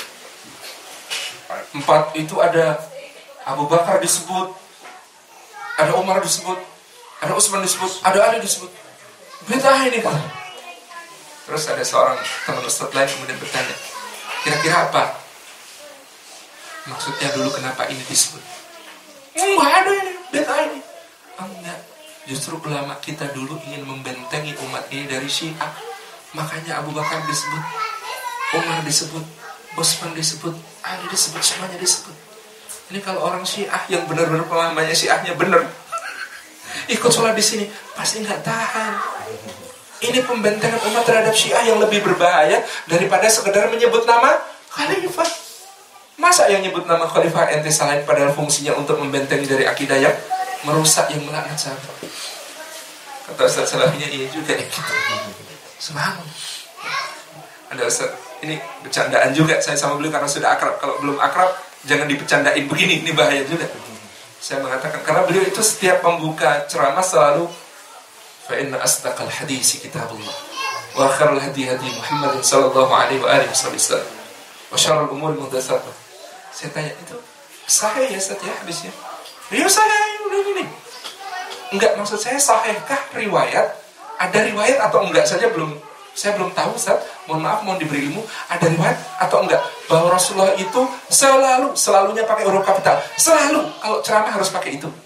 4 itu ada Abu Bakar disebut, ada Umar disebut, ada Utsman disebut, ada Ali disebut. Bid'ah ini kan. Terus ada seorang teman ustaz lain kemudian bertanya, kira-kira apa maksudnya dulu kenapa ini disebut? Enggak ada ini, bid'ah ini. Enggak, justru ulama kita dulu ingin membentengi umat ini dari Syiah. Makanya Abu Bakar disebut, Umar disebut, Utsman disebut, Ali disebut, semuanya disebut. Ini kalau orang Syiah yang benar-benar pemahamannya Syiahnya benar, ikut sholat di sini pasti nggak tahan. Ini pembentengan umat terhadap Syiah yang lebih berbahaya daripada sekedar menyebut nama khalifah. Masa yang nyebut nama khalifah ente salahin padahal fungsinya untuk membentengi dari akidah yang merusak, yang melaknat sahabat. Kata Ustaz Salafinya iya juga ya gitu. Subhanallah. Ada Ustaz, ini bercandaan juga saya sama beliau karena sudah akrab. Kalau belum akrab jangan dipecandain begini, ini bahaya juga. Saya mengatakan karena beliau itu setiap membuka ceramah selalu fa inna asdaqal hadisi kitabullah wa khairul hadi hadi Muhammadin sallallahu alaihi wa alihi wasallam wa syarrul umuri muhdatsatuhah. Saya tanya itu sahih ya Ustaz ya hadisnya? Beliau sahih ini. Enggak, maksud saya sahihkah riwayat? Ada riwayat atau enggak saja saya belum tahu Ustaz. Mohon maaf, mohon diberi ilmu. Ada riwayat atau enggak bahwa Rasulullah itu selalunya pakai huruf kapital. Selalu kalau ceramah harus pakai itu.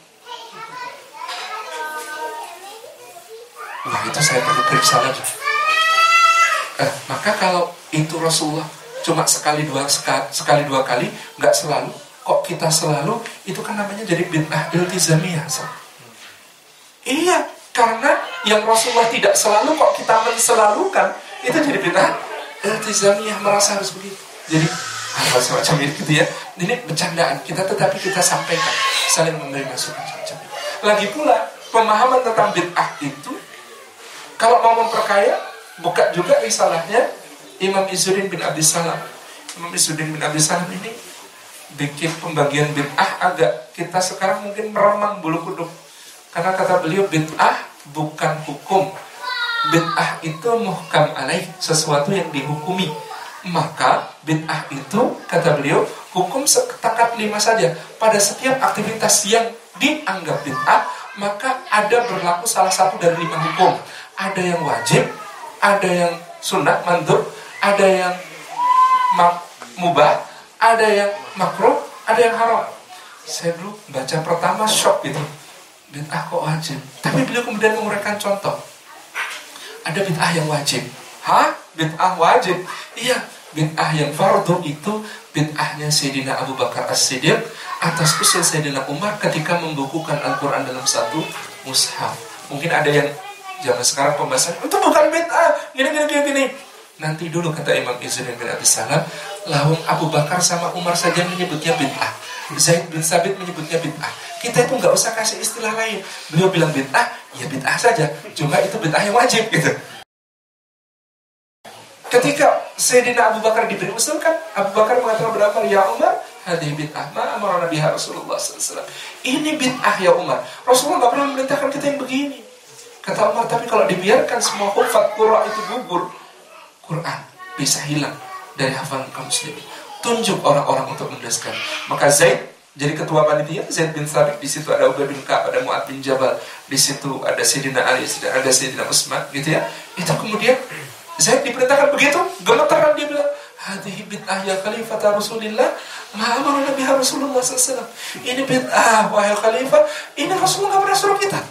Wah, itu saya perlu periksa lagi. Maka kalau itu Rasulullah cuma sekali dua kali, enggak selalu. Kok kita selalu? Itu kan namanya jadi bid'ah iltizamiyah. Iya, karena yang Rasulullah tidak selalu kok kita menselalukan, itu jadi bid'ah iltizamiyah, merasa harus begitu. Jadi hal semacam itu gitu ya. Ini bercandaan kita, tetapi kita sampaikan, saling memberi masukan semacam itu. Lagi pula pemahaman tentang bid'ah itu, kalau mau memperkaya, buka juga risalahnya Imam Izzuddin bin Abdissalam. Imam Izzuddin bin Abdissalam ini bikin pembagian bid'ah agak kita sekarang mungkin meremang bulu kuduk. Karena kata beliau bid'ah bukan hukum. Bid'ah itu muhkam alaih, sesuatu yang dihukumi. Maka bid'ah itu kata beliau hukum setakat 5 saja. Pada setiap aktivitas yang dianggap bid'ah, maka ada berlaku salah satu dari 5 hukum. Ada yang wajib, ada yang sunnah mandub, ada yang mubah, ada yang makruh, ada yang haram. Saya dulu baca pertama shock gitu. Bid'ah kok wajib? Tapi beliau kemudian menguraikan contoh. Ada bid'ah yang wajib. Hah? Bid'ah wajib? Iya, bid'ah yang fardu itu bid'ahnya Sayyidina Abu Bakar As-Siddiq atas usul Sayyidina Umar ketika membukukan Al-Quran dalam satu mushaf. Mungkin ada yang zaman sekarang pembahasan itu bukan bid'ah, gini. Nanti dulu kata Imam Izzuddin bin Abdissalam, lawang Abu Bakar sama Umar saja menyebutnya bid'ah, Zaid bin Sabit menyebutnya bid'ah. Kita itu nggak usah kasih istilah lain. Beliau bilang bid'ah, ya bid'ah saja. Cuma itu bid'ah yang wajib gitu. Ketika Sayyidina Abu Bakar diberi usul kan, Abu Bakar mengatakan berapa? Ya Umar, hadhihi bid'ah ma amara biha Rasulullah SAW. Ini bid'ah ya Umar. Rasulullah nggak pernah memerintahkan kita yang begini. Kata Umar, tapi kalau dibiarkan semua hufat Qur'an itu gugur, Quran bisa hilang dari hafalan kaum muslimin. Tunjuk orang-orang untuk menuliskan. Maka Zaid jadi ketua panitia, Zaid bin Thabit, di situ ada Ubay bin Ka'ab, ada Mu'ad bin Jabal, di situ ada Sayyidina Ali, ada Sayyidina Utsman, gitu ya. Itu kemudian Zaid diperintahkan begitu, gemetaran dia bilang, hadhihi bid'ah ya khalifah Rasulillah, ma amara biha Rasulullah sallallahu alaihi wasallam. Ini bid'ah wahai khalifah, ini Rasulullah enggak pernah suruh kita.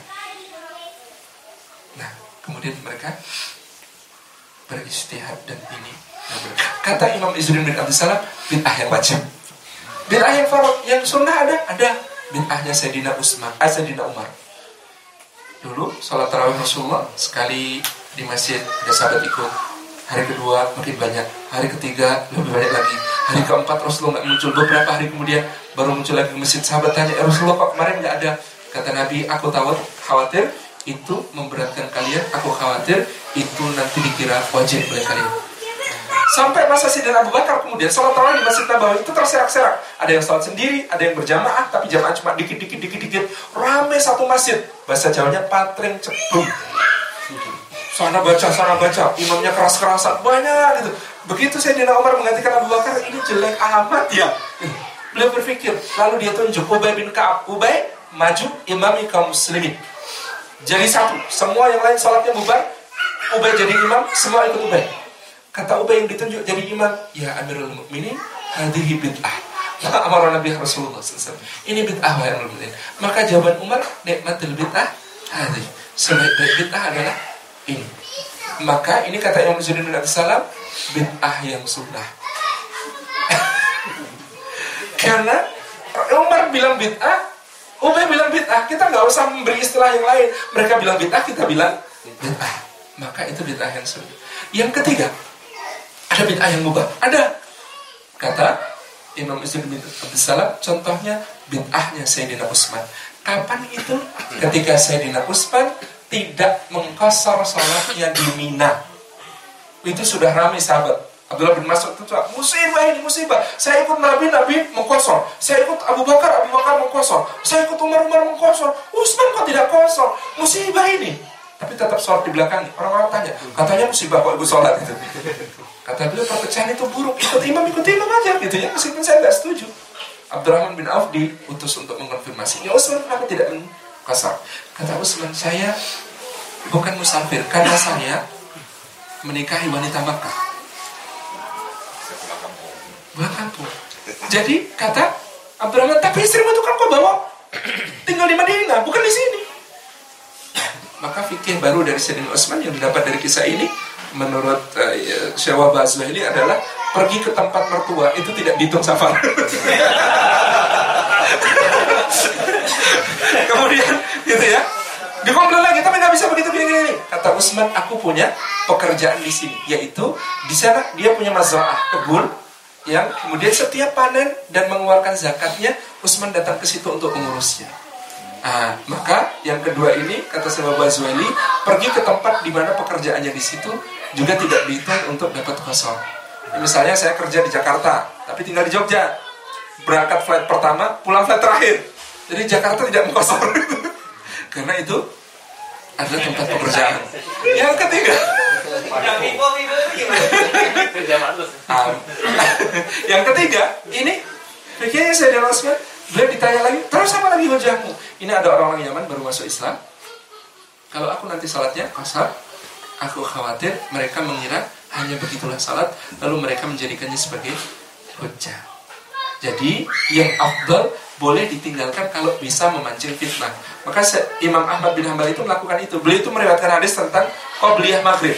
Nah, kemudian mereka beristihad dan ini. Kata Imam Izzuddin bin Abdissalam, bid'ah yang wajib. Bid'ah yang farad, yang sunnah ada bid'ahnya Sayyidina Umar. Dulu sholat tarawih Rasulullah sekali di masjid, ada sahabat ikut. Hari kedua makin banyak, hari ketiga lebih banyak lagi, hari keempat Rasulullah nggak muncul. Beberapa hari kemudian baru muncul lagi ke masjid. Sahabat tanya, Rasulullah kok kemarin nggak ada? Kata Nabi, aku khawatir itu memberatkan kalian, aku khawatir itu nanti dikira wajib oleh kalian. Sampai masa Sayyidina Abu Bakar kemudian sholat tarawih di Masjid Nabawi itu terserak-serak. Ada yang sholat sendiri, ada yang berjamaah, tapi jamaah cuma dikit. Rame satu masjid. Bahasa Jawanya patreng cebung. Sana baca, imamnya keras-kerasan, banyak gitu. Begitu Sayyidina Umar menggantikan Abu Bakar, ini jelek amat ya. Beliau berpikir, lalu dia tunjuk Ubay bin Ka'ab. Ubay maju imami kaum muslimin. Jadi satu, semua yang lain sholatnya bubar, Ubay jadi imam, semua ikut Ubay. Kata Ubay yang ditunjuk jadi imam, ya Amirul Mukminin, hadhihi bid'ah. Amar Nabi Rasulullah SAW. Ini bid'ah wahai Amirul Mukminin. Maka jawaban Umar, nikmatul bid'ah hadhihi. Sebaik-baik bid'ah adalah ini. Maka ini kata Imam Izzuddin bin Abdissalam, bid'ah yang sunnah. Karena Umar bilang bid'ah, Ubay bilang bid'ah, kita nggak usah memberi istilah yang lain. Mereka bilang bid'ah, kita bilang bid'ah. Maka itu bid'ah yang sunnah. Yang ketiga, ada bid'ah yang mubah. Ada. Kata Imam Izzuddin bin Abdussalam, contohnya bid'ahnya Sayyidina Utsman. Kapan itu? Ketika Sayyidina Utsman tidak mengqashar salatnya di Mina. Itu sudah ramai sahabat. Abdullah bin Mas'ud itu musibah ini musibah. Saya ikut Nabi mengqashar. Saya ikut Abu Bakar mengqashar. Saya ikut Umar mengqashar. Utsman kok tidak qashar? Musibah ini. Tapi tetap sholat di belakang. Orang-orang tanya, katanya musibah kok ibu sholat itu. Kata beliau, perpecahan itu buruk. Ikut imam aja gitu ya. Meskipun saya tidak setuju. Abdurrahman bin Auf diutus untuk mengkonfirmasi. Ya Utsman kenapa tidak mengqashar? Kata Utsman, saya bukan musafir karena saya menikahi wanita Makkah. Pulang kampung. Jadi kata Abdurrahman, tapi istrimu itu kan kau bawa tinggal di Madinah, bukan di sini. Maka fikih baru dari Sayyidina Utsman yang didapat dari kisah ini, menurut Syekh Wahbah Az-Zuhaili adalah pergi ke tempat mertua itu tidak dihitung safar. Kemudian gitu ya, dikomplain lagi, tapi nggak bisa begitu gini. Kata Utsman, aku punya pekerjaan di sini, yaitu di sana dia punya mazra'ah, kebun, yang kemudian setiap panen dan mengeluarkan zakatnya, Utsman datang ke situ untuk mengurusnya. Maka yang kedua ini, kata Syekh Wahbah Az-Zuhaili, pergi ke tempat di mana pekerjaannya di situ juga tidak dihitung untuk dapat qashar. Misalnya saya kerja di Jakarta, tapi tinggal di Jogja, berangkat flight pertama, pulang flight terakhir. Jadi Jakarta tidak mengqashar. Karena itu adalah tempat pekerjaan. Yang ketiga, yang ketiga, ini fikihnya Sayyidina Utsman, beliau ditanya lagi, terus apa lagi hujahmu? Ini ada orang-orang Yaman baru masuk Islam. Kalau aku nanti salatnya qashar, aku khawatir mereka mengira hanya begitulah salat, lalu mereka menjadikannya sebagai hujah. Jadi yang afdal boleh ditinggalkan kalau bisa memancing fitnah. Maka Imam Ahmad bin Hanbal itu melakukan itu. Beliau itu meriwayatkan hadis tentang qabliyah maghrib.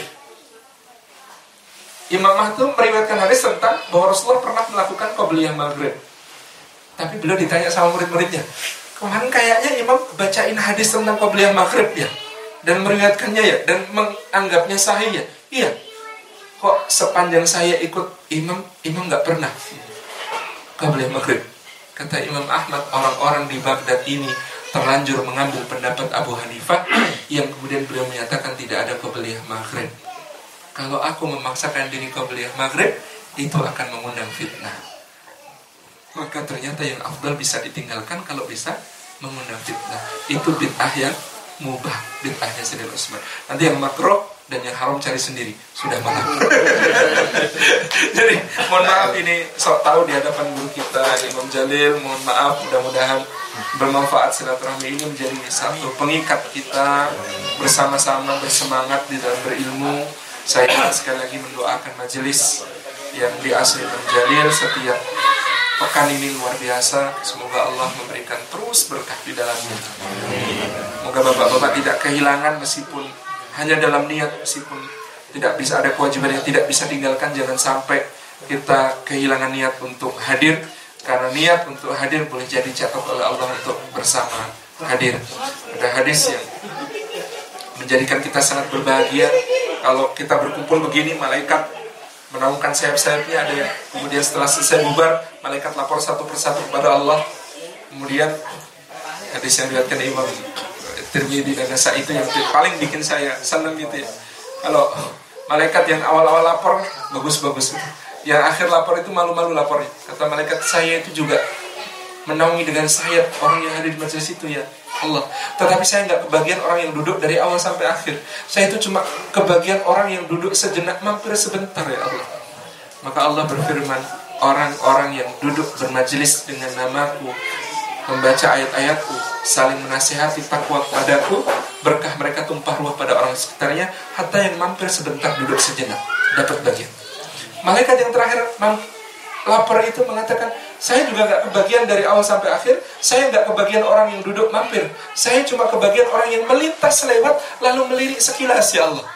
Imam Ahmad itu meriwayatkan hadis tentang bahwa Rasulullah pernah melakukan qabliyah maghrib. Tapi beliau ditanya sama murid-muridnya, kemarin kayaknya Imam bacain hadis tentang qabliyah maghrib ya, dan meriwayatkannya ya, dan menganggapnya sahih ya. Iya. Kok sepanjang saya ikut Imam nggak pernah qabliyah maghrib. Kata Imam Ahmad, orang-orang di Baghdad ini terlanjur mengambil pendapat Abu Hanifah yang kemudian beliau menyatakan tidak ada qabliyah maghrib. Kalau aku memaksakan diri qabliyah maghrib, itu akan mengundang fitnah. Maka ternyata yang afdal bisa ditinggalkan kalau bisa mengundang fitnah. Itu bid'ah yang mubah, bid'ahnya Sayyidina Utsman. Nanti yang makruh dan yang haram cari sendiri. Sudah malam. Jadi mohon maaf ini sok tahu di hadapan guru kita Imam Jalil. Mohon maaf, mudah-mudahan bermanfaat silaturahmi ini menjadi satu pengikat kita bersama-sama bersemangat di dalam berilmu. Saya sekali lagi mendoakan majelis yang diasuh Imam Jalil setiap pekan ini luar biasa. Semoga Allah memberikan terus berkah di dalamnya. Semoga bapak-bapak tidak kehilangan meskipun hanya dalam niat, meskipun tidak bisa ada kewajiban yang tidak bisa tinggalkan. Jangan sampai kita kehilangan niat untuk hadir, karena niat untuk hadir boleh jadi catat oleh Allah untuk bersama hadir. Ada hadis yang menjadikan kita sangat berbahagia. Kalau kita berkumpul begini, malaikat menaungkan sayap-sayapnya, ada yang kemudian setelah selesai bubar, malaikat lapor satu persatu kepada Allah. Kemudian hadis yang diriwayatkan Imam Tirmidzi dan Nasa'i itu yang paling bikin saya senang gitu ya. Kalau malaikat yang awal-awal lapor bagus-bagus, yang akhir lapor itu malu-malu lapornya. Kata malaikat, saya itu juga menaungi dengan sayap orang yang ada di majelis itu ya Allah. Tetapi saya nggak kebagian orang yang duduk dari awal sampai akhir. Saya itu cuma kebagian orang yang duduk sejenak, mampir sebentar ya Allah. Maka Allah berfirman, orang-orang yang duduk bermajelis dengan namaku, membaca ayat-ayatku, saling menasihati takwa padaku, berkah mereka tumpah ruah pada orang sekitarnya, hatta yang mampir sebentar duduk sejenak dapat bagian. Malaikat yang terakhir lapor itu mengatakan, saya juga gak kebagian dari awal sampai akhir. Saya gak kebagian orang yang duduk mampir. Saya cuma kebagian orang yang melintas lewat lalu melirik sekilas ya Allah.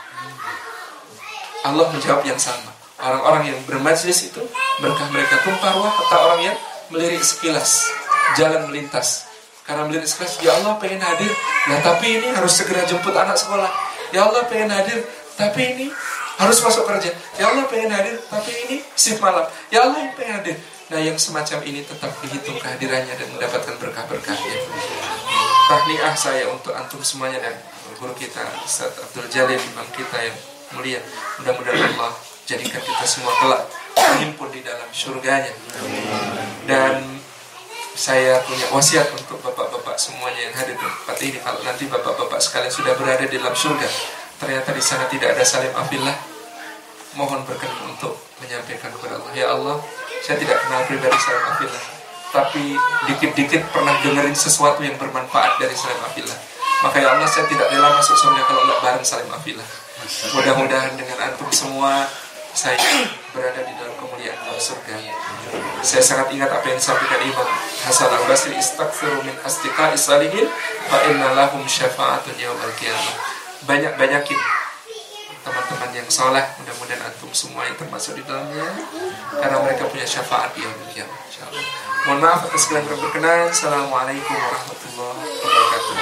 Allah menjawab yang sama. Orang-orang yang bermajlis itu berkah mereka tumpah ruah, kata orang yang melirik sekilas. jalan melintas. Karena melihat ikhlas, ya Allah pengen hadir, nah tapi ini harus segera jemput anak sekolah. Ya Allah pengen hadir, tapi ini harus masuk kerja. Ya Allah pengen hadir, tapi ini shift malam. Ya Allah pengen hadir. Nah yang semacam ini tetap dihitung kehadirannya dan mendapatkan berkah-berkahnya. Tahniah saya untuk antum semuanya dan guru kita Ustaz Abdul Jalil, imam kita yang mulia. Mudah-mudahan Allah jadikan kita semua kelak terhimpun di dalam surganya. Dan saya punya wasiat untuk bapak-bapak semuanya yang hadir di tempat ini. Kalau nanti bapak-bapak sekalian sudah berada di dalam surga, ternyata di sana tidak ada salim afillah, mohon berkenan untuk menyampaikan kepada Allah, ya Allah, saya tidak kenal pribadi salim afillah, tapi dikit-dikit pernah dengerin sesuatu yang bermanfaat dari salim afillah. Maka ya Allah, saya tidak rela masuk surga kalau tidak bareng salim afillah. Mudah-mudahan dengan antum semua saya berada di dalam kemuliaan dalam surga. Saya sangat ingat apa yang disampaikan Imam Hasan Al-Basri, istaghfiru min asdiqai salihin fa inna lahum syafa'atun yaumil qiyamah. Banyak-banyakin teman-teman yang saleh, mudah-mudahan antum semua yang termasuk di dalamnya, karena mereka punya syafaat di yaumil qiyamah insyaallah. Mohon maaf atas segala yang berkenan. Assalamualaikum warahmatullahi wabarakatuh.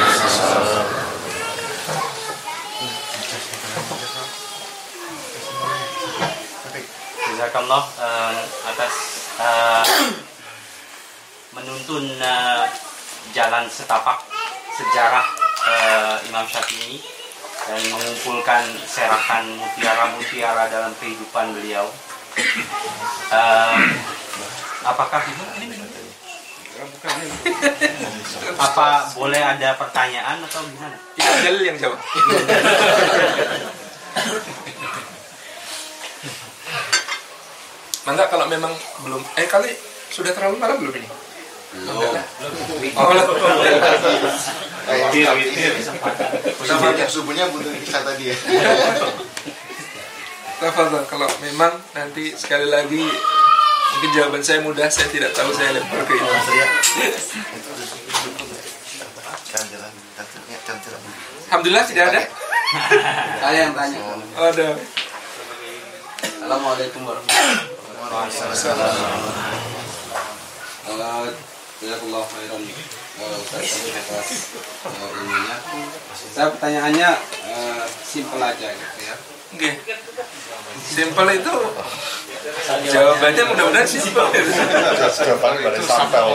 Jazakallah atas menuntun jalan setapak sejarah Imam Syafi'i dan mengumpulkan serahan mutiara-mutiara dalam kehidupan beliau. Apakah apa boleh ada pertanyaan atau gimana? Itu Jalil yang jawab. Mangga kalau memang belum, kali sudah terlalu malam belum ini? Belum. Sama tiap subuhnya butuh kisah tadi ya. Tafadhol, kalau memang nanti sekali lagi mungkin jawaban saya mudah, saya tidak tahu, saya lempar ke Imam. Alhamdulillah tidak ada. Saya yang tanya. Ada. Assalamualaikum warahmatullahi wabarakatuh. Jazakallahu khairan Ustaz atas ilmunya. Saya pertanyaannya simpel aja gitu ya. Oke. Simple itu jawabannya mudah-mudahan simpel. Jawabannya pada sampel.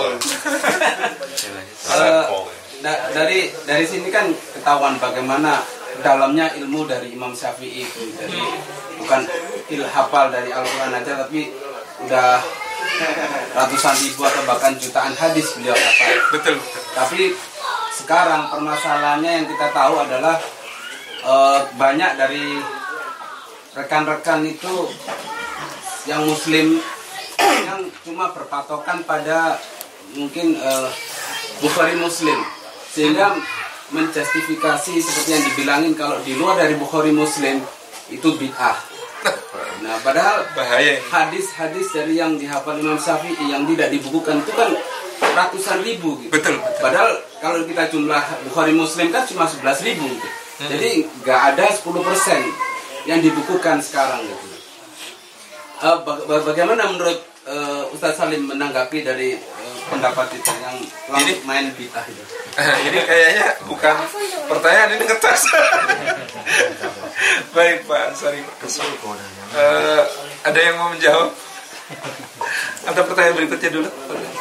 Dari sini kan ketahuan bagaimana dalamnya ilmu dari Imam Syafi'i itu. Jadi bukan hafal dari Al-Quran aja, tapi udah ratusan ribu atau bahkan jutaan hadis beliau hafal. Betul. Tapi sekarang permasalahannya yang kita tahu adalah banyak dari rekan-rekan itu yang muslim yang cuma berpatokan pada mungkin Bukhari Muslim, sehingga menjustifikasi seperti yang dibilangin kalau di luar dari Bukhari Muslim itu bid'ah. Nah, padahal Bahaya. hadis-hadis dari yang dihafal Imam Syafi'i yang tidak dibukukan itu kan ratusan ribu gitu. Betul. Padahal kalau kita jumlah Bukhari Muslim kan cuma 11.000 gitu. Jadi nggak ada 10% yang dibukukan sekarang gitu. Bagaimana menurut Ustaz Salim menanggapi dari pendapat itu yang Ini- main bid'ah itu? Ini kayaknya bukan pertanyaan, ini ngetes. Baik Pak Ansari. Ada yang mau menjawab? Atau pertanyaan berikutnya dulu?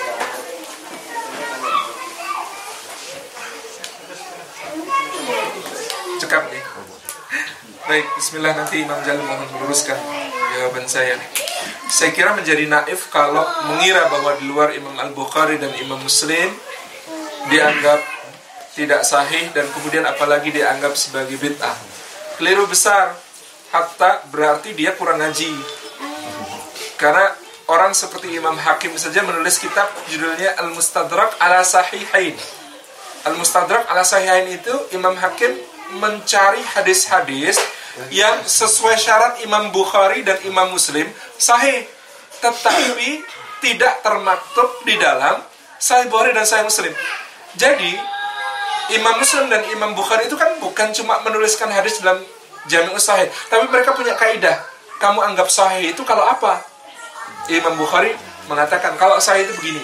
Cekap nih. Baik, bismillah, nanti Imam Jalil mohon meluruskan jawaban saya. Saya kira menjadi naif kalau mengira bahwa di luar Imam Al-Bukhari dan Imam Muslim dianggap tidak sahih dan kemudian apalagi dianggap sebagai bid'ah. Keliru besar. Hatta berarti dia kurang ngaji. Karena orang seperti Imam Hakim saja menulis kitab judulnya Al-Mustadrak ala Sahihain. Al-Mustadrak ala Sahihain itu Imam Hakim mencari hadis-hadis yang sesuai syarat Imam Bukhari dan Imam Muslim sahih, tetapi tidak termaktub di dalam Sahih Bukhari dan Sahih Muslim. Jadi Imam Muslim dan Imam Bukhari itu kan bukan cuma menuliskan hadis dalam Jami'us Sahih, tapi mereka punya kaidah. Kamu anggap sahih itu kalau apa? Imam Bukhari mengatakan kalau sahih itu begini.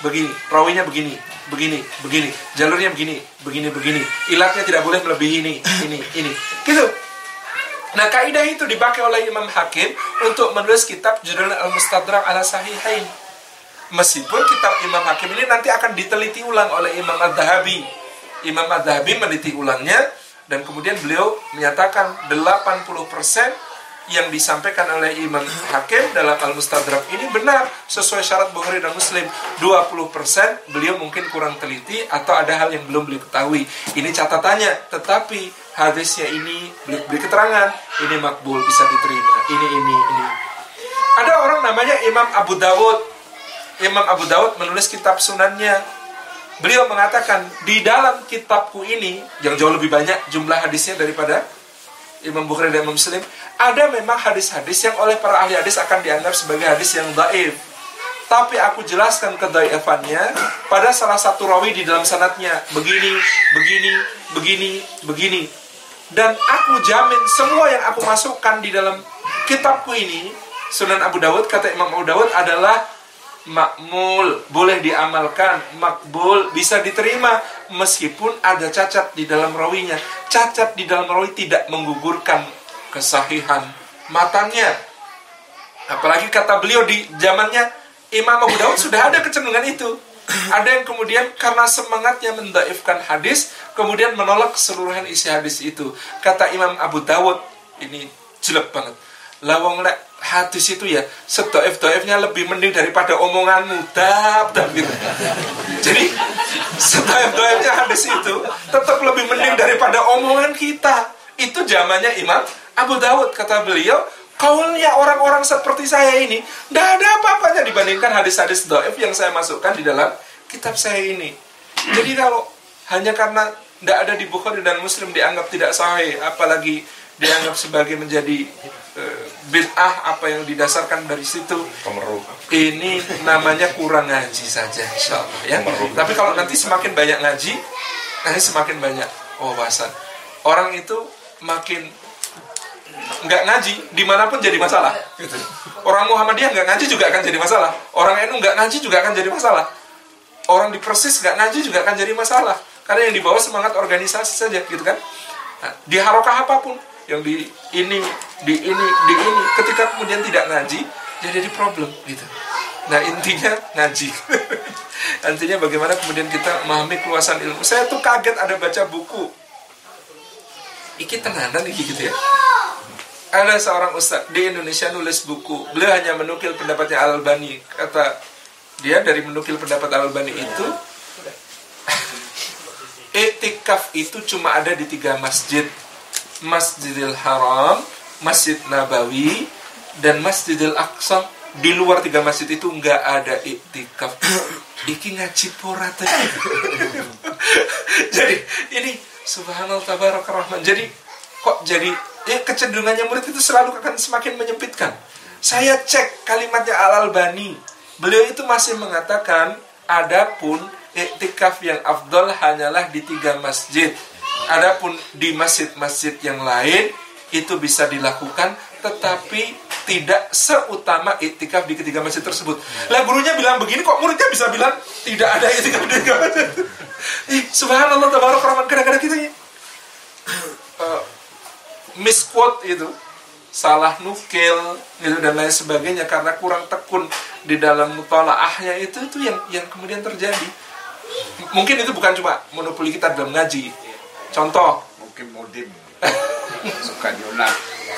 begini, rawinya begini, jalurnya begini. Ilatnya tidak boleh melebihi ini. Gitu. Nah, kaidah itu dipakai oleh Imam Hakim untuk menulis kitab judulnya Al-Mustadrak ala Sahihain. Meskipun kitab Imam Hakim ini nanti akan diteliti ulang oleh Imam Adz-Dzahabi. Imam Adz-Dzahabi meneliti ulangnya dan kemudian beliau menyatakan 80% yang disampaikan oleh Imam Hakim dalam Al-Mustadrak ini benar sesuai syarat Bukhari dan Muslim. 20% beliau mungkin kurang teliti atau ada hal yang belum beliau ketahui. Ini catatannya, tetapi hadisnya ini beri keterangan, ini makbul, bisa diterima. Ini. Ada orang namanya Imam Abu Dawud. Imam Abu Dawud menulis kitab sunannya. Beliau mengatakan, di dalam kitabku ini, yang jauh lebih banyak jumlah hadisnya daripada Imam Bukhari dan Imam Muslim, ada memang hadis-hadis yang oleh para ahli hadis akan dianggap sebagai hadis yang dhaif. Tapi aku jelaskan kedhaifannya pada salah satu rawi di dalam sanadnya. Begini. Dan aku jamin semua yang aku masukkan di dalam kitabku ini, Sunan Abu Dawud, kata Imam Abu Dawud, adalah makmul, boleh diamalkan, makbul, bisa diterima meskipun ada cacat di dalam rawinya. Cacat di dalam rawi tidak menggugurkan kesahihan matanya. Apalagi kata beliau di zamannya Imam Abu Dawud sudah ada kecenderungan itu. Ada yang kemudian karena semangatnya mendaifkan hadis, kemudian menolak keseluruhan isi hadis itu. Kata Imam Abu Dawud, ini jelek banget. Lawang lek hadis itu ya sedoif-doifnya lebih mending daripada omonganmu gitu. Jadi sedoif-doifnya hadis itu tetap lebih mending daripada omongan kita. Itu zamannya Imam Abu Dawud. Kata beliau, kaulnya orang-orang seperti saya ini tidak ada apa-apanya dibandingkan hadis-hadis doif yang saya masukkan di dalam kitab saya ini. Jadi kalau hanya karena tidak ada di Bukhari dan Muslim dianggap tidak sahih, apalagi dianggap sebagai menjadi bid'ah apa yang didasarkan dari situ, ini namanya kurang ngaji saja, insyaallah ya. Tapi kalau nanti semakin banyak ngaji, nanti semakin banyak wawasan. Orang itu makin nggak ngaji dimanapun jadi masalah. Orang Muhammadiyah nggak ngaji juga akan jadi masalah. Orang NU nggak ngaji juga akan jadi masalah. Orang di Persis nggak ngaji juga akan jadi masalah. Karena yang dibawa semangat organisasi saja, gitu kan? Nah, di harokah apapun, yang di ini, ketika kemudian tidak ngaji, jadi problem, gitu. Nah, intinya ngaji. Intinya bagaimana kemudian kita memahami keluasan ilmu. Saya tuh kaget ada baca buku. Iki tenanan iki gitu ya. Ada seorang ustaz di Indonesia nulis buku. Beliau hanya menukil pendapatnya Al-Albani. Kata dia dari menukil pendapat Al-Albani itu, iktikaf itu cuma ada di 3 masjid. Masjidil Haram, Masjid Nabawi, dan Masjidil Aqsa. Di luar 3 masjid itu nggak ada iktikaf. Iki ngaji porata. Jadi ini subhanallah tabaraka rahman. Jadi kok jadi kecenderungannya murid itu selalu akan semakin menyempitkan. Saya cek kalimatnya Al-Albani. Beliau itu masih mengatakan adapun iktikaf yang afdal hanyalah di 3 masjid. Adapun di masjid-masjid yang lain itu bisa dilakukan, tetapi tidak seutama iktikaf di ketiga masjid tersebut. Lah gurunya bilang begini, kok muridnya bisa bilang tidak ada iktikaf di 3 masjid? Subhanallah tabaraka rahman. Kadang-kadang kita misquote itu, salah nukil gitu dan lain sebagainya karena kurang tekun di dalam mutalaahnya itu yang kemudian terjadi. Mungkin itu bukan cuma monopoli kita dalam ngaji. Contoh, mungkin Mudim suka nyunat.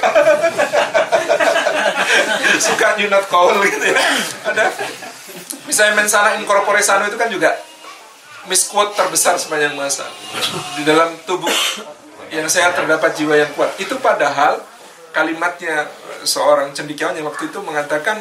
Suka nyunat kaul gitu ya. Ada misalnya mensana in corpore sano itu kan juga misquote terbesar sepanjang masa. Di dalam tubuh yang sehat terdapat jiwa yang kuat. Itu padahal kalimatnya seorang cendekiawan yang waktu itu mengatakan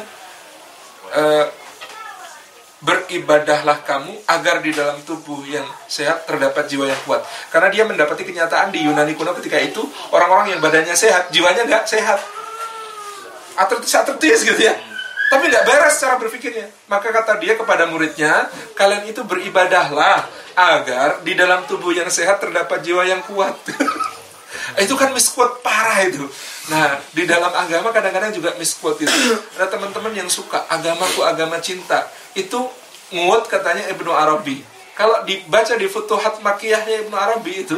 beribadahlah kamu agar di dalam tubuh yang sehat terdapat jiwa yang kuat. Karena dia mendapati kenyataan di Yunani kuno ketika itu orang-orang yang badannya sehat, jiwanya nggak sehat, atletis gitu ya, tapi nggak beres cara berpikirnya. Maka kata dia kepada muridnya, kalian itu beribadahlah agar di dalam tubuh yang sehat terdapat jiwa yang kuat. Itu kan misquote parah itu. Nah, di dalam agama kadang-kadang juga misquote itu. Ada teman-teman yang suka agamaku agama cinta. Itu nguat katanya Ibnu Arabi. Kalau dibaca di Futuhat Makkiyahnya Ibnu Arabi itu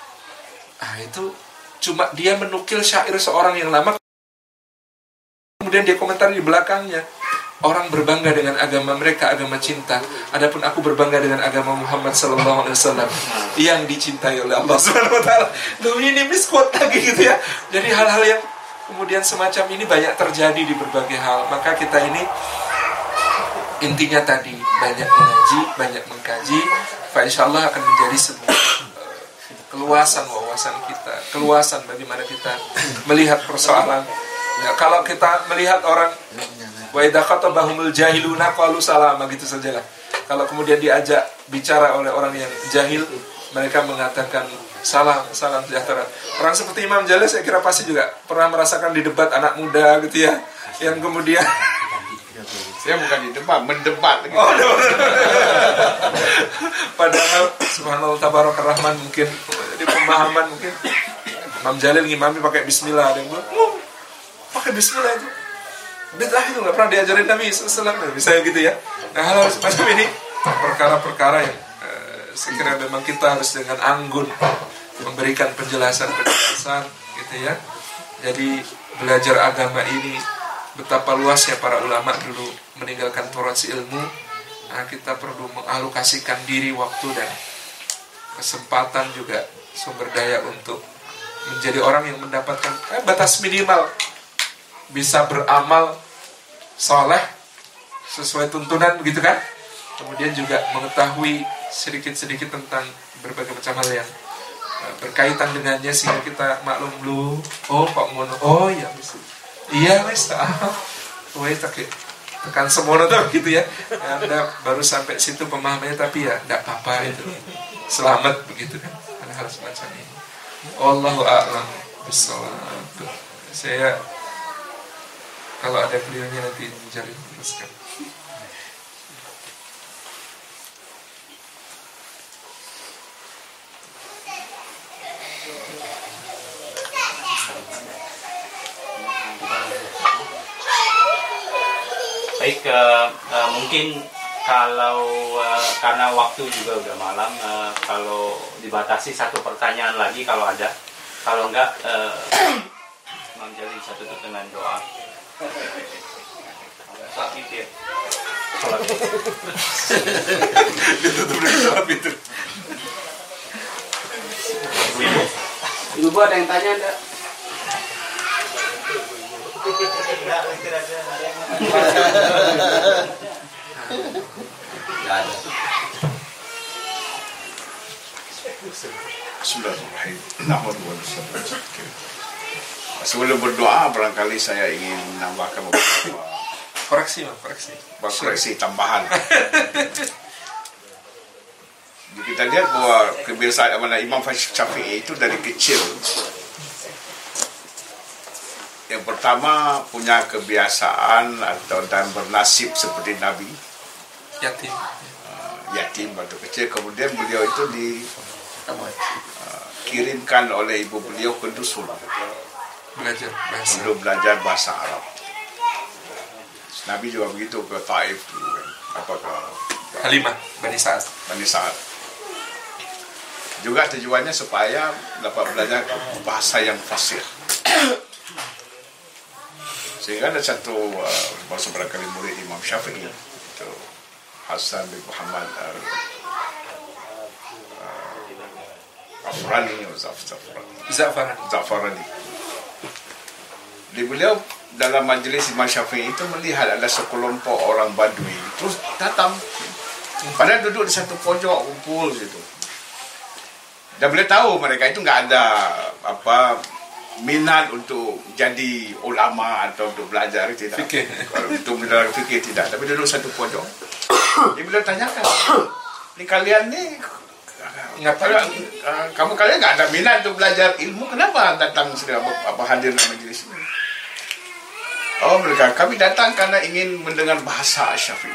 cuma dia menukil syair seorang yang lama, kemudian dia komentar di belakangnya, orang berbangga dengan agama mereka, agama cinta. Adapun aku berbangga dengan agama Muhammad sallallahu alaihi wasallam yang dicintai oleh Allah Subhanahu wa taala. Ini misquote lagi gitu ya. Jadi hal-hal yang kemudian semacam ini banyak terjadi di berbagai hal. Maka kita ini intinya tadi banyak mengaji, banyak mengkaji, insyaallah akan menjadi sebuah keluasan wawasan kita, keluasan bagaimana kita melihat persoalan. Ya, kalau kita melihat orang wa idza khatabahumul jahiluna qalu salama gitu sajalah. Kalau kemudian diajak bicara oleh orang yang jahil, mereka mengatakan salam sejahtera. Orang seperti Imam Jalil saya kira pasti juga pernah merasakan di debat anak muda gitu ya, yang kemudian saya bukan di debat, mendebat gitu. Padahal subhanallah tabarakar rahman, mungkin di pemahaman mungkin Imam Jalil ngimami pakai bismillah, ada yang bilang pakai bismillah itu bid'ah, itu nggak pernah diajarin Nabi SAW, misalnya gitu ya. Nah, hal semacam ini perkara-perkara yang sekiranya memang kita harus dengan anggun memberikan penjelasan gitu ya. Jadi belajar agama ini betapa luasnya para ulama dulu meninggalkan torasi ilmu. Nah, kita perlu mengalokasikan diri, waktu dan kesempatan juga sumber daya untuk menjadi orang yang mendapatkan batas minimal bisa beramal soleh sesuai tuntunan begitu kan. Kemudian juga mengetahui sedikit-sedikit tentang berbagai macam hal yang berkaitan dengannya, sehingga kita maklum dulu, oh Pak Mono, oh ya iya wes tekan semono tuh gitu ya. Anda baru sampai situ pemahamannya, tapi ya tidak apa-apa, itu selamat begitu kan, hal semacam ini. Wallahu a'lam bishawab. Saya kalau ada beliaunya nanti mencari teruskan. Baik, mungkin kalau karena waktu juga udah malam, kalau dibatasi satu pertanyaan lagi kalau ada, kalau enggak Imam Jalil bisa tutup dengan doa. Salat witir. Ditutup dengan salat witir. Ibu ada yang tanya enggak? Bismillahirrahmanirrahim. Sebelum berdoa, barangkali saya ingin menambahkan beberapa koreksi tambahan. Jadi kita lihat bahwa kebiasaan Imam Syafi'i itu dari kecil, yang pertama punya kebiasaan dan bernasib seperti Nabi, yatim waktu kecil. Kemudian beliau itu dikirimkan oleh ibu beliau ke dusun untuk belajar bahasa Arab. Nabi juga begitu ke Taif dulu kan, ke Halimah Bani Sa'ad. Juga tujuannya supaya dapat belajar bahasa yang fasih. Sehingga ada satu bahasa barangkali murid Imam Syafi'i, itu Hasan bin Muhammad Za'farani. Di beliau dalam majlis Imam Syafi'i itu melihat ada sekelompok orang Badui terus datang, padahal duduk di satu pojok kumpul situ. Dan beliau tahu mereka itu nggak ada minat untuk jadi ulama atau untuk belajar, tidak. Kalau untuk belajar fikih tidak, tapi duduk satu pojok. Dia beliau tanyakan, ini kalian nih kamu kalian nggak ada minat untuk belajar ilmu, kenapa datang hadir dalam majlis ini? Oh, mereka kami datang karena ingin mendengar bahasa Syafi'i.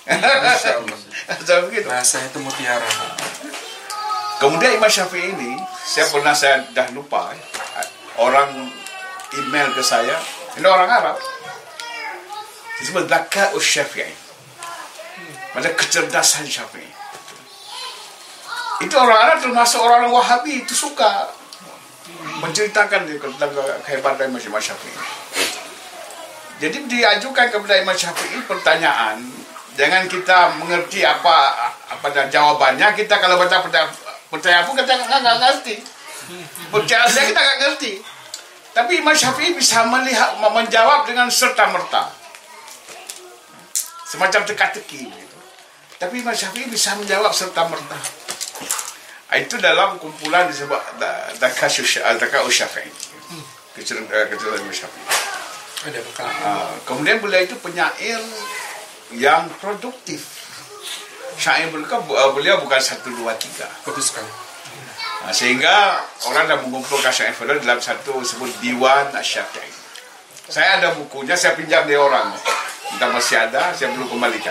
Bahasa itu mutiara. Kemudian Imam Syafi'i ini, saya dah lupa, orang email ke saya, ini orang Arab, disebut Zaka'us Syafi'i. pada kecerdasan Syafi'i. Itu orang-orang termasuk orang-orang Wahabi itu suka menceritakan tentang kehebatan Imam Syafi'i. Jadi diajukan kepada Imam Syafi'i pertanyaan, jangan kita mengerti apa jawabannya. Kita kalau baca pertanyaan pun kita nggak ngerti. Percaya saya kita nggak ngerti. Tapi Imam Syafi'i bisa menjawab dengan serta merta, semacam teka-teki gitu. Tapi Imam Syafi'i bisa menjawab serta merta. Itu dalam kumpulan disebut Zaka'us Syafi'i, kecerdasan Imam Syafi'i. Kemudian beliau itu penyair yang produktif. Syair beliau bukan 1, 2, 3. Bagus sekali. Sehingga orang dah mengumpulkan syair beliau dalam satu disebut Diwan Asy-Syafi'i. Saya ada bukunya, saya pinjam dari orang. Entah masih ada, saya belum kembalikan.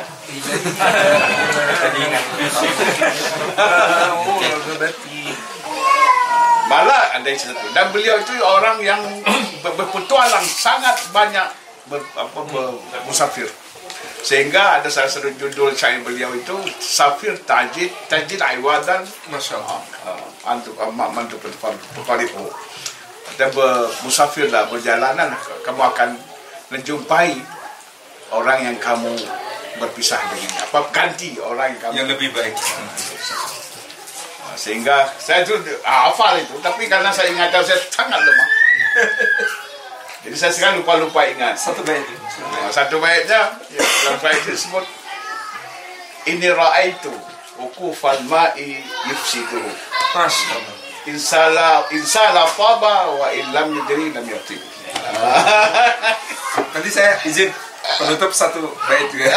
Malah ada yang satu. Dan beliau itu orang yang berpetualang, sangat banyak musafir. Sehingga ada salah satu judul syair beliau itu Safir Tajid Aiwadan, Masya Allah. Mantu Peparipo. Dan bermusafirlah, berjalanan, kamu akan menjumpai orang yang kamu berpisah dengannya. Ganti orang yang kamu Yang lebih baik. Sehingga saya itu hafal itu, tapi karena saya ingatan saya sangat lemah. Jadi saya sekarang lupa ingat. Satu bait itu. Satu baitnya, dalam bait disebut ini ra'aitu ukufal ma'i yufsidu. Masya Allah. Insala taba wa illam yudri lam yatib. Nanti saya izin penutup satu bait juga.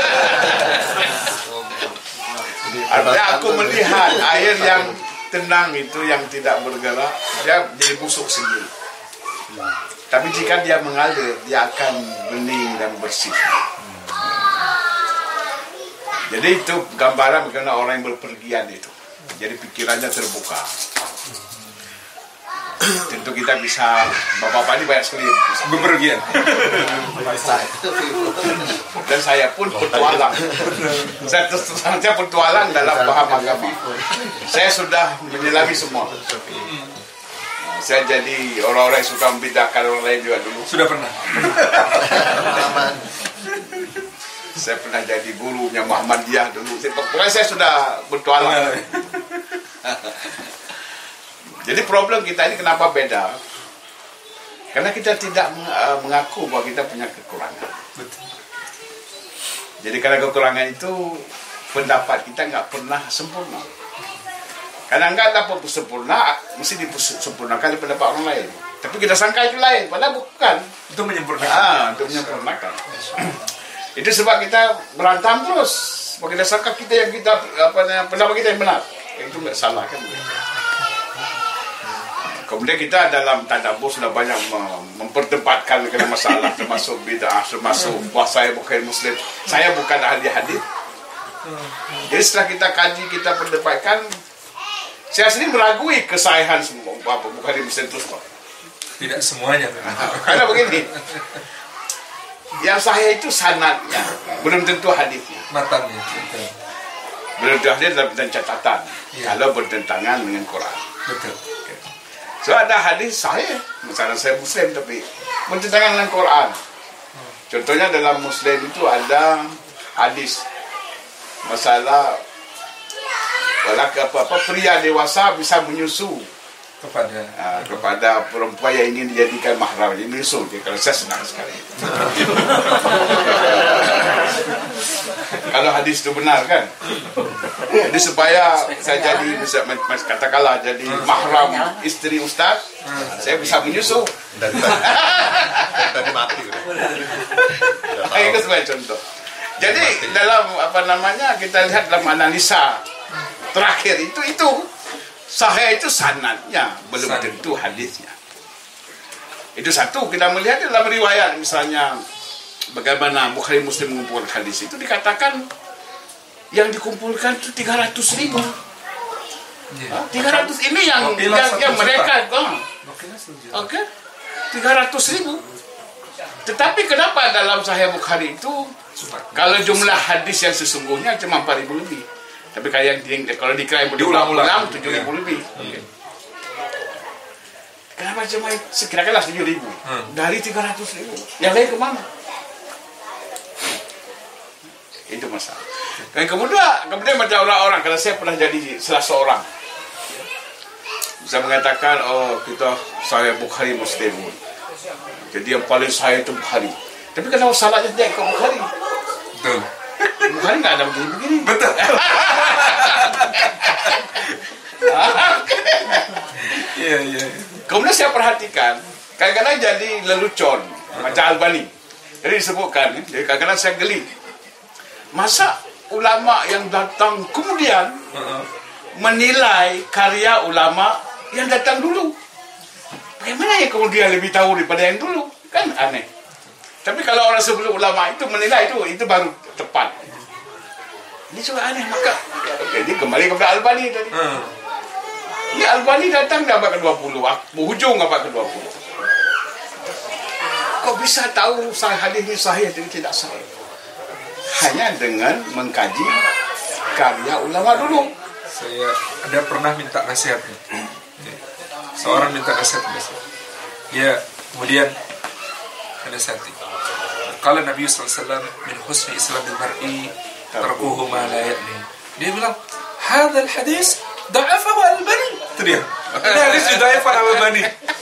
Artinya aku melihat air yang tenang itu, yang tidak bergerak, dia jadi busuk sendiri. Tapi jika dia mengalir, dia akan bening dan bersih. Jadi itu gambaran bagaimana orang yang berpergian itu. Jadi pikirannya terbuka. Tentu kita bisa, bapak-bapak ini banyak sekali Bepergian. dan saya pun petualang. Saya petualang dalam paham agama. Saya sudah menyelami semua. Saya jadi orang-orang yang suka membedakan orang lain juga dulu. Sudah pernah. Saya pernah jadi gurunya Muhammadiyah dulu. Pokoknya saya sudah bertualang. Jadi problem kita ini kenapa beda? Karena kita tidak mengaku bahwa kita punya kekurangan. Betul. Jadi karena kekurangan itu, pendapat kita nggak pernah sempurna. Karena nggak ada sempurna, mesti disempurnakan di pendapat orang lain. Tapi kita sangka itu lain, padahal bukan. Itu menyempurnakan. Itu menyempurnakan. Itu sebab kita berantam terus. Sebab kita sangka kita yang pendapat kita yang benar. Itu nggak salah kan? Kemudian kita dalam tadabbur sudah banyak memperdebatkan mengenai masalah, termasuk bid'ah, termasuk wah saya bukan Muslim, saya bukan ahli hadis. Jadi setelah kita kaji, kita perdebatkan, saya sendiri meragui kesahihan semua Bukhari Muslim terus kok. Tidak semuanya. Karena begini, yang sahih itu sanadnya, belum tentu hadisnya. Matanya. Belum tentu hadis dalam catatan. Ya. Kalau bertentangan dengan Quran. Betul. So ada hadis sahih, misalnya saya Muslim tapi bertentangan dengan Quran. Contohnya dalam Muslim itu ada hadis masalah pria dewasa bisa menyusu kepada perempuan yang ingin dijadikan mahram. Jadi menyusu. Kalau saya senang sekali. Kalau hadis itu benar kan. Jadi supaya saya jadi katakanlah jadi mahram istri ustaz, saya bisa menyusu. Tadi mati. Itu sebagai contoh. Jadi dalam kita lihat dalam analisa terakhir itu sahih itu sanadnya, belum tentu hadisnya. Itu satu, kita melihat dalam riwayat misalnya bagaimana Bukhari Muslim mengumpulkan hadis itu, dikatakan yang dikumpulkan itu 300.000. 300 ini yang mereka. Oke. 300.000. Tetapi kenapa dalam Sahih Bukhari itu kalau jumlah hadis yang sesungguhnya cuma 4.000 lebih. Tapi kalau dikira diulang-ulang 7.000 lebih. Kenapa cuma sekira-kira 7.000 dari 300.000? Yang lain kemana? Itu masalah. Dan kemudian macam orang-orang, kalau saya pernah jadi salah seorang, bisa mengatakan, oh kita Sahih Bukhari Muslim. Jadi yang paling sahih itu Bukhari. Tapi kenapa salahnya dia ikut Bukhari? Betul. Bukhari nggak ada begini-begini. Betul. Iya. Kemudian saya perhatikan, kadang-kadang jadi lelucon, macam Albani. Jadi disebutkan, jadi kadang-kadang saya geli. Masa ulama yang datang kemudian menilai karya ulama yang datang dulu? Bagaimana ya kemudian lebih tahu daripada yang dulu? Kan aneh. Tapi kalau orang sebelum ulama itu menilai itu baru tepat. Ini juga aneh. Maka jadi kembali kepada Albani tadi. Ini Albani datang di abad ke-20, hujung abad ke-20. Kok bisa tahu hadis ini sahih atau tidak sahih? Hanya dengan mengkaji karya ulama dulu. Saya ada pernah minta nasihat. Seorang minta nasihat. Ya, kemudian nasihati. Kalau Nabi SAW min husni islamil mar'i tarkuhu ma la ya'ni. Dia bilang, "Hadzal hadis da'afahu Albani." Itu dia. Ini hadis didha'afkan Albani.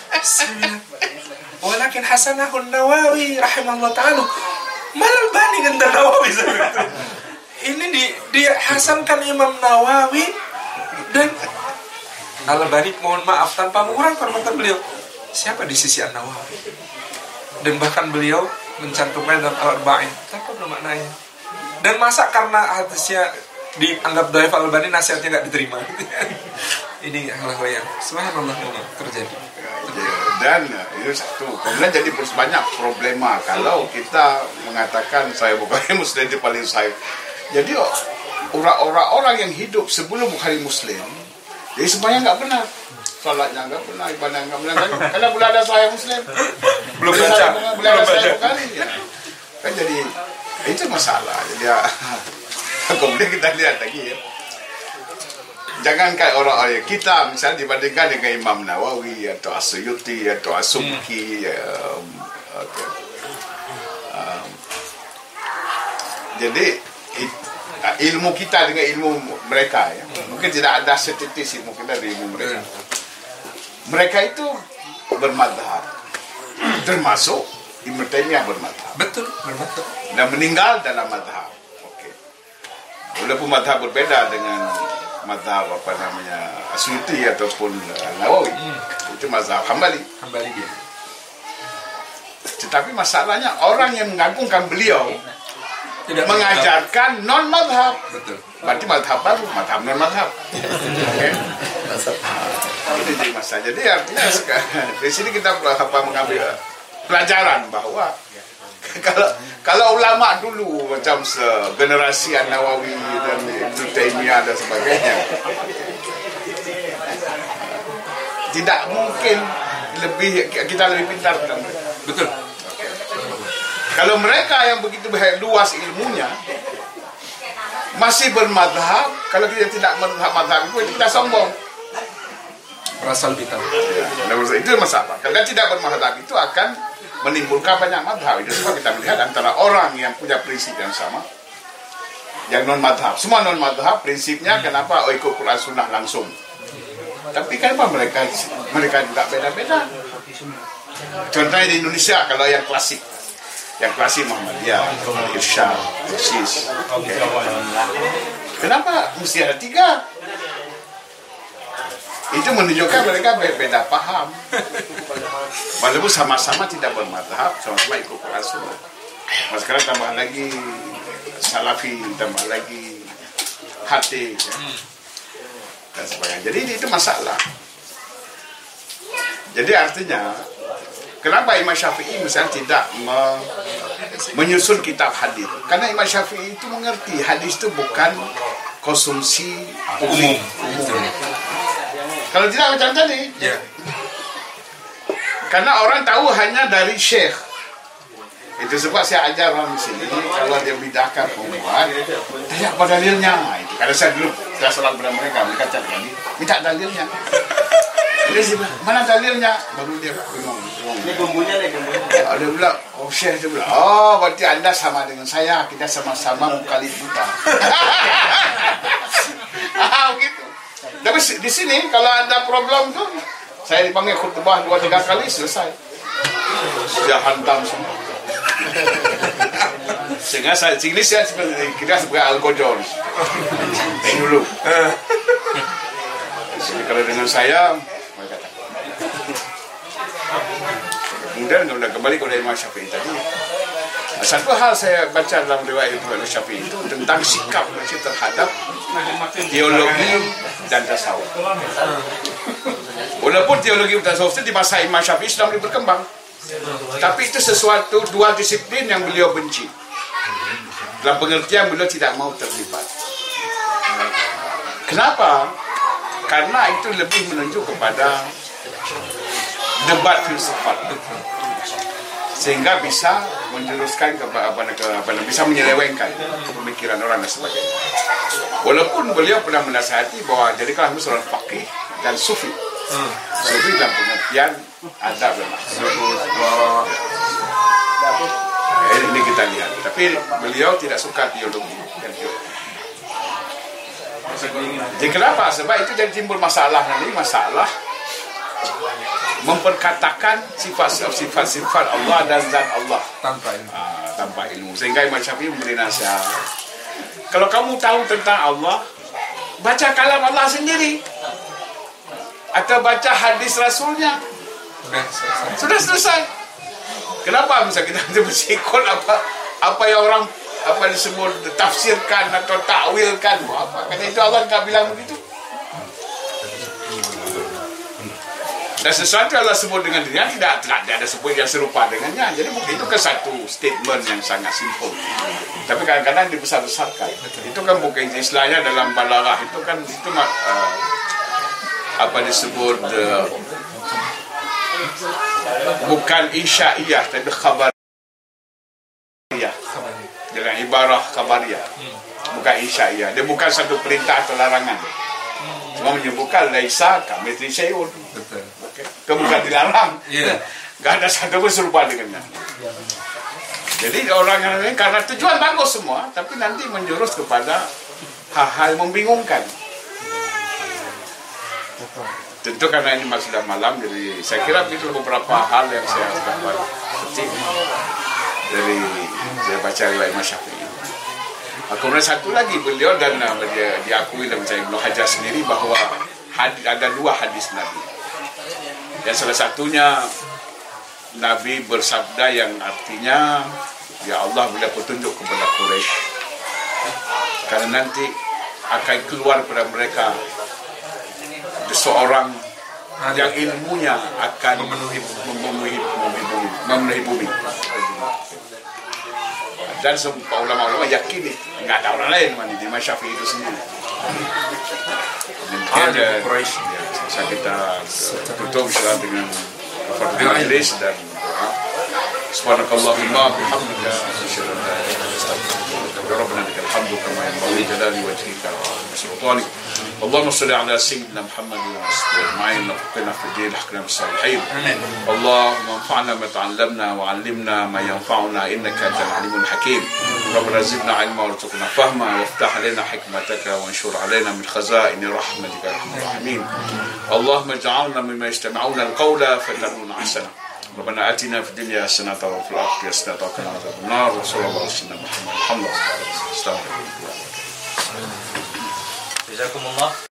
Walakin hasanahu Nawawi rahimahullah ta'ala. Mal Albani inda Nawawi. Ini dia hasankan Imam Nawawi dan Albani, mohon maaf tanpa mengurangi kehormatan beliau. Siapa di sisi An-Nawawi? Dan bahkan beliau mencantumkan dalam Al-Arba'in. Apa bermaknanya? Dan masa karena hadisnya dianggap dhaif Albani nasihatnya nggak diterima? Ini hal-hal yang subhanallah terjadi. Dan itu satu. Kemudian jadi banyak problema kalau kita mengatakan saya Bukhari Muslim itu paling sahih. Jadi orang-orang yang hidup sebelum Bukhari Muslim, jadi semuanya nggak benar. Salatnya nggak benar, ibadah nggak benar. Karena belum ada Sahih Muslim, Belum baca. belum ada Sahih Bukhari. Ya. Kan jadi itu masalah. Jadi kemudian kita lihat lagi ya. Jangan kayak orang-orang kita misalnya dibandingkan dengan Imam Nawawi atau As-Suyuti atau As-Subki. Jadi ilmu kita dengan ilmu mereka ya. Mungkin tidak ada setitis ilmu kita dari ilmu mereka. Mereka itu bermadhab, termasuk Ibnu Taimiyah bermadhab. Betul, bermadhab. Dan meninggal dalam madhab. Oke. Walaupun madhab berbeda dengan madhab Asyuti ataupun Nawawi. Itu mazhab Hambali dia. Tetapi masalahnya orang yang mengagungkan beliau Tidak mengajarkan non madhab. Betul. Berarti madhab baru, madhab non madhab. Okay. Itu jadi masalah. Jadi artinya dari sini kita mengambil pelajaran bahwa kalau ulama dulu macam generasi An-Nawawi dan Ibnu Taimiyah dan sebagainya, tidak mungkin kita lebih pintar dari mereka. Betul. Kalau mereka yang begitu luas ilmunya masih bermadhab, kalau kita tidak bermadhab itu kita sombong. Merasa lebih tahu. Ya, itu masalah. Kalau tidak bermadhab itu akan menimbulkan banyak madhab. Itu sebab kita melihat antara orang yang punya prinsip yang sama, yang non madhab. Semua non madhab prinsipnya kenapa ikut Quran Sunnah langsung. Tapi kenapa mereka juga beda-beda. Contohnya di Indonesia kalau yang klasik Muhammadiyah, Irsyad, Persis. Okay. Kenapa mesti ada 3? Itu menunjukkan mereka beda paham. Walaupun sama-sama tidak bermadhab, sama-sama ikut Quran Sunnah. Sekarang tambah lagi Salafi, tambah lagi Hati, ya. Dan sebagainya. Jadi itu masalah. Jadi artinya kenapa Imam Syafi'i misalnya tidak menyusun kitab hadis? Karena Imam Syafi'i itu mengerti hadis itu bukan konsumsi umum. Kalau tidak macam tadi, karena orang tahu hanya dari syekh, Itu sebab saya ajar orang di sini, kalau dia bidahkan pembuat, tanya apa dalilnya. Itu kalau saya dulu saya salah kepada mereka cari lagi, minta dalilnya. Dia bilang, mana dalilnya? Baru dia bingung. Ini bumbunya. Dia bilang, oh Syekh, dia bilang, oh berarti anda sama dengan saya, kita sama-sama mukallid buta. Begitu. Tapi di sini kalau ada problem tuh, saya dipanggil khutbah 2-3 kali selesai. Dia hantam semua. Sehingga saya kira sebagai Al-Qadar. Tengok dulu. Jadi kalau dengan saya, mereka tak. Kemudian kembali kepada Imam Syafi'i tadi. Satu hal saya baca dalam riwayat Imam Syafi'i itu tentang sikap manusia terhadap teologi dan tasawuf. Walaupun teologi dan tasawuf itu di masa Imam Syafi'i sudah mulai berkembang, tapi itu sesuatu dua disiplin yang beliau benci. Dalam pengertian beliau tidak mau terlibat. Kenapa? Karena itu lebih menunjuk kepada debat filsafat, sehingga bisa menjuruskan bisa menyelewengkan pemikiran orang dan sebagainya. Walaupun beliau pernah menasihati bahwa jadikanlah kamu seorang faqih dan sufi. Sufi dalam pengertian adab dan akhlak. Ini kita lihat. Tapi beliau tidak suka teologi. Jadi kenapa? Sebab itu jadi timbul masalah nanti, masalah memperkatakan sifat-sifat Allah dan zat Allah tanpa ilmu. Sehingga Imam Syafi'i memberi nasihat, kalau kamu tahu tentang Allah, baca kalam Allah sendiri atau baca hadis Rasulnya, sudah selesai. Kenapa misalnya kita bersikol apa yang orang disebut tafsirkan atau takwilkan, apa? Karena itu Allah nggak bilang begitu. Dan sesuatu yang Allah sebut dengan dirinya tidak ada sebut yang serupa dengannya. Jadi mungkin itu kan satu statement yang sangat simple. Tapi kadang-kadang dibesar-besarkan. Itu kan bukan istilahnya dalam balaghah itu kan itu disebut bukan insyaiyah tapi khabariyah. Dengan ibarah khabariyah. Bukan insyaiyah. Dia bukan satu perintah atau larangan. Cuma menyebutkan laisa kamitsli syai'un. Betul. Itu bukan dilarang. Gak ada satu pun serupa dengannya. Jadi orang yang lain karena tujuan bagus semua, tapi nanti menjurus kepada hal-hal yang membingungkan. Tentu karena ini masih sudah malam, jadi saya kira itu beberapa hal yang saya dapat petik dari saya baca riwayat Imam Syafi'i. Kemudian satu lagi beliau dan diakui dalam Ibnu Hajar sendiri bahwa ada dua hadis Nabi. Yang salah satunya Nabi bersabda yang artinya, ya Allah berilah petunjuk kepada Quraisy, karena nanti akan keluar kepada mereka seorang yang ilmunya akan memenuhi bumi. Dan semua ulama-ulama yakin nggak ada orang lain di Imam Syafi'i itu sendiri. Demikian bisa kita tutup dengan kepada majelis dan doa. Subhanakallahumma bihamdika asyhadu an la ilaha illa anta astaghfiruka wa atubu ilaik. Alhamdu kama yanbaghi jalali wajhika wa sultanik. اللهم صل على سيدنا محمد وعلى وفقنا في الدين احكام الصالحين. اللهم انفعنا ما تعلمنا وعلمنا ما ينفعنا انك انت العليم الحكيم. ربنا زدنا علما وارزقنا فهما وافتح علينا حكمتك وانشر علينا من خزائن رحمتك يا ارحم الراحمين. اللهم اجعلنا مما يستمعون القول فيتبعون احسنه. ربنا آتنا في الدنيا حسنة وفي الآخرة حسنة وقنا عذاب النار. وصلى الله على سيدنا محمد. الحمد لله. Jazakumullah.